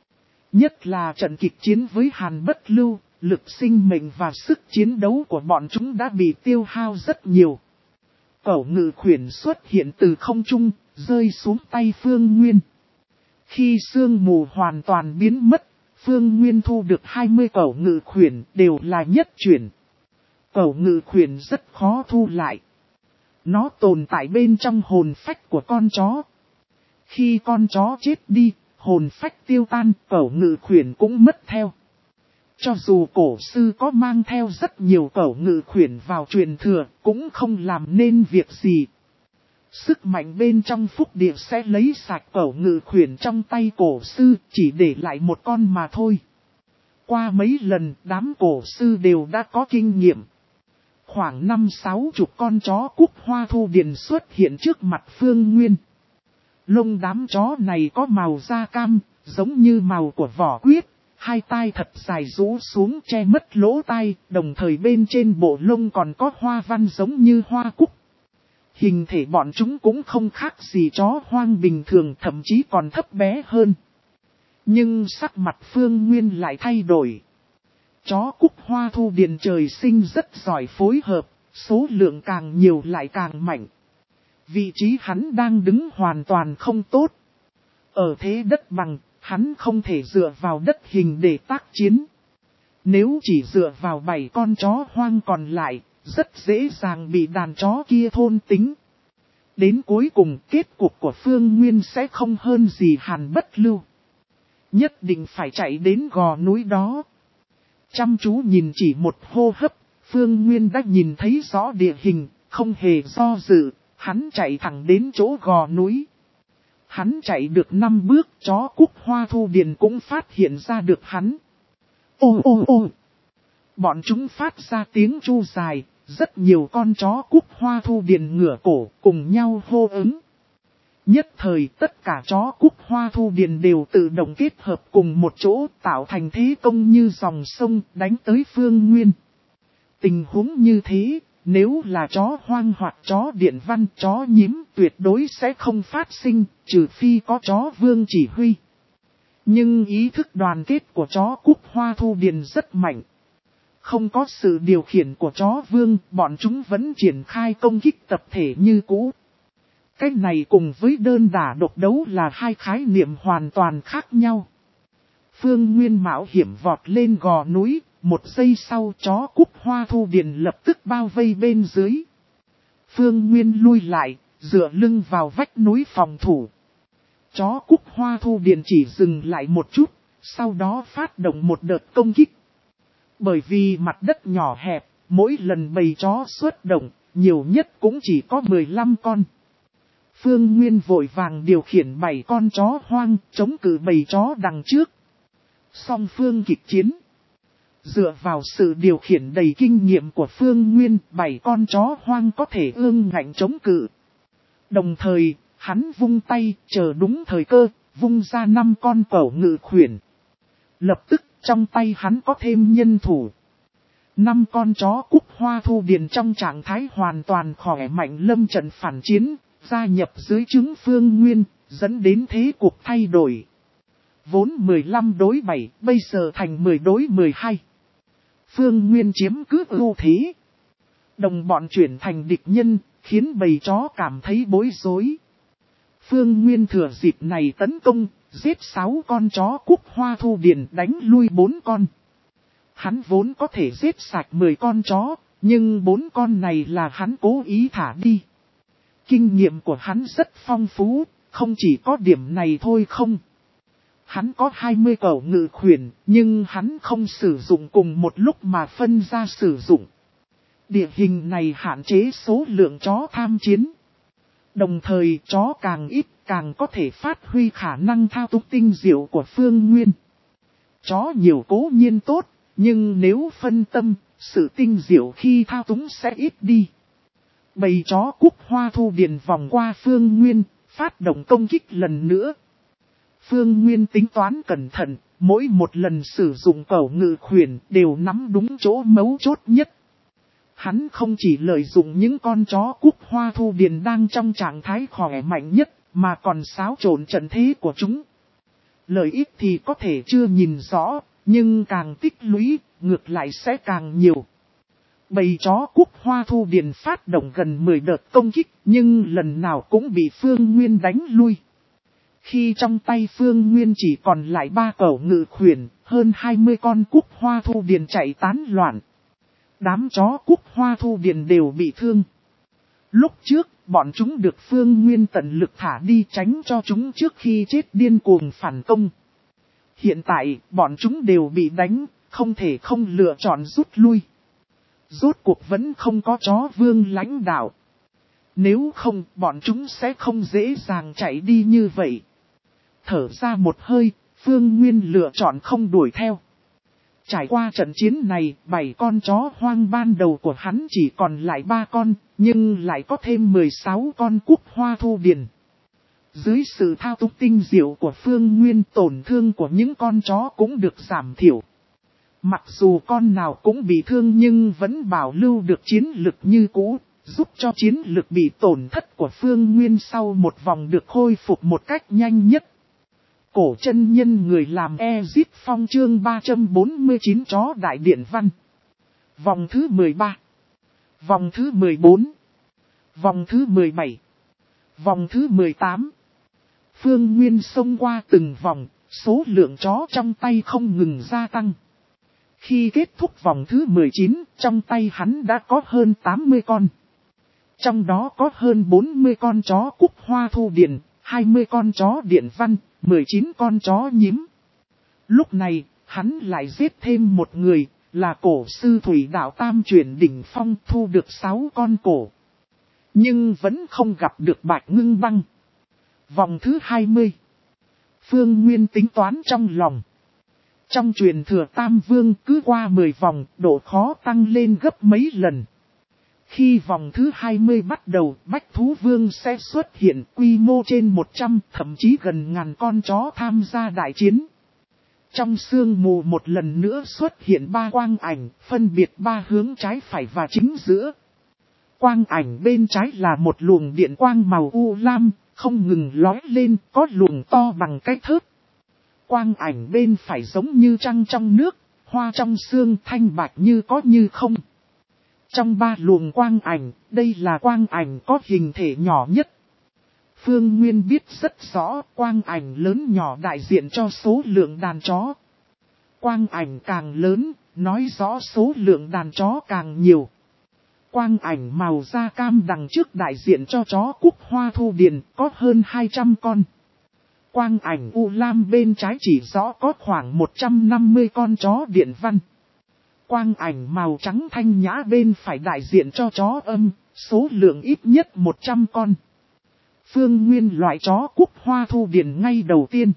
Nhất là trận kịch chiến với Hàn Bất Lưu, lực sinh mệnh và sức chiến đấu của bọn chúng đã bị tiêu hao rất nhiều. Cẩu ngự khuyển xuất hiện từ không trung, rơi xuống tay Phương Nguyên. Khi sương mù hoàn toàn biến mất, Phương Nguyên thu được hai mươi cẩu ngự khuyển đều là nhất chuyển. Cẩu ngự khuyển rất khó thu lại. Nó tồn tại bên trong hồn phách của con chó. Khi con chó chết đi, hồn phách tiêu tan, cẩu ngự khuyển cũng mất theo. Cho dù cổ sư có mang theo rất nhiều cẩu ngự khuyển vào truyền thừa, cũng không làm nên việc gì. Sức mạnh bên trong phúc địa sẽ lấy sạch cẩu ngự khuyển trong tay cổ sư, chỉ để lại một con mà thôi. Qua mấy lần, đám cổ sư đều đã có kinh nghiệm. Khoảng năm sáu chục con chó cúc hoa thu điền xuất hiện trước mặt Phương Nguyên. Lông đám chó này có màu da cam, giống như màu của vỏ quyết. Hai tai thật dài rũ xuống che mất lỗ tai, đồng thời bên trên bộ lông còn có hoa văn giống như hoa cúc. Hình thể bọn chúng cũng không khác gì chó hoang bình thường, thậm chí còn thấp bé hơn. Nhưng sắc mặt Phương Nguyên lại thay đổi. Chó cúc hoa thu điền trời sinh rất giỏi phối hợp, số lượng càng nhiều lại càng mạnh. Vị trí hắn đang đứng hoàn toàn không tốt. Ở thế đất bằng, hắn không thể dựa vào đất hình để tác chiến. Nếu chỉ dựa vào bảy con chó hoang còn lại, rất dễ dàng bị đàn chó kia thôn tính. Đến cuối cùng kết cục của Phương Nguyên sẽ không hơn gì Hàn Bất Lưu. Nhất định phải chạy đến gò núi đó. Chăm chú nhìn chỉ một hô hấp, Phương Nguyên đã nhìn thấy rõ địa hình, không hề do dự, hắn chạy thẳng đến chỗ gò núi. Hắn chạy được năm bước, chó cúc hoa thu điền cũng phát hiện ra được hắn. Ô ô ô! Bọn chúng phát ra tiếng chu dài, rất nhiều con chó cúc hoa thu điền ngửa cổ cùng nhau hô ứng. Nhất thời tất cả chó cúc hoa thu điền đều tự động kết hợp cùng một chỗ tạo thành thế công như dòng sông đánh tới Phương Nguyên. Tình huống như thế, nếu là chó hoang hoặc chó điện văn, chó nhím tuyệt đối sẽ không phát sinh, trừ phi có chó vương chỉ huy. Nhưng ý thức đoàn kết của chó cúc hoa thu điền rất mạnh. Không có sự điều khiển của chó vương, bọn chúng vẫn triển khai công kích tập thể như cũ. Cái này cùng với đơn đả độc đấu là hai khái niệm hoàn toàn khác nhau. Phương Nguyên mạo hiểm vọt lên gò núi, một giây sau chó cúc hoa thu điền lập tức bao vây bên dưới. Phương Nguyên lui lại, dựa lưng vào vách núi phòng thủ. Chó cúc hoa thu điền chỉ dừng lại một chút, sau đó phát động một đợt công kích. Bởi vì mặt đất nhỏ hẹp, mỗi lần bầy chó xuất động, nhiều nhất cũng chỉ có mười lăm con. Phương Nguyên vội vàng điều khiển bảy con chó hoang, chống cự bầy chó đằng trước. Song phương kịch chiến. Dựa vào sự điều khiển đầy kinh nghiệm của Phương Nguyên, bảy con chó hoang có thể ương ngạnh chống cự. Đồng thời, hắn vung tay, chờ đúng thời cơ, vung ra năm con cẩu ngự khuyển. Lập tức, trong tay hắn có thêm nhân thủ. Năm con chó cúc hoa thu điền trong trạng thái hoàn toàn khỏe mạnh lâm trận phản chiến, gia nhập dưới trướng Phương Nguyên, dẫn đến thế cuộc thay đổi. Vốn mười lăm đối bảy, bây giờ thành mười đối mười hai. Phương Nguyên chiếm cứ ưu thế. Đồng bọn chuyển thành địch nhân, khiến bầy chó cảm thấy bối rối. Phương Nguyên thừa dịp này tấn công, giết sáu con chó cúc hoa thu điền đánh lui bốn con. Hắn vốn có thể giết sạch mười con chó, nhưng bốn con này là hắn cố ý thả đi. Kinh nghiệm của hắn rất phong phú, không chỉ có điểm này thôi không. Hắn có hai mươi cẩu ngự khuyển, nhưng hắn không sử dụng cùng một lúc mà phân ra sử dụng. Địa hình này hạn chế số lượng chó tham chiến. Đồng thời chó càng ít càng có thể phát huy khả năng thao túng tinh diệu của Phương Nguyên. Chó nhiều cố nhiên tốt, nhưng nếu phân tâm, sự tinh diệu khi thao túng sẽ ít đi. Bầy chó cúc hoa thu điền vòng qua Phương Nguyên, phát động công kích lần nữa. Phương Nguyên tính toán cẩn thận, mỗi một lần sử dụng cẩu ngự khuyển đều nắm đúng chỗ mấu chốt nhất. Hắn không chỉ lợi dụng những con chó cúc hoa thu điền đang trong trạng thái khỏe mạnh nhất, mà còn xáo trộn trận thế của chúng. Lợi ích thì có thể chưa nhìn rõ, nhưng càng tích lũy, ngược lại sẽ càng nhiều. Bầy chó cúc hoa thu điền phát động gần mười đợt công kích, nhưng lần nào cũng bị Phương Nguyên đánh lui. Khi trong tay Phương Nguyên chỉ còn lại ba cẩu ngự khuyển, hơn hai mươi con cúc hoa thu điền chạy tán loạn. Đám chó cúc hoa thu điền đều bị thương. Lúc trước, bọn chúng được Phương Nguyên tận lực thả đi tránh cho chúng trước khi chết điên cuồng phản công. Hiện tại, bọn chúng đều bị đánh, không thể không lựa chọn rút lui. Rốt cuộc vẫn không có chó vương lãnh đạo. Nếu không, bọn chúng sẽ không dễ dàng chạy đi như vậy. Thở ra một hơi, Phương Nguyên lựa chọn không đuổi theo. Trải qua trận chiến này, bảy con chó hoang ban đầu của hắn chỉ còn lại ba con, nhưng lại có thêm mười sáu con cúc hoa thu điền. Dưới sự thao túng tinh diệu của Phương Nguyên, tổn thương của những con chó cũng được giảm thiểu. Mặc dù con nào cũng bị thương nhưng vẫn bảo lưu được chiến lực như cũ, giúp cho chiến lực bị tổn thất của Phương Nguyên sau một vòng được khôi phục một cách nhanh nhất. Cổ chân nhân người làm Ezip Phong chương ba trăm bốn mươi chín chó đại điện văn. Vòng thứ mười ba. Vòng thứ mười bốn. Vòng thứ mười bảy. Vòng thứ mười tám. Phương Nguyên xông qua từng vòng, số lượng chó trong tay không ngừng gia tăng. Khi kết thúc vòng thứ mười chín, trong tay hắn đã có hơn tám mươi con. Trong đó có hơn bốn mươi con chó cúc hoa thu điền, hai mươi con chó điện văn, mười chín con chó nhím. Lúc này, hắn lại giết thêm một người, là cổ sư Thủy Đạo Tam chuyển đỉnh phong thu được sáu con cổ. Nhưng vẫn không gặp được Bạch Ngưng Băng. Vòng thứ hai mươi. Phương Nguyên tính toán trong lòng. Trong truyền thừa Tam Vương cứ qua mười vòng, độ khó tăng lên gấp mấy lần. Khi vòng thứ hai mươi bắt đầu, Bách Thú Vương sẽ xuất hiện quy mô trên một trăm, thậm chí gần ngàn con chó tham gia đại chiến. Trong sương mù một lần nữa xuất hiện ba quang ảnh, phân biệt ba hướng trái phải và chính giữa. Quang ảnh bên trái là một luồng điện quang màu u lam, không ngừng lói lên, có luồng to bằng cái thớt. Quang ảnh bên phải giống như trăng trong nước, hoa trong sương thanh bạch như có như không. Trong ba luồng quang ảnh, đây là quang ảnh có hình thể nhỏ nhất. Phương Nguyên biết rất rõ quang ảnh lớn nhỏ đại diện cho số lượng đàn chó. Quang ảnh càng lớn, nói rõ số lượng đàn chó càng nhiều. Quang ảnh màu da cam đằng trước đại diện cho chó cúc hoa thu điền, có hơn hai trăm con. Quang ảnh u lam bên trái chỉ rõ có khoảng một trăm năm mươi con chó điện văn. Quang ảnh màu trắng thanh nhã bên phải đại diện cho chó âm, số lượng ít nhất một trăm con. Phương Nguyên loại chó cúc hoa thu điền ngay đầu tiên.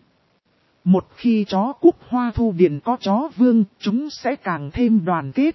Một khi chó cúc hoa thu điền có chó vương, chúng sẽ càng thêm đoàn kết.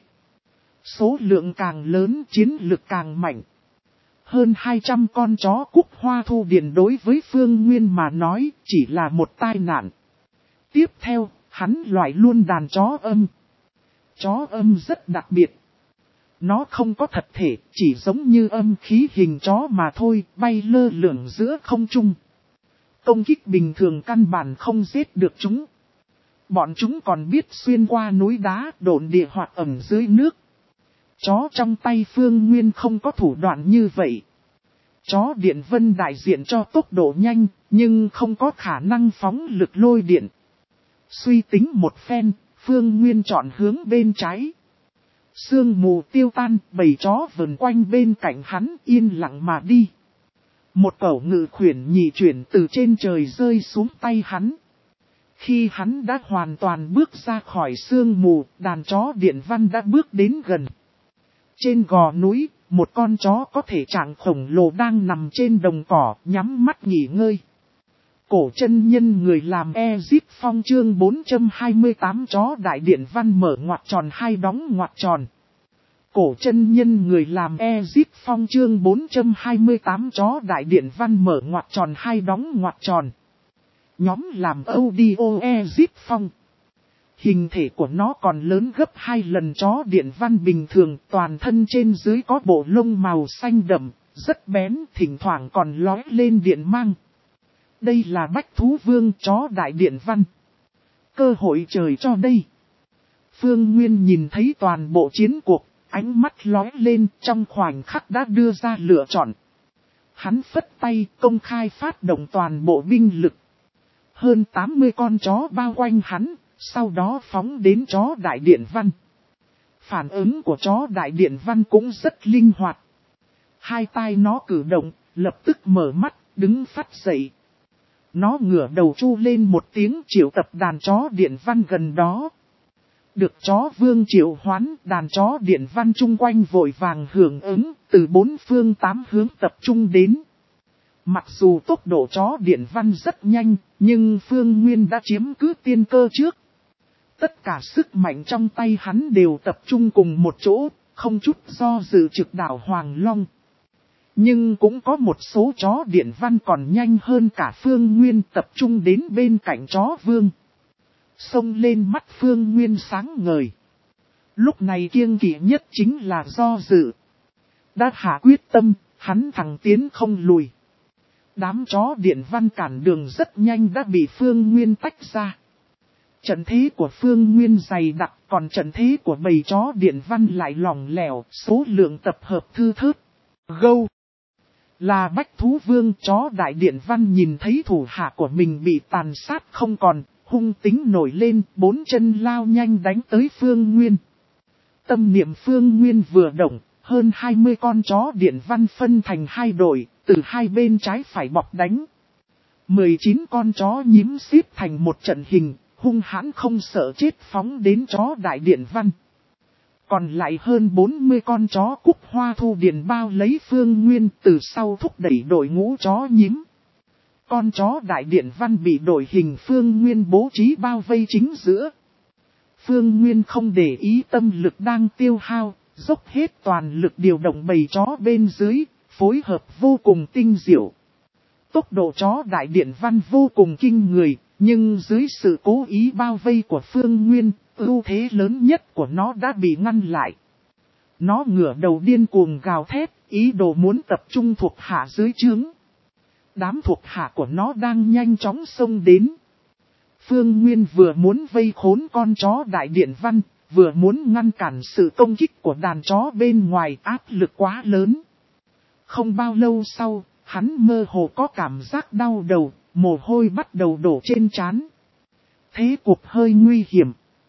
Số lượng càng lớn, chiến lực càng mạnh. Hơn hai trăm con chó cúc hoa thu điền đối với Phương Nguyên mà nói chỉ là một tai nạn. Tiếp theo, hắn loại luôn đàn chó âm. Chó âm rất đặc biệt. Nó không có thật thể, chỉ giống như âm khí hình chó mà thôi, bay lơ lửng giữa không trung. Công kích bình thường căn bản không giết được chúng. Bọn chúng còn biết xuyên qua núi đá, độn địa hoặc ẩn dưới nước. Chó trong tay Phương Nguyên không có thủ đoạn như vậy. Chó điện vân đại diện cho tốc độ nhanh, nhưng không có khả năng phóng lực lôi điện. Suy tính một phen, Phương Nguyên chọn hướng bên trái. Sương mù tiêu tan, bầy chó vần quanh bên cạnh hắn yên lặng mà đi. Một cẩu ngự khuyển nhị chuyển từ trên trời rơi xuống tay hắn. Khi hắn đã hoàn toàn bước ra khỏi sương mù, đàn chó điện văn đã bước đến gần. Trên gò núi, một con chó có thể trạng khổng lồ đang nằm trên đồng cỏ, nhắm mắt nghỉ ngơi. Cổ chân nhân người làm Ezip Phong chương bốn trăm hai mươi tám chó đại điện văn mở ngoặc tròn hai đóng ngoặc tròn. Cổ chân nhân người làm Ezip Phong chương bốn trăm hai mươi tám chó đại điện văn mở ngoặc tròn hai đóng ngoặc tròn. Nhóm làm audio Ezip Phong. Hình thể của nó còn lớn gấp hai lần chó điện văn bình thường, toàn thân trên dưới có bộ lông màu xanh đậm, rất bén, thỉnh thoảng còn lói lên điện mang. Đây là bách thú vương chó đại điện văn. Cơ hội trời cho đây. Phương Nguyên nhìn thấy toàn bộ chiến cuộc, ánh mắt lói lên trong khoảnh khắc đã đưa ra lựa chọn. Hắn phất tay công khai phát động toàn bộ binh lực. Hơn tám mươi con chó bao quanh hắn, sau đó phóng đến chó đại điện văn. Phản ứng của chó đại điện văn cũng rất linh hoạt. Hai tai nó cử động, lập tức mở mắt, đứng phát dậy. Nó ngửa đầu chu lên một tiếng triệu tập đàn chó điện văn gần đó. Được chó vương triệu hoán, đàn chó điện văn chung quanh vội vàng hưởng ứng, từ bốn phương tám hướng tập trung đến. Mặc dù tốc độ chó điện văn rất nhanh, nhưng Phương Nguyên đã chiếm cứ tiên cơ trước. Tất cả sức mạnh trong tay hắn đều tập trung cùng một chỗ, không chút do dự trực đảo Hoàng Long. Nhưng cũng có một số chó điện văn còn nhanh hơn cả Phương Nguyên tập trung đến bên cạnh chó vương. Xông lên mắt Phương Nguyên sáng ngời. Lúc này kiêng kỵ nhất chính là do dự. Đã hạ quyết tâm, hắn thẳng tiến không lùi. Đám chó điện văn cản đường rất nhanh đã bị Phương Nguyên tách ra. Trận thế của Phương Nguyên dày đặc, còn trận thế của bầy chó điện văn lại lỏng lẻo, số lượng tập hợp thư thớt. Gâu! Là bách thú vương chó đại điện văn nhìn thấy thủ hạ của mình bị tàn sát không còn, hung tính nổi lên, bốn chân lao nhanh đánh tới Phương Nguyên. Tâm niệm Phương Nguyên vừa động, hơn hai mươi con chó điện văn phân thành hai đội, từ hai bên trái phải bọc đánh. mười chín con chó nhím xếp thành một trận hình, hung hãn không sợ chết phóng đến chó đại điện văn. Còn lại hơn bốn mươi con chó cúc hoa thu điền bao lấy Phương Nguyên từ sau thúc đẩy đội ngũ chó nhím. Con chó đại điện văn bị đội hình Phương Nguyên bố trí bao vây chính giữa. Phương Nguyên không để ý tâm lực đang tiêu hao, dốc hết toàn lực điều động bầy chó bên dưới, phối hợp vô cùng tinh diệu. Tốc độ chó đại điện văn vô cùng kinh người, nhưng dưới sự cố ý bao vây của Phương Nguyên, ưu thế lớn nhất của nó đã bị ngăn lại. Nó ngửa đầu điên cuồng gào thét, ý đồ muốn tập trung thuộc hạ dưới trướng. Đám thuộc hạ của nó đang nhanh chóng xông đến. Phương Nguyên vừa muốn vây khốn con chó đại điện văn, vừa muốn ngăn cản sự công kích của đàn chó bên ngoài, áp lực quá lớn. Không bao lâu sau, hắn mơ hồ có cảm giác đau đầu, mồ hôi bắt đầu đổ trên trán. Thế cuộc hơi nguy hiểm.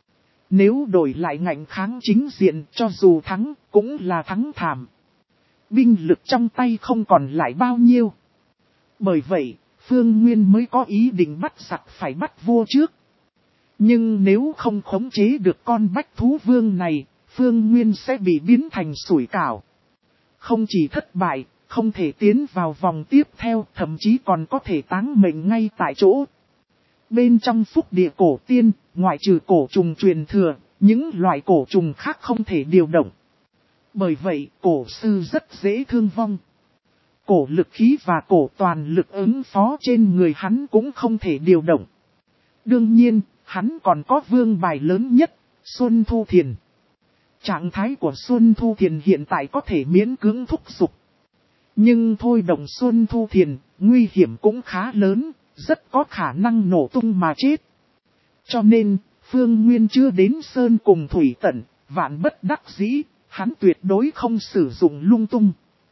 Nếu đổi lại ngạnh kháng chính diện, cho dù thắng, cũng là thắng thảm. Binh lực trong tay không còn lại bao nhiêu. Bởi vậy, Phương Nguyên mới có ý định bắt giặc phải bắt vua trước. Nhưng nếu không khống chế được con bách thú vương này, Phương Nguyên sẽ bị biến thành sủi cảo. Không chỉ thất bại, không thể tiến vào vòng tiếp theo, thậm chí còn có thể táng mệnh ngay tại chỗ. Bên trong phúc địa cổ tiên, ngoại trừ cổ trùng truyền thừa, những loại cổ trùng khác không thể điều động. Bởi vậy, cổ sư rất dễ thương vong. Cổ lực khí và cổ toàn lực ứng phó trên người hắn cũng không thể điều động. Đương nhiên, hắn còn có vương bài lớn nhất, Xuân Thu Thiền. Trạng thái của Xuân Thu Thiền hiện tại có thể miễn cưỡng thúc giục. Nhưng thôi động Xuân Thu Thiền, nguy hiểm cũng khá lớn, rất có khả năng nổ tung mà chết. Cho nên, Phương Nguyên chưa đến sơn cùng thủy tận, vạn bất đắc dĩ, hắn tuyệt đối không sử dụng lung tung.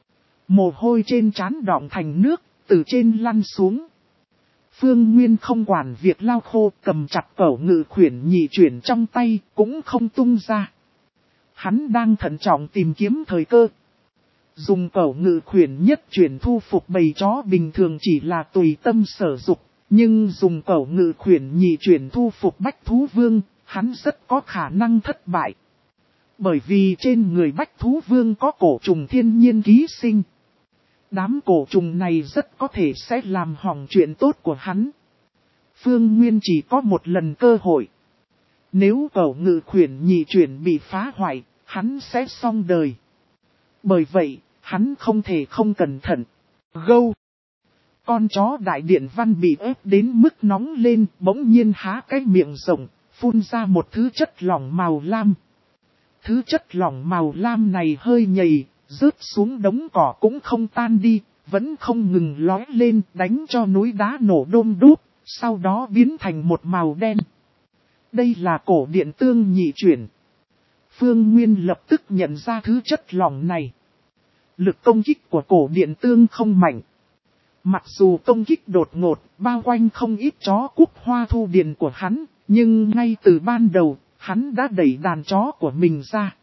Mồ hôi trên trán đọng thành nước, từ trên lăn xuống. Phương Nguyên không quản việc lau khô, cầm chặt cẩu ngự khuyển nhị chuyển trong tay, cũng không tung ra. Hắn đang thận trọng tìm kiếm thời cơ. Dùng cẩu ngự khuyển nhất chuyển thu phục bầy chó bình thường chỉ là tùy tâm sở dục, nhưng dùng cẩu ngự khuyển nhị chuyển thu phục bách thú vương, hắn rất có khả năng thất bại. Bởi vì trên người bách thú vương có cổ trùng thiên nhiên ký sinh. Đám cổ trùng này rất có thể sẽ làm hỏng chuyện tốt của hắn. Phương Nguyên chỉ có một lần cơ hội. Nếu cẩu ngự khuyển nhị chuyển bị phá hoại, hắn sẽ xong đời. Bởi vậy, hắn không thể không cẩn thận. Gâu! Con chó đại điện văn bị ép đến mức nóng lên, bỗng nhiên há cái miệng rộng, phun ra một thứ chất lỏng màu lam. Thứ chất lỏng màu lam này hơi nhầy, rớt xuống đống cỏ cũng không tan đi, vẫn không ngừng lói lên đánh cho núi đá nổ đôm đúc, sau đó biến thành một màu đen. Đây là cổ điện tương nhị chuyển. Phương Nguyên lập tức nhận ra thứ chất lỏng này. Lực công kích của cổ điện tương không mạnh. Mặc dù công kích đột ngột, bao quanh không ít chó cúc hoa thu điện của hắn, nhưng ngay từ ban đầu, hắn đã đẩy đàn chó của mình ra.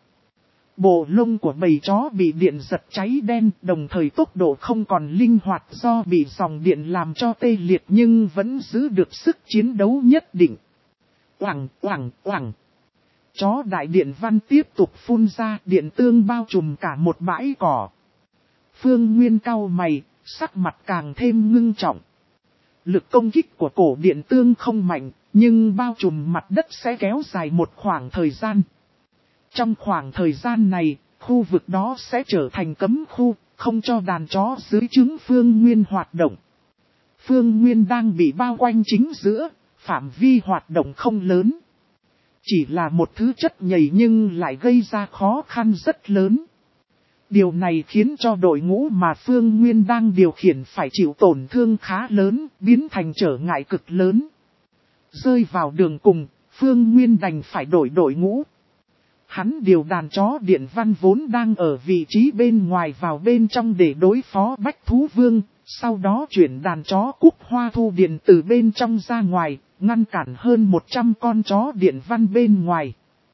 Bộ lông của bầy chó bị điện giật cháy đen, đồng thời tốc độ không còn linh hoạt do bị dòng điện làm cho tê liệt nhưng vẫn giữ được sức chiến đấu nhất định. Oảng, oảng, oảng. Chó đại điện văn tiếp tục phun ra, điện tương bao trùm cả một bãi cỏ. Phương Nguyên cau mày, sắc mặt càng thêm ngưng trọng. Lực công kích của cổ điện tương không mạnh, nhưng bao trùm mặt đất sẽ kéo dài một khoảng thời gian. Trong khoảng thời gian này, khu vực đó sẽ trở thành cấm khu, không cho đàn chó dưới trướng Phương Nguyên hoạt động. Phương Nguyên đang bị bao quanh chính giữa, phạm vi hoạt động không lớn. Chỉ là một thứ chất nhầy nhưng lại gây ra khó khăn rất lớn. Điều này khiến cho đội ngũ mà Phương Nguyên đang điều khiển phải chịu tổn thương khá lớn, biến thành trở ngại cực lớn. Rơi vào đường cùng, Phương Nguyên đành phải đổi đội ngũ. Hắn điều đàn chó điện văn vốn đang ở vị trí bên ngoài vào bên trong để đối phó bách thú vương, sau đó chuyển đàn chó cúc hoa thu điện từ bên trong ra ngoài, ngăn cản hơn một trăm con chó điện văn bên ngoài.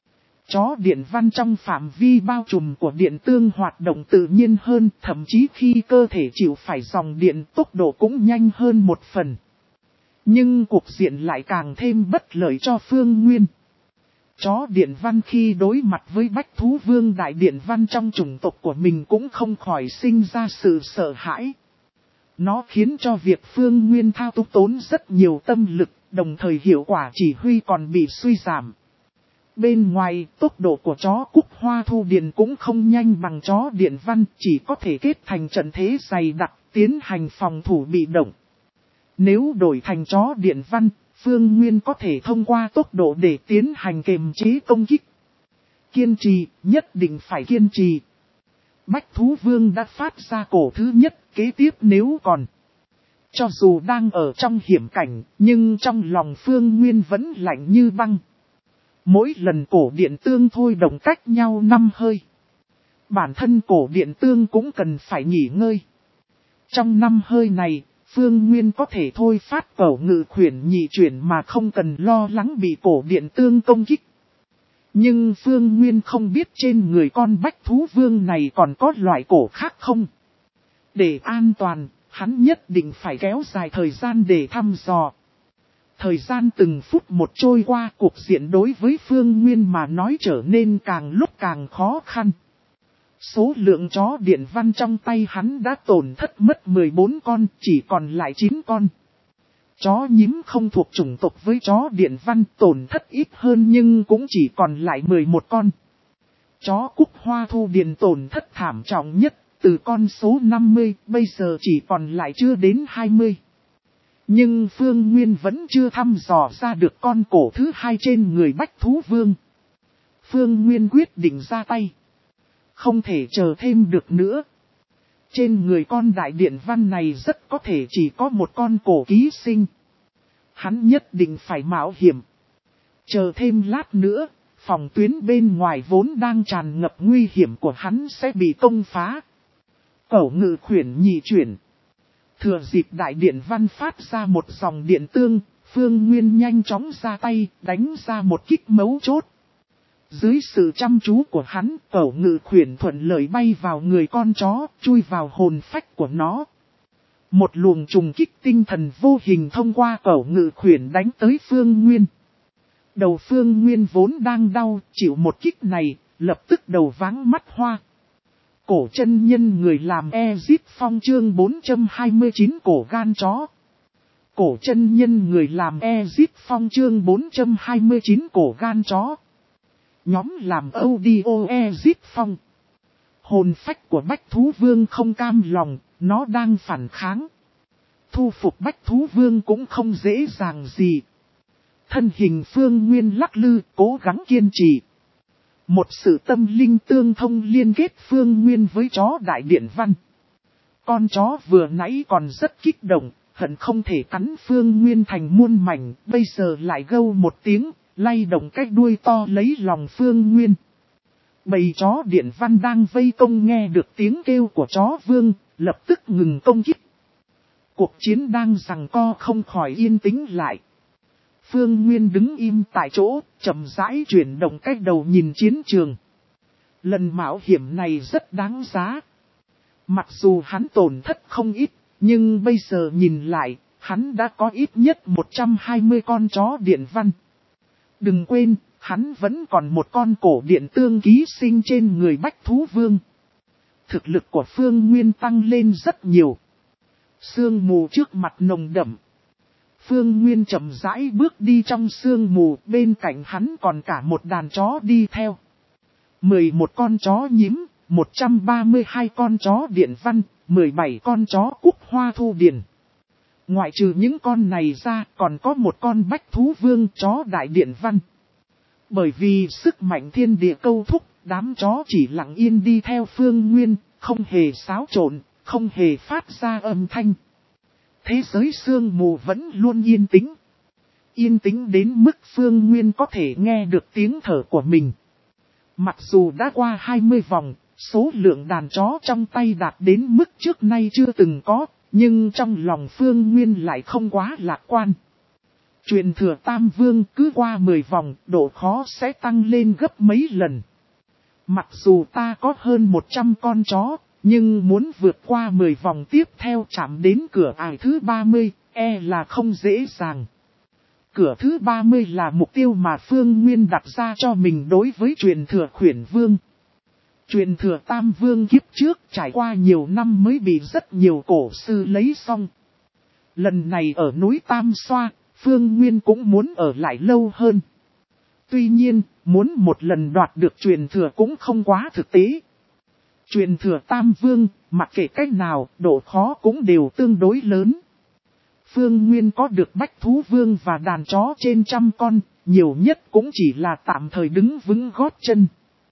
Chó điện văn trong phạm vi bao trùm của điện tương hoạt động tự nhiên hơn, thậm chí khi cơ thể chịu phải dòng điện tốc độ cũng nhanh hơn một phần. Nhưng cuộc diện lại càng thêm bất lợi cho Phương Nguyên. Chó điện văn khi đối mặt với bách thú vương đại điện văn trong chủng tộc của mình cũng không khỏi sinh ra sự sợ hãi. Nó khiến cho việc Phương Nguyên thao túng tốn rất nhiều tâm lực, đồng thời hiệu quả chỉ huy còn bị suy giảm. Bên ngoài, tốc độ của chó cúc hoa thu điện cũng không nhanh bằng chó điện văn, chỉ có thể kết thành trận thế dày đặc, tiến hành phòng thủ bị động. Nếu đổi thành chó điện văn, Phương Nguyên có thể thông qua tốc độ để tiến hành kiềm chế công kích. Kiên trì, nhất định phải kiên trì. Bách thú vương đã phát ra cổ thứ nhất, kế tiếp nếu còn. Cho dù đang ở trong hiểm cảnh, nhưng trong lòng Phương Nguyên vẫn lạnh như băng. Mỗi lần cổ điện tương thôi động cách nhau năm hơi. Bản thân cổ điện tương cũng cần phải nghỉ ngơi. Trong năm hơi này, Phương Nguyên có thể thôi phát cẩu ngự khuyển nhị chuyển mà không cần lo lắng bị cổ điện tương công kích. Nhưng Phương Nguyên không biết trên người con bách thú vương này còn có loại cổ khác không. Để an toàn, hắn nhất định phải kéo dài thời gian để thăm dò. Thời gian từng phút một trôi qua, cuộc diện đối với Phương Nguyên mà nói trở nên càng lúc càng khó khăn. Số lượng chó điện văn trong tay hắn đã tổn thất mất mười bốn con, chỉ còn lại chín con. Chó nhím không thuộc chủng tộc với chó điện văn tổn thất ít hơn nhưng cũng chỉ còn lại mười một con. Chó cúc hoa thu điện tổn thất thảm trọng nhất, từ con số năm mươi, bây giờ chỉ còn lại chưa đến hai mươi. Nhưng Phương Nguyên vẫn chưa thăm dò ra được con cổ thứ hai trên người bách thú vương. Phương Nguyên quyết định ra tay. Không thể chờ thêm được nữa. Trên người con đại điện văn này rất có thể chỉ có một con cổ ký sinh. Hắn nhất định phải mạo hiểm. Chờ thêm lát nữa, phòng tuyến bên ngoài vốn đang tràn ngập nguy hiểm của hắn sẽ bị công phá. Cẩu ngự khuyển nhị chuyển. Thừa dịp đại điện văn phát ra một dòng điện tương, Phương Nguyên nhanh chóng ra tay, đánh ra một kích mấu chốt. Dưới sự chăm chú của hắn, cẩu ngự khuyển thuận lợi bay vào người con chó, chui vào hồn phách của nó. Một luồng trùng kích tinh thần vô hình thông qua cẩu ngự khuyển đánh tới Phương Nguyên. Đầu Phương Nguyên vốn đang đau, chịu một kích này, lập tức đầu váng mắt hoa. Cổ chân nhân người làm Ezip Phong chương bốn trăm hai mươi chín cổ gan chó. Cổ chân nhân người làm Ezip Phong chương bốn trăm hai mươi chín cổ gan chó. Nhóm làm audio Ezip Phong. Hồn phách của Bách Thú Vương không cam lòng, nó đang phản kháng. Thu phục Bách Thú Vương cũng không dễ dàng gì. Thân hình Phương Nguyên lắc lư, cố gắng kiên trì. Một sự tâm linh tương thông liên kết Phương Nguyên với chó đại điện văn. Con chó vừa nãy còn rất kích động, hận không thể cắn Phương Nguyên thành muôn mảnh, bây giờ lại gâu một tiếng, lay động cái đuôi to lấy lòng Phương Nguyên. Bầy chó điện văn đang vây công nghe được tiếng kêu của chó vương, lập tức ngừng công kích. Cuộc chiến đang giằng co không khỏi yên tĩnh lại. Phương Nguyên đứng im tại chỗ, chậm rãi chuyển động cái đầu nhìn chiến trường. Lần mạo hiểm này rất đáng giá. Mặc dù hắn tổn thất không ít, nhưng bây giờ nhìn lại, hắn đã có ít nhất một trăm hai mươi con chó điện văn. Đừng quên, hắn vẫn còn một con cổ điện tương ký sinh trên người Bách Thú Vương. Thực lực của Phương Nguyên tăng lên rất nhiều. Sương mù trước mặt nồng đậm. Phương Nguyên chậm rãi bước đi trong sương mù, bên cạnh hắn còn cả một đàn chó đi theo. mười một con chó nhím, một trăm ba mươi hai con chó điện văn, mười bảy con chó cúc hoa thu điền. Ngoại trừ những con này ra, còn có một con Bách Thú Vương chó đại điện văn. Bởi vì sức mạnh thiên địa câu thúc, đám chó chỉ lặng yên đi theo Phương Nguyên, không hề xáo trộn, không hề phát ra âm thanh. Thế giới sương mù vẫn luôn yên tĩnh. Yên tĩnh đến mức Phương Nguyên có thể nghe được tiếng thở của mình. Mặc dù đã qua hai mươi vòng, số lượng đàn chó trong tay đạt đến mức trước nay chưa từng có, nhưng trong lòng Phương Nguyên lại không quá lạc quan. Truyền thừa Tam Vương cứ qua mười vòng, độ khó sẽ tăng lên gấp mấy lần. Mặc dù ta có hơn một trăm con chó, nhưng muốn vượt qua mười vòng tiếp theo chạm đến cửa ải thứ ba mươi, e là không dễ dàng. Cửa thứ ba mươi là mục tiêu mà Phương Nguyên đặt ra cho mình đối với truyền thừa Khuyển Vương. Truyền thừa Tam Vương kiếp trước trải qua nhiều năm mới bị rất nhiều cổ sư lấy xong. Lần này ở núi Tam Xoa, Phương Nguyên cũng muốn ở lại lâu hơn. Tuy nhiên, muốn một lần đoạt được truyền thừa cũng không quá thực tế. Truyền thừa Tam Vương, mặc kệ cách nào, độ khó cũng đều tương đối lớn. Phương Nguyên có được Bách Thú Vương và đàn chó trên trăm con, nhiều nhất cũng chỉ là tạm thời đứng vững gót chân.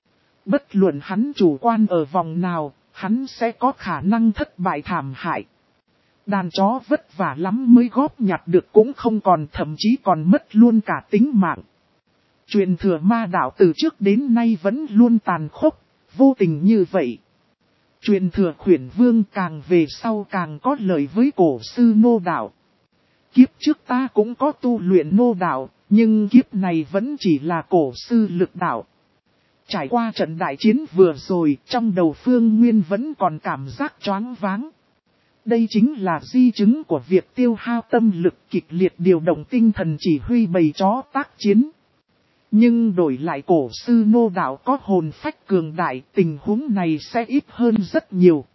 Bất luận hắn chủ quan ở vòng nào, hắn sẽ có khả năng thất bại thảm hại. Đàn chó vất vả lắm mới góp nhặt được cũng không còn, thậm chí còn mất luôn cả tính mạng. Truyền thừa ma đạo từ trước đến nay vẫn luôn tàn khốc, vô tình như vậy. Truyền thừa Khuyển Vương càng về sau càng có lợi với cổ sư nô đạo. Kiếp trước ta cũng có tu luyện nô đạo, nhưng kiếp này vẫn chỉ là cổ sư lực đạo. Trải qua trận đại chiến vừa rồi, trong đầu Phương Nguyên vẫn còn cảm giác choáng váng. Đây chính là di chứng của việc tiêu hao tâm lực kịch liệt điều động tinh thần chỉ huy bầy chó tác chiến. Nhưng đổi lại cổ sư nô đạo có hồn phách cường đại, tình huống này sẽ ít hơn rất nhiều.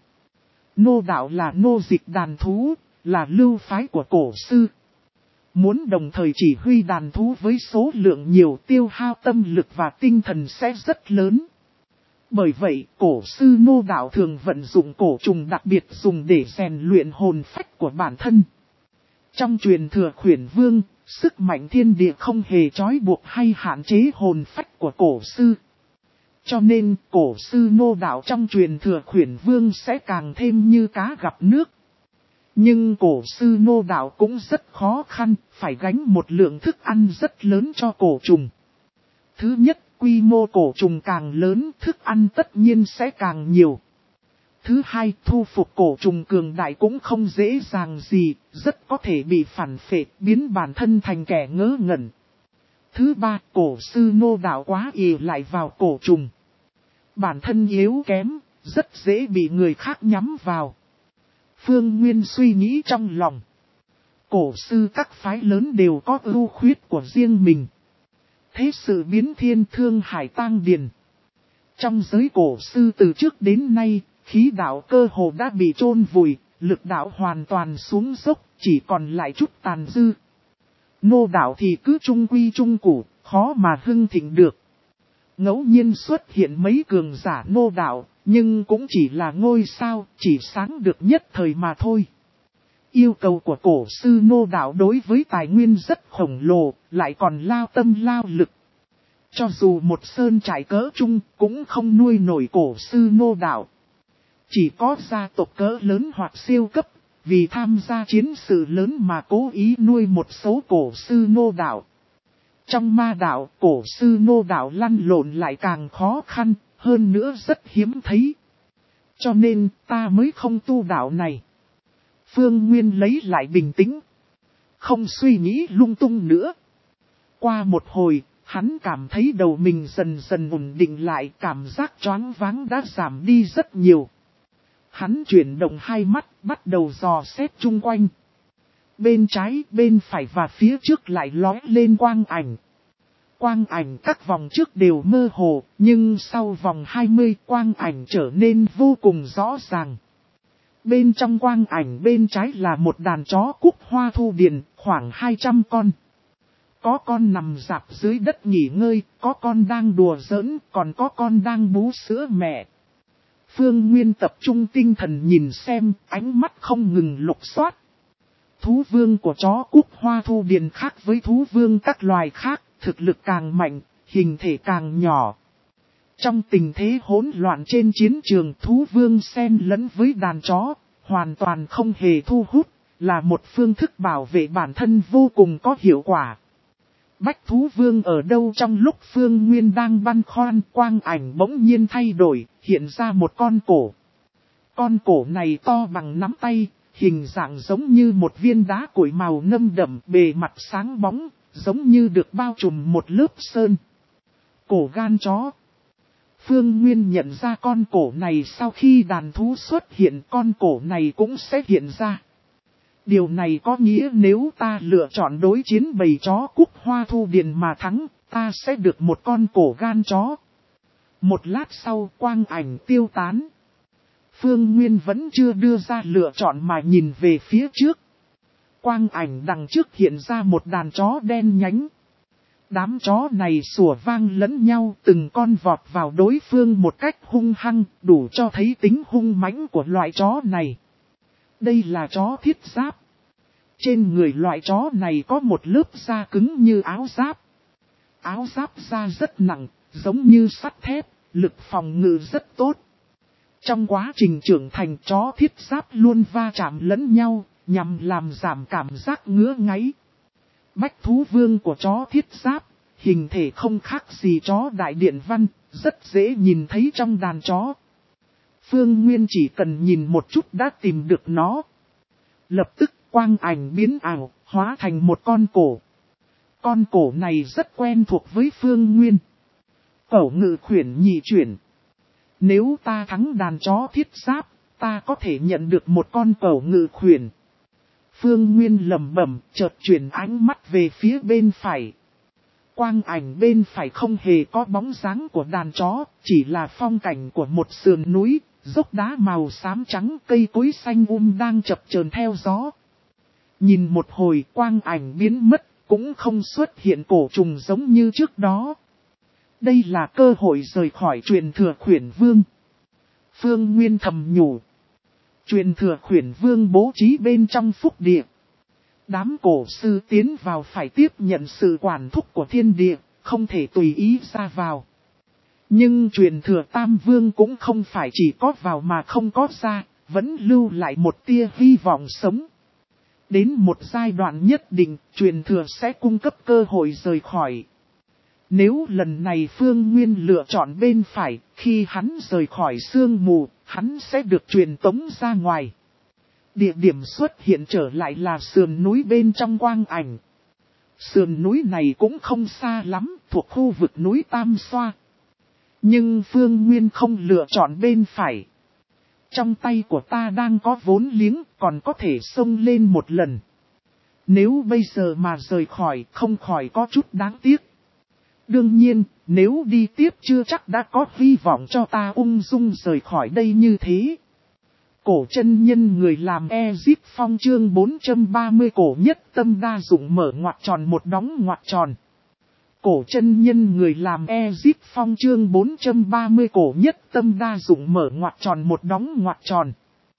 Nô đạo là nô dịch đàn thú, là lưu phái của cổ sư. Muốn đồng thời chỉ huy đàn thú với số lượng nhiều, tiêu hao tâm lực và tinh thần sẽ rất lớn. Bởi vậy, cổ sư nô đạo thường vận dụng cổ trùng đặc biệt dùng để rèn luyện hồn phách của bản thân. Trong truyền thừa Khuyển Vương, sức mạnh thiên địa không hề trói buộc hay hạn chế hồn phách của cổ sư. Cho nên cổ sư nô đạo trong truyền thừa khuyển vương sẽ càng thêm như cá gặp nước. Nhưng cổ sư nô đạo cũng rất khó khăn, phải gánh một lượng thức ăn rất lớn cho cổ trùng. Thứ nhất, quy mô cổ trùng càng lớn, thức ăn tất nhiên sẽ càng nhiều. Thứ hai, thu phục cổ trùng cường đại cũng không dễ dàng gì, rất có thể bị phản phệ, biến bản thân thành kẻ ngớ ngẩn. Thứ ba, cổ sư nô đạo quá ỷ lại vào cổ trùng. Bản thân yếu kém, rất dễ bị người khác nhắm vào. Phương Nguyên suy nghĩ trong lòng. Cổ sư các phái lớn đều có ưu khuyết của riêng mình. Thế sự biến thiên thương hải tang điền. Trong giới cổ sư từ trước đến nay, khí đạo cơ hồ đã bị chôn vùi, lực đạo hoàn toàn xuống dốc, chỉ còn lại chút tàn dư. Nô đạo thì cứ trung quy trung củ, khó mà hưng thịnh được. Ngẫu nhiên xuất hiện mấy cường giả nô đạo, nhưng cũng chỉ là ngôi sao, chỉ sáng được nhất thời mà thôi. Yêu cầu của cổ sư nô đạo đối với tài nguyên rất khổng lồ, lại còn lao tâm lao lực. Cho dù một sơn trại cỡ chung cũng không nuôi nổi cổ sư nô đạo. Chỉ có gia tộc cỡ lớn hoặc siêu cấp, vì tham gia chiến sự lớn mà cố ý nuôi một số cổ sư nô đạo. Trong ma đạo, cổ sư nô đạo lăn lộn lại càng khó khăn, hơn nữa rất hiếm thấy. Cho nên ta mới không tu đạo này. Phương Nguyên lấy lại bình tĩnh. Không suy nghĩ lung tung nữa. Qua một hồi, hắn cảm thấy đầu mình dần dần ổn định lại, cảm giác choáng váng đã giảm đi rất nhiều. Hắn chuyển động hai mắt, bắt đầu dò xét chung quanh. Bên trái, bên phải và phía trước lại lóe lên quang ảnh. Quang ảnh các vòng trước đều mơ hồ, nhưng sau vòng hai mươi quang ảnh trở nên vô cùng rõ ràng. Bên trong quang ảnh bên trái là một đàn chó cúc hoa thu điền, khoảng hai trăm con. Có con nằm rạp dưới đất nghỉ ngơi, có con đang đùa giỡn, còn có con đang bú sữa mẹ. Phương Nguyên tập trung tinh thần nhìn xem, ánh mắt không ngừng lục soát. Thú vương của chó cúc hoa thu điền khác với thú vương các loài khác, thực lực càng mạnh, hình thể càng nhỏ. Trong tình thế hỗn loạn trên chiến trường, thú vương xen lẫn với đàn chó, hoàn toàn không hề thu hút, là một phương thức bảo vệ bản thân vô cùng có hiệu quả. Bách thú vương ở đâu? Trong lúc Phương Nguyên đang băn khoăn, quang ảnh bỗng nhiên thay đổi, hiện ra một con cổ. Con cổ này to bằng nắm tay, hình dạng giống như một viên đá củi màu ngâm đậm, bề mặt sáng bóng, giống như được bao trùm một lớp sơn. Cổ gan chó. Phương Nguyên nhận ra con cổ này sau khi đàn thú xuất hiện, con cổ này cũng sẽ hiện ra. Điều này có nghĩa nếu ta lựa chọn đối chiến bầy chó cúc hoa thu điền mà thắng, ta sẽ được một con cổ gan chó. Một lát sau quang ảnh tiêu tán. Phương Nguyên vẫn chưa đưa ra lựa chọn mà nhìn về phía trước. Quang ảnh đằng trước hiện ra một đàn chó đen nhánh. Đám chó này sủa vang lẫn nhau, từng con vọt vào đối phương một cách hung hăng, đủ cho thấy tính hung mãnh của loại chó này. Đây là chó thiết giáp. Trên người loại chó này có một lớp da cứng như áo giáp. Áo giáp da rất nặng, giống như sắt thép, lực phòng ngự rất tốt. Trong quá trình trưởng thành, chó thiết giáp luôn va chạm lẫn nhau, nhằm làm giảm cảm giác ngứa ngáy. Bách thú vương của chó thiết giáp, hình thể không khác gì chó đại điện văn, rất dễ nhìn thấy trong đàn chó. Phương Nguyên chỉ cần nhìn một chút đã tìm được nó. Lập tức quang ảnh biến ảo, hóa thành một con cổ. Con cổ này rất quen thuộc với Phương Nguyên. Cẩu ngự khuyển nhị chuyển. Nếu ta thắng đàn chó thiết giáp, ta có thể nhận được một con cẩu ngự khuyển. Phương Nguyên lẩm bẩm, chợt chuyển ánh mắt về phía bên phải. Quang ảnh bên phải không hề có bóng dáng của đàn chó, chỉ là phong cảnh của một sườn núi, dốc đá màu xám trắng, cây cối xanh um đang chập chờn theo gió. Nhìn một hồi quang ảnh biến mất, cũng không xuất hiện cổ trùng giống như trước đó. Đây là cơ hội rời khỏi truyền thừa khuyển vương. Phương Nguyên thầm nhủ. Truyền thừa khuyển vương bố trí bên trong phúc địa. Đám cổ sư tiến vào phải tiếp nhận sự quản thúc của thiên địa, không thể tùy ý ra vào. Nhưng truyền thừa Tam Vương cũng không phải chỉ có vào mà không có ra, vẫn lưu lại một tia hy vọng sống. Đến một giai đoạn nhất định, truyền thừa sẽ cung cấp cơ hội rời khỏi. Nếu lần này Phương Nguyên lựa chọn bên phải, khi hắn rời khỏi sương mù, hắn sẽ được truyền tống ra ngoài. Địa điểm xuất hiện trở lại là sườn núi bên trong quang ảnh. Sườn núi này cũng không xa lắm, thuộc khu vực núi Tam Xoa. Nhưng Phương Nguyên không lựa chọn bên phải. Trong tay của ta đang có vốn liếng, còn có thể xông lên một lần. Nếu bây giờ mà rời khỏi, không khỏi có chút đáng tiếc. Đương nhiên, nếu đi tiếp chưa chắc đã có hy vọng cho ta ung dung rời khỏi đây như thế. Cổ chân nhân người làm Ezip Phong chương bốn trăm ba mươi cổ nhất tâm đa dụng mở ngoặc tròn một đóng ngoặc tròn. Cổ chân nhân người làm Ezip Phong chương bốn trăm ba mươi cổ nhất tâm đa dụng mở ngoặc tròn một đóng ngoặc tròn.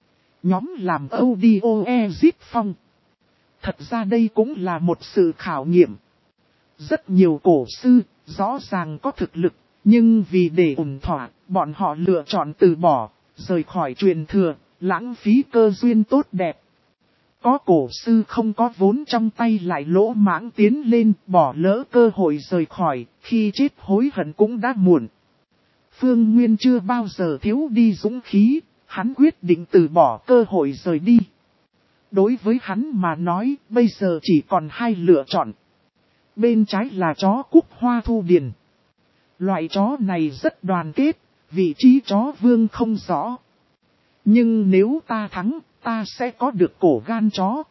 Nhóm làm audio Ezip Phong. Thật ra đây cũng là một sự khảo nghiệm. Rất nhiều cổ sư, rõ ràng có thực lực, nhưng vì để ổn thỏa, bọn họ lựa chọn từ bỏ, rời khỏi truyền thừa, lãng phí cơ duyên tốt đẹp. Có cổ sư không có vốn trong tay lại lỗ mãng tiến lên, bỏ lỡ cơ hội rời khỏi, khi chết hối hận cũng đã muộn. Phương Nguyên chưa bao giờ thiếu đi dũng khí, hắn quyết định từ bỏ cơ hội rời đi. Đối với hắn mà nói, bây giờ chỉ còn hai lựa chọn. Bên trái là chó Cúc Hoa Thu Điền. Loại chó này rất đoàn kết, vị trí chó vương không rõ. Nhưng nếu ta thắng, ta sẽ có được cổ gan chó.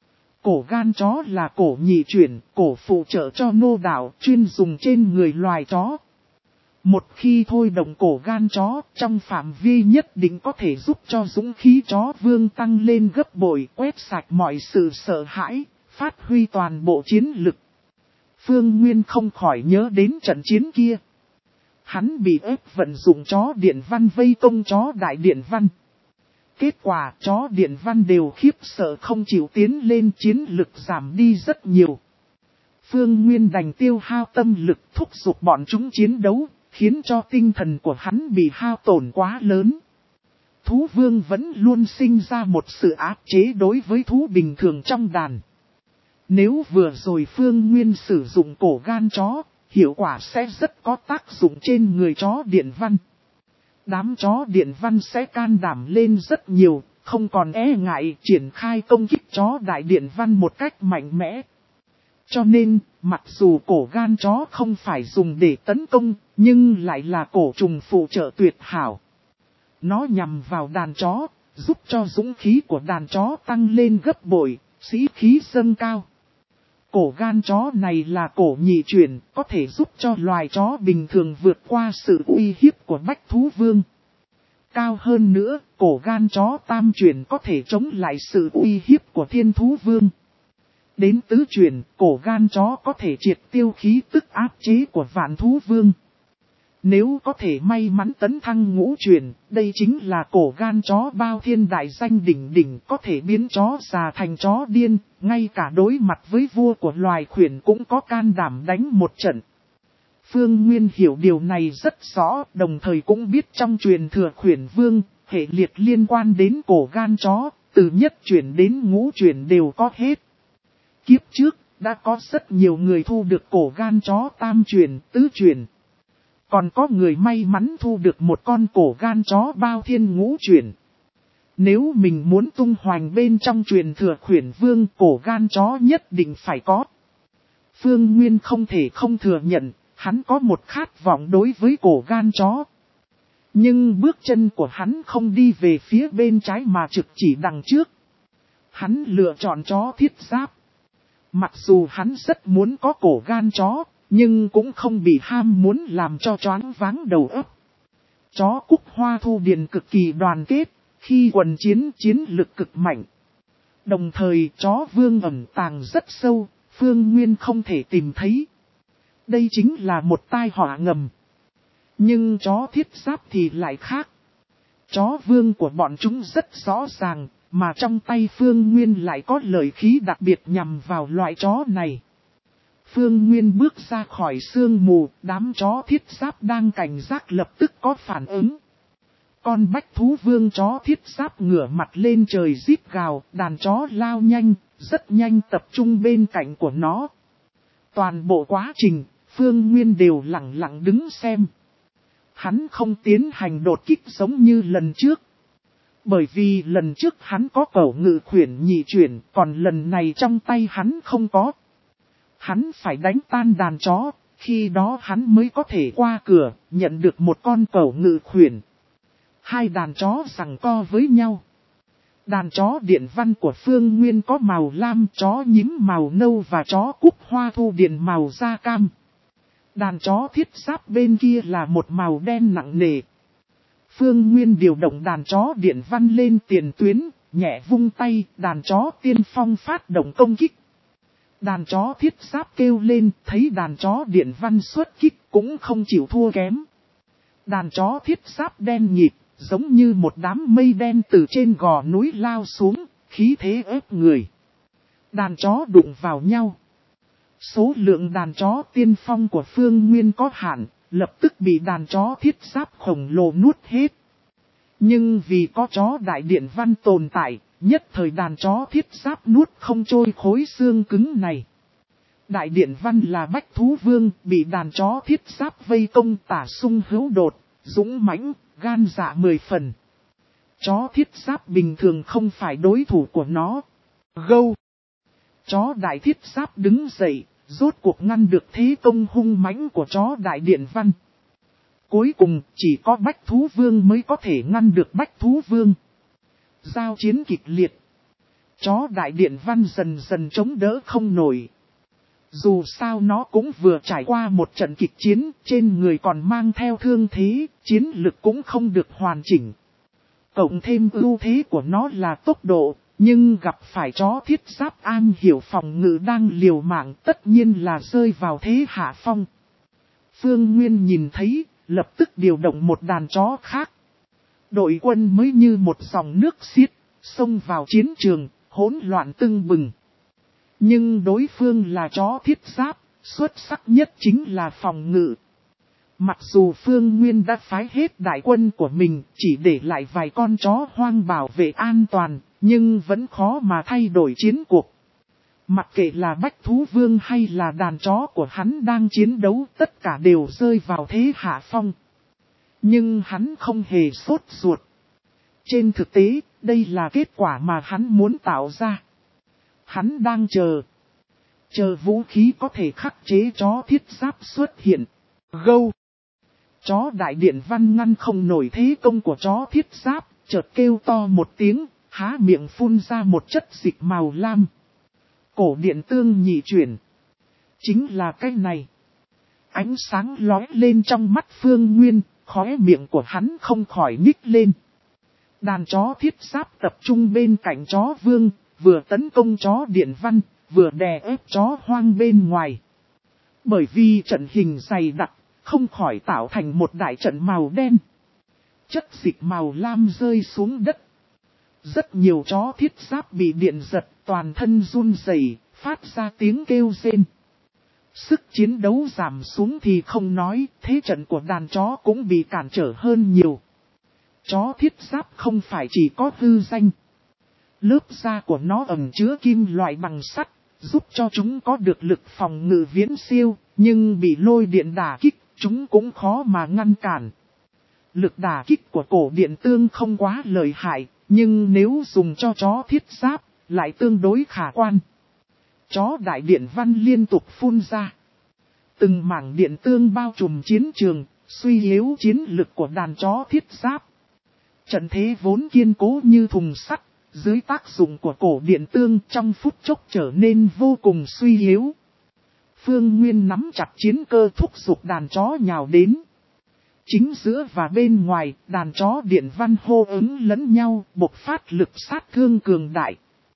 Cổ gan chó là cổ nhị chuyển, cổ phụ trợ cho nô đạo chuyên dùng trên người loài chó. Một khi thôi động cổ gan chó, trong phạm vi nhất định có thể giúp cho dũng khí chó vương tăng lên gấp bội, quét sạch mọi sự sợ hãi, phát huy toàn bộ chiến lực. Phương Nguyên không khỏi nhớ đến trận chiến kia. Hắn bị ép vận dụng chó điện văn vây công chó đại điện văn. Kết quả chó điện văn đều khiếp sợ không chịu tiến lên, chiến lực giảm đi rất nhiều. Phương Nguyên đành tiêu hao tâm lực thúc giục bọn chúng chiến đấu, khiến cho tinh thần của hắn bị hao tổn quá lớn. Thú vương vẫn luôn sinh ra một sự áp chế đối với thú bình thường trong đàn. Nếu vừa rồi Phương Nguyên sử dụng cổ gan chó, hiệu quả sẽ rất có tác dụng trên người chó điện văn. Đám chó điện văn sẽ can đảm lên rất nhiều, không còn e ngại triển khai công kích chó đại điện văn một cách mạnh mẽ. Cho nên, mặc dù cổ gan chó không phải dùng để tấn công, nhưng lại là cổ trùng phụ trợ tuyệt hảo. Nó nhằm vào đàn chó, giúp cho dũng khí của đàn chó tăng lên gấp bội, sĩ khí dâng cao. Cổ gan chó này là cổ nhị chuyển, có thể giúp cho loài chó bình thường vượt qua sự uy hiếp của bách thú vương. Cao hơn nữa, cổ gan chó tam chuyển có thể chống lại sự uy hiếp của thiên thú vương. Đến tứ chuyển, cổ gan chó có thể triệt tiêu khí tức áp chế của vạn thú vương. Nếu có thể may mắn tấn thăng ngũ chuyển, đây chính là cổ gan chó bao thiên đại danh đỉnh đỉnh, có thể biến chó già thành chó điên, ngay cả đối mặt với vua của loài khuyển cũng có can đảm đánh một trận. Phương Nguyên hiểu điều này rất rõ, đồng thời cũng biết trong truyền thừa khuyển vương, hệ liệt liên quan đến cổ gan chó, từ nhất chuyển đến ngũ chuyển đều có hết. Kiếp trước, đã có rất nhiều người thu được cổ gan chó tam chuyển, tứ chuyển. Còn có người may mắn thu được một con cổ gan chó bao thiên ngũ chuyển. Nếu mình muốn tung hoành bên trong truyền thừa khuyển vương, cổ gan chó nhất định phải có. Phương Nguyên không thể không thừa nhận, hắn có một khát vọng đối với cổ gan chó. Nhưng bước chân của hắn không đi về phía bên trái mà trực chỉ đằng trước. Hắn lựa chọn chó thiết giáp. Mặc dù hắn rất muốn có cổ gan chó, nhưng cũng không bị ham muốn làm cho choáng váng đầu óc. Chó Cúc Hoa Thu Điền cực kỳ đoàn kết, khi quần chiến chiến lực cực mạnh. Đồng thời chó vương ẩn tàng rất sâu, Phương Nguyên không thể tìm thấy. Đây chính là một tai họa ngầm. Nhưng chó thiết giáp thì lại khác. Chó vương của bọn chúng rất rõ ràng, mà trong tay Phương Nguyên lại có lợi khí đặc biệt nhằm vào loại chó này. Phương Nguyên bước ra khỏi sương mù, đám chó thiết giáp đang cảnh giác lập tức có phản ứng. Con bách thú vương chó thiết giáp ngửa mặt lên trời rít gào, đàn chó lao nhanh, rất nhanh tập trung bên cạnh của nó. Toàn bộ quá trình, Phương Nguyên đều lặng lặng đứng xem. Hắn không tiến hành đột kích giống như lần trước. Bởi vì lần trước hắn có cẩu ngự khuyển nhị chuyển, còn lần này trong tay hắn không có. Hắn phải đánh tan đàn chó, khi đó hắn mới có thể qua cửa, nhận được một con cẩu ngự khuyển. Hai đàn chó giằng co với nhau. Đàn chó điện văn của Phương Nguyên có màu lam, chó nhím màu nâu và chó cúc hoa thu điện màu da cam. Đàn chó thiết giáp bên kia là một màu đen nặng nề. Phương Nguyên điều động đàn chó điện văn lên tiền tuyến, nhẹ vung tay, đàn chó tiên phong phát động công kích. Đàn chó thiết giáp kêu lên, thấy đàn chó điện văn xuất kích cũng không chịu thua kém. Đàn chó thiết giáp đen nhịp, giống như một đám mây đen từ trên gò núi lao xuống, khí thế ép người. Đàn chó đụng vào nhau. Số lượng đàn chó tiên phong của Phương Nguyên có hạn, lập tức bị đàn chó thiết giáp khổng lồ nuốt hết. Nhưng vì có chó đại điện văn tồn tại, nhất thời đàn chó thiết giáp nuốt không trôi khối xương cứng này. Đại điện văn là bách thú vương, bị đàn chó thiết giáp vây công tả sung hữu đột, dũng mãnh, gan dạ mười phần. Chó thiết giáp bình thường không phải đối thủ của nó. Gâu! Chó đại thiết giáp đứng dậy, rốt cuộc ngăn được thế công hung mãnh của chó đại điện văn. Cuối cùng chỉ có bách thú vương mới có thể ngăn được bách thú vương. Giao chiến kịch liệt. Chó đại điện văn dần dần chống đỡ không nổi. Dù sao nó cũng vừa trải qua một trận kịch chiến, trên người còn mang theo thương thế, chiến lực cũng không được hoàn chỉnh. Cộng thêm ưu thế của nó là tốc độ, nhưng gặp phải chó thiết giáp an hiểu phòng ngự đang liều mạng tất nhiên là rơi vào thế hạ phong. Phương Nguyên nhìn thấy, lập tức điều động một đàn chó khác. Đội quân mới như một dòng nước xiết, xông vào chiến trường, hỗn loạn tưng bừng. Nhưng đối phương là chó thiết giáp, xuất sắc nhất chính là phòng ngự. Mặc dù Phương Nguyên đã phái hết đại quân của mình, chỉ để lại vài con chó hoang bảo vệ an toàn, nhưng vẫn khó mà thay đổi chiến cuộc. Mặc kệ là bách thú vương hay là đàn chó của hắn đang chiến đấu, tất cả đều rơi vào thế hạ phong. Nhưng hắn không hề sốt ruột. Trên thực tế, đây là kết quả mà hắn muốn tạo ra. Hắn đang chờ. Chờ vũ khí có thể khắc chế chó thiết giáp xuất hiện. Gâu! Chó đại điện văn ngăn không nổi thế công của chó thiết giáp, chợt kêu to một tiếng, há miệng phun ra một chất dịch màu lam. Cổ điện tương nhị chuyển. Chính là cái này. Ánh sáng lóe lên trong mắt Phương Nguyên, khóe miệng của hắn không khỏi nhích lên. Đàn chó thiết giáp tập trung bên cạnh chó vương, vừa tấn công chó điện văn, vừa đè ép chó hoang bên ngoài. Bởi vì trận hình dày đặc, không khỏi tạo thành một đại trận màu đen. Chất dịch màu lam rơi xuống đất. Rất nhiều chó thiết giáp bị điện giật, toàn thân run rẩy, phát ra tiếng kêu rên. Sức chiến đấu giảm xuống thì không nói, thế trận của đàn chó cũng bị cản trở hơn nhiều. Chó thiết giáp không phải chỉ có hư danh. Lớp da của nó ẩn chứa kim loại bằng sắt, giúp cho chúng có được lực phòng ngự viễn siêu, nhưng bị lôi điện đả kích, chúng cũng khó mà ngăn cản. Lực đả kích của cổ điện tương không quá lợi hại, nhưng nếu dùng cho chó thiết giáp, lại tương đối khả quan. Chó đại điện văn liên tục phun ra. Từng mảng điện tương bao trùm chiến trường, suy yếu chiến lực của đàn chó thiết giáp. Trận thế vốn kiên cố như thùng sắt, dưới tác dụng của cổ điện tương trong phút chốc trở nên vô cùng suy yếu. Phương Nguyên nắm chặt chiến cơ thúc giục đàn chó nhào đến. Chính giữa và bên ngoài, đàn chó điện văn hô ứng lẫn nhau, bộc phát lực sát thương cường đại.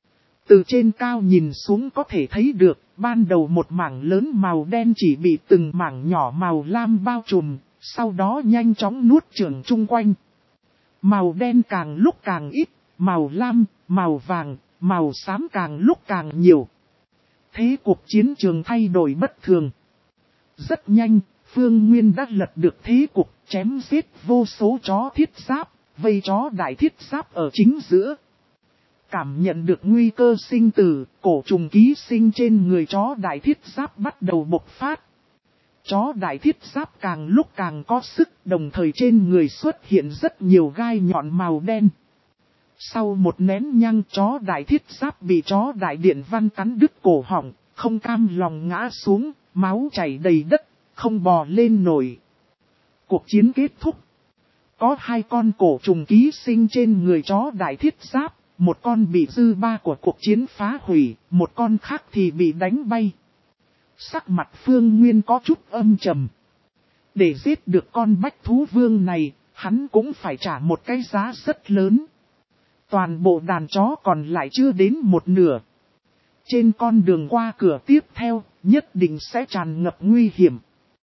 Từ trên cao nhìn xuống có thể thấy được, ban đầu một mảng lớn màu đen chỉ bị từng mảng nhỏ màu lam bao trùm, sau đó nhanh chóng nuốt chửng chung quanh. Màu đen càng lúc càng ít, màu lam, màu vàng, màu xám càng lúc càng nhiều. Thế cuộc chiến trường thay đổi bất thường. Rất nhanh, Phương Nguyên đã lật được thế cục, chém giết vô số chó thiết giáp, vây chó đại thiết giáp ở chính giữa. Cảm nhận được nguy cơ sinh tử, cổ trùng ký sinh trên người chó đại thiết giáp bắt đầu bộc phát. Chó đại thiết giáp càng lúc càng có sức, đồng thời trên người xuất hiện rất nhiều gai nhọn màu đen. Sau một nén nhang, chó đại thiết giáp bị chó đại điện văn cắn đứt cổ họng, không cam lòng ngã xuống, máu chảy đầy đất, không bò lên nổi. Cuộc chiến kết thúc. Có hai con cổ trùng ký sinh trên người chó đại thiết giáp, một con bị dư ba của cuộc chiến phá hủy, một con khác thì bị đánh bay. Sắc mặt Phương Nguyên có chút âm trầm. Để giết được con bách thú vương này, hắn cũng phải trả một cái giá rất lớn. Toàn bộ đàn chó còn lại chưa đến một nửa. Trên con đường qua cửa tiếp theo, nhất định sẽ tràn ngập nguy hiểm.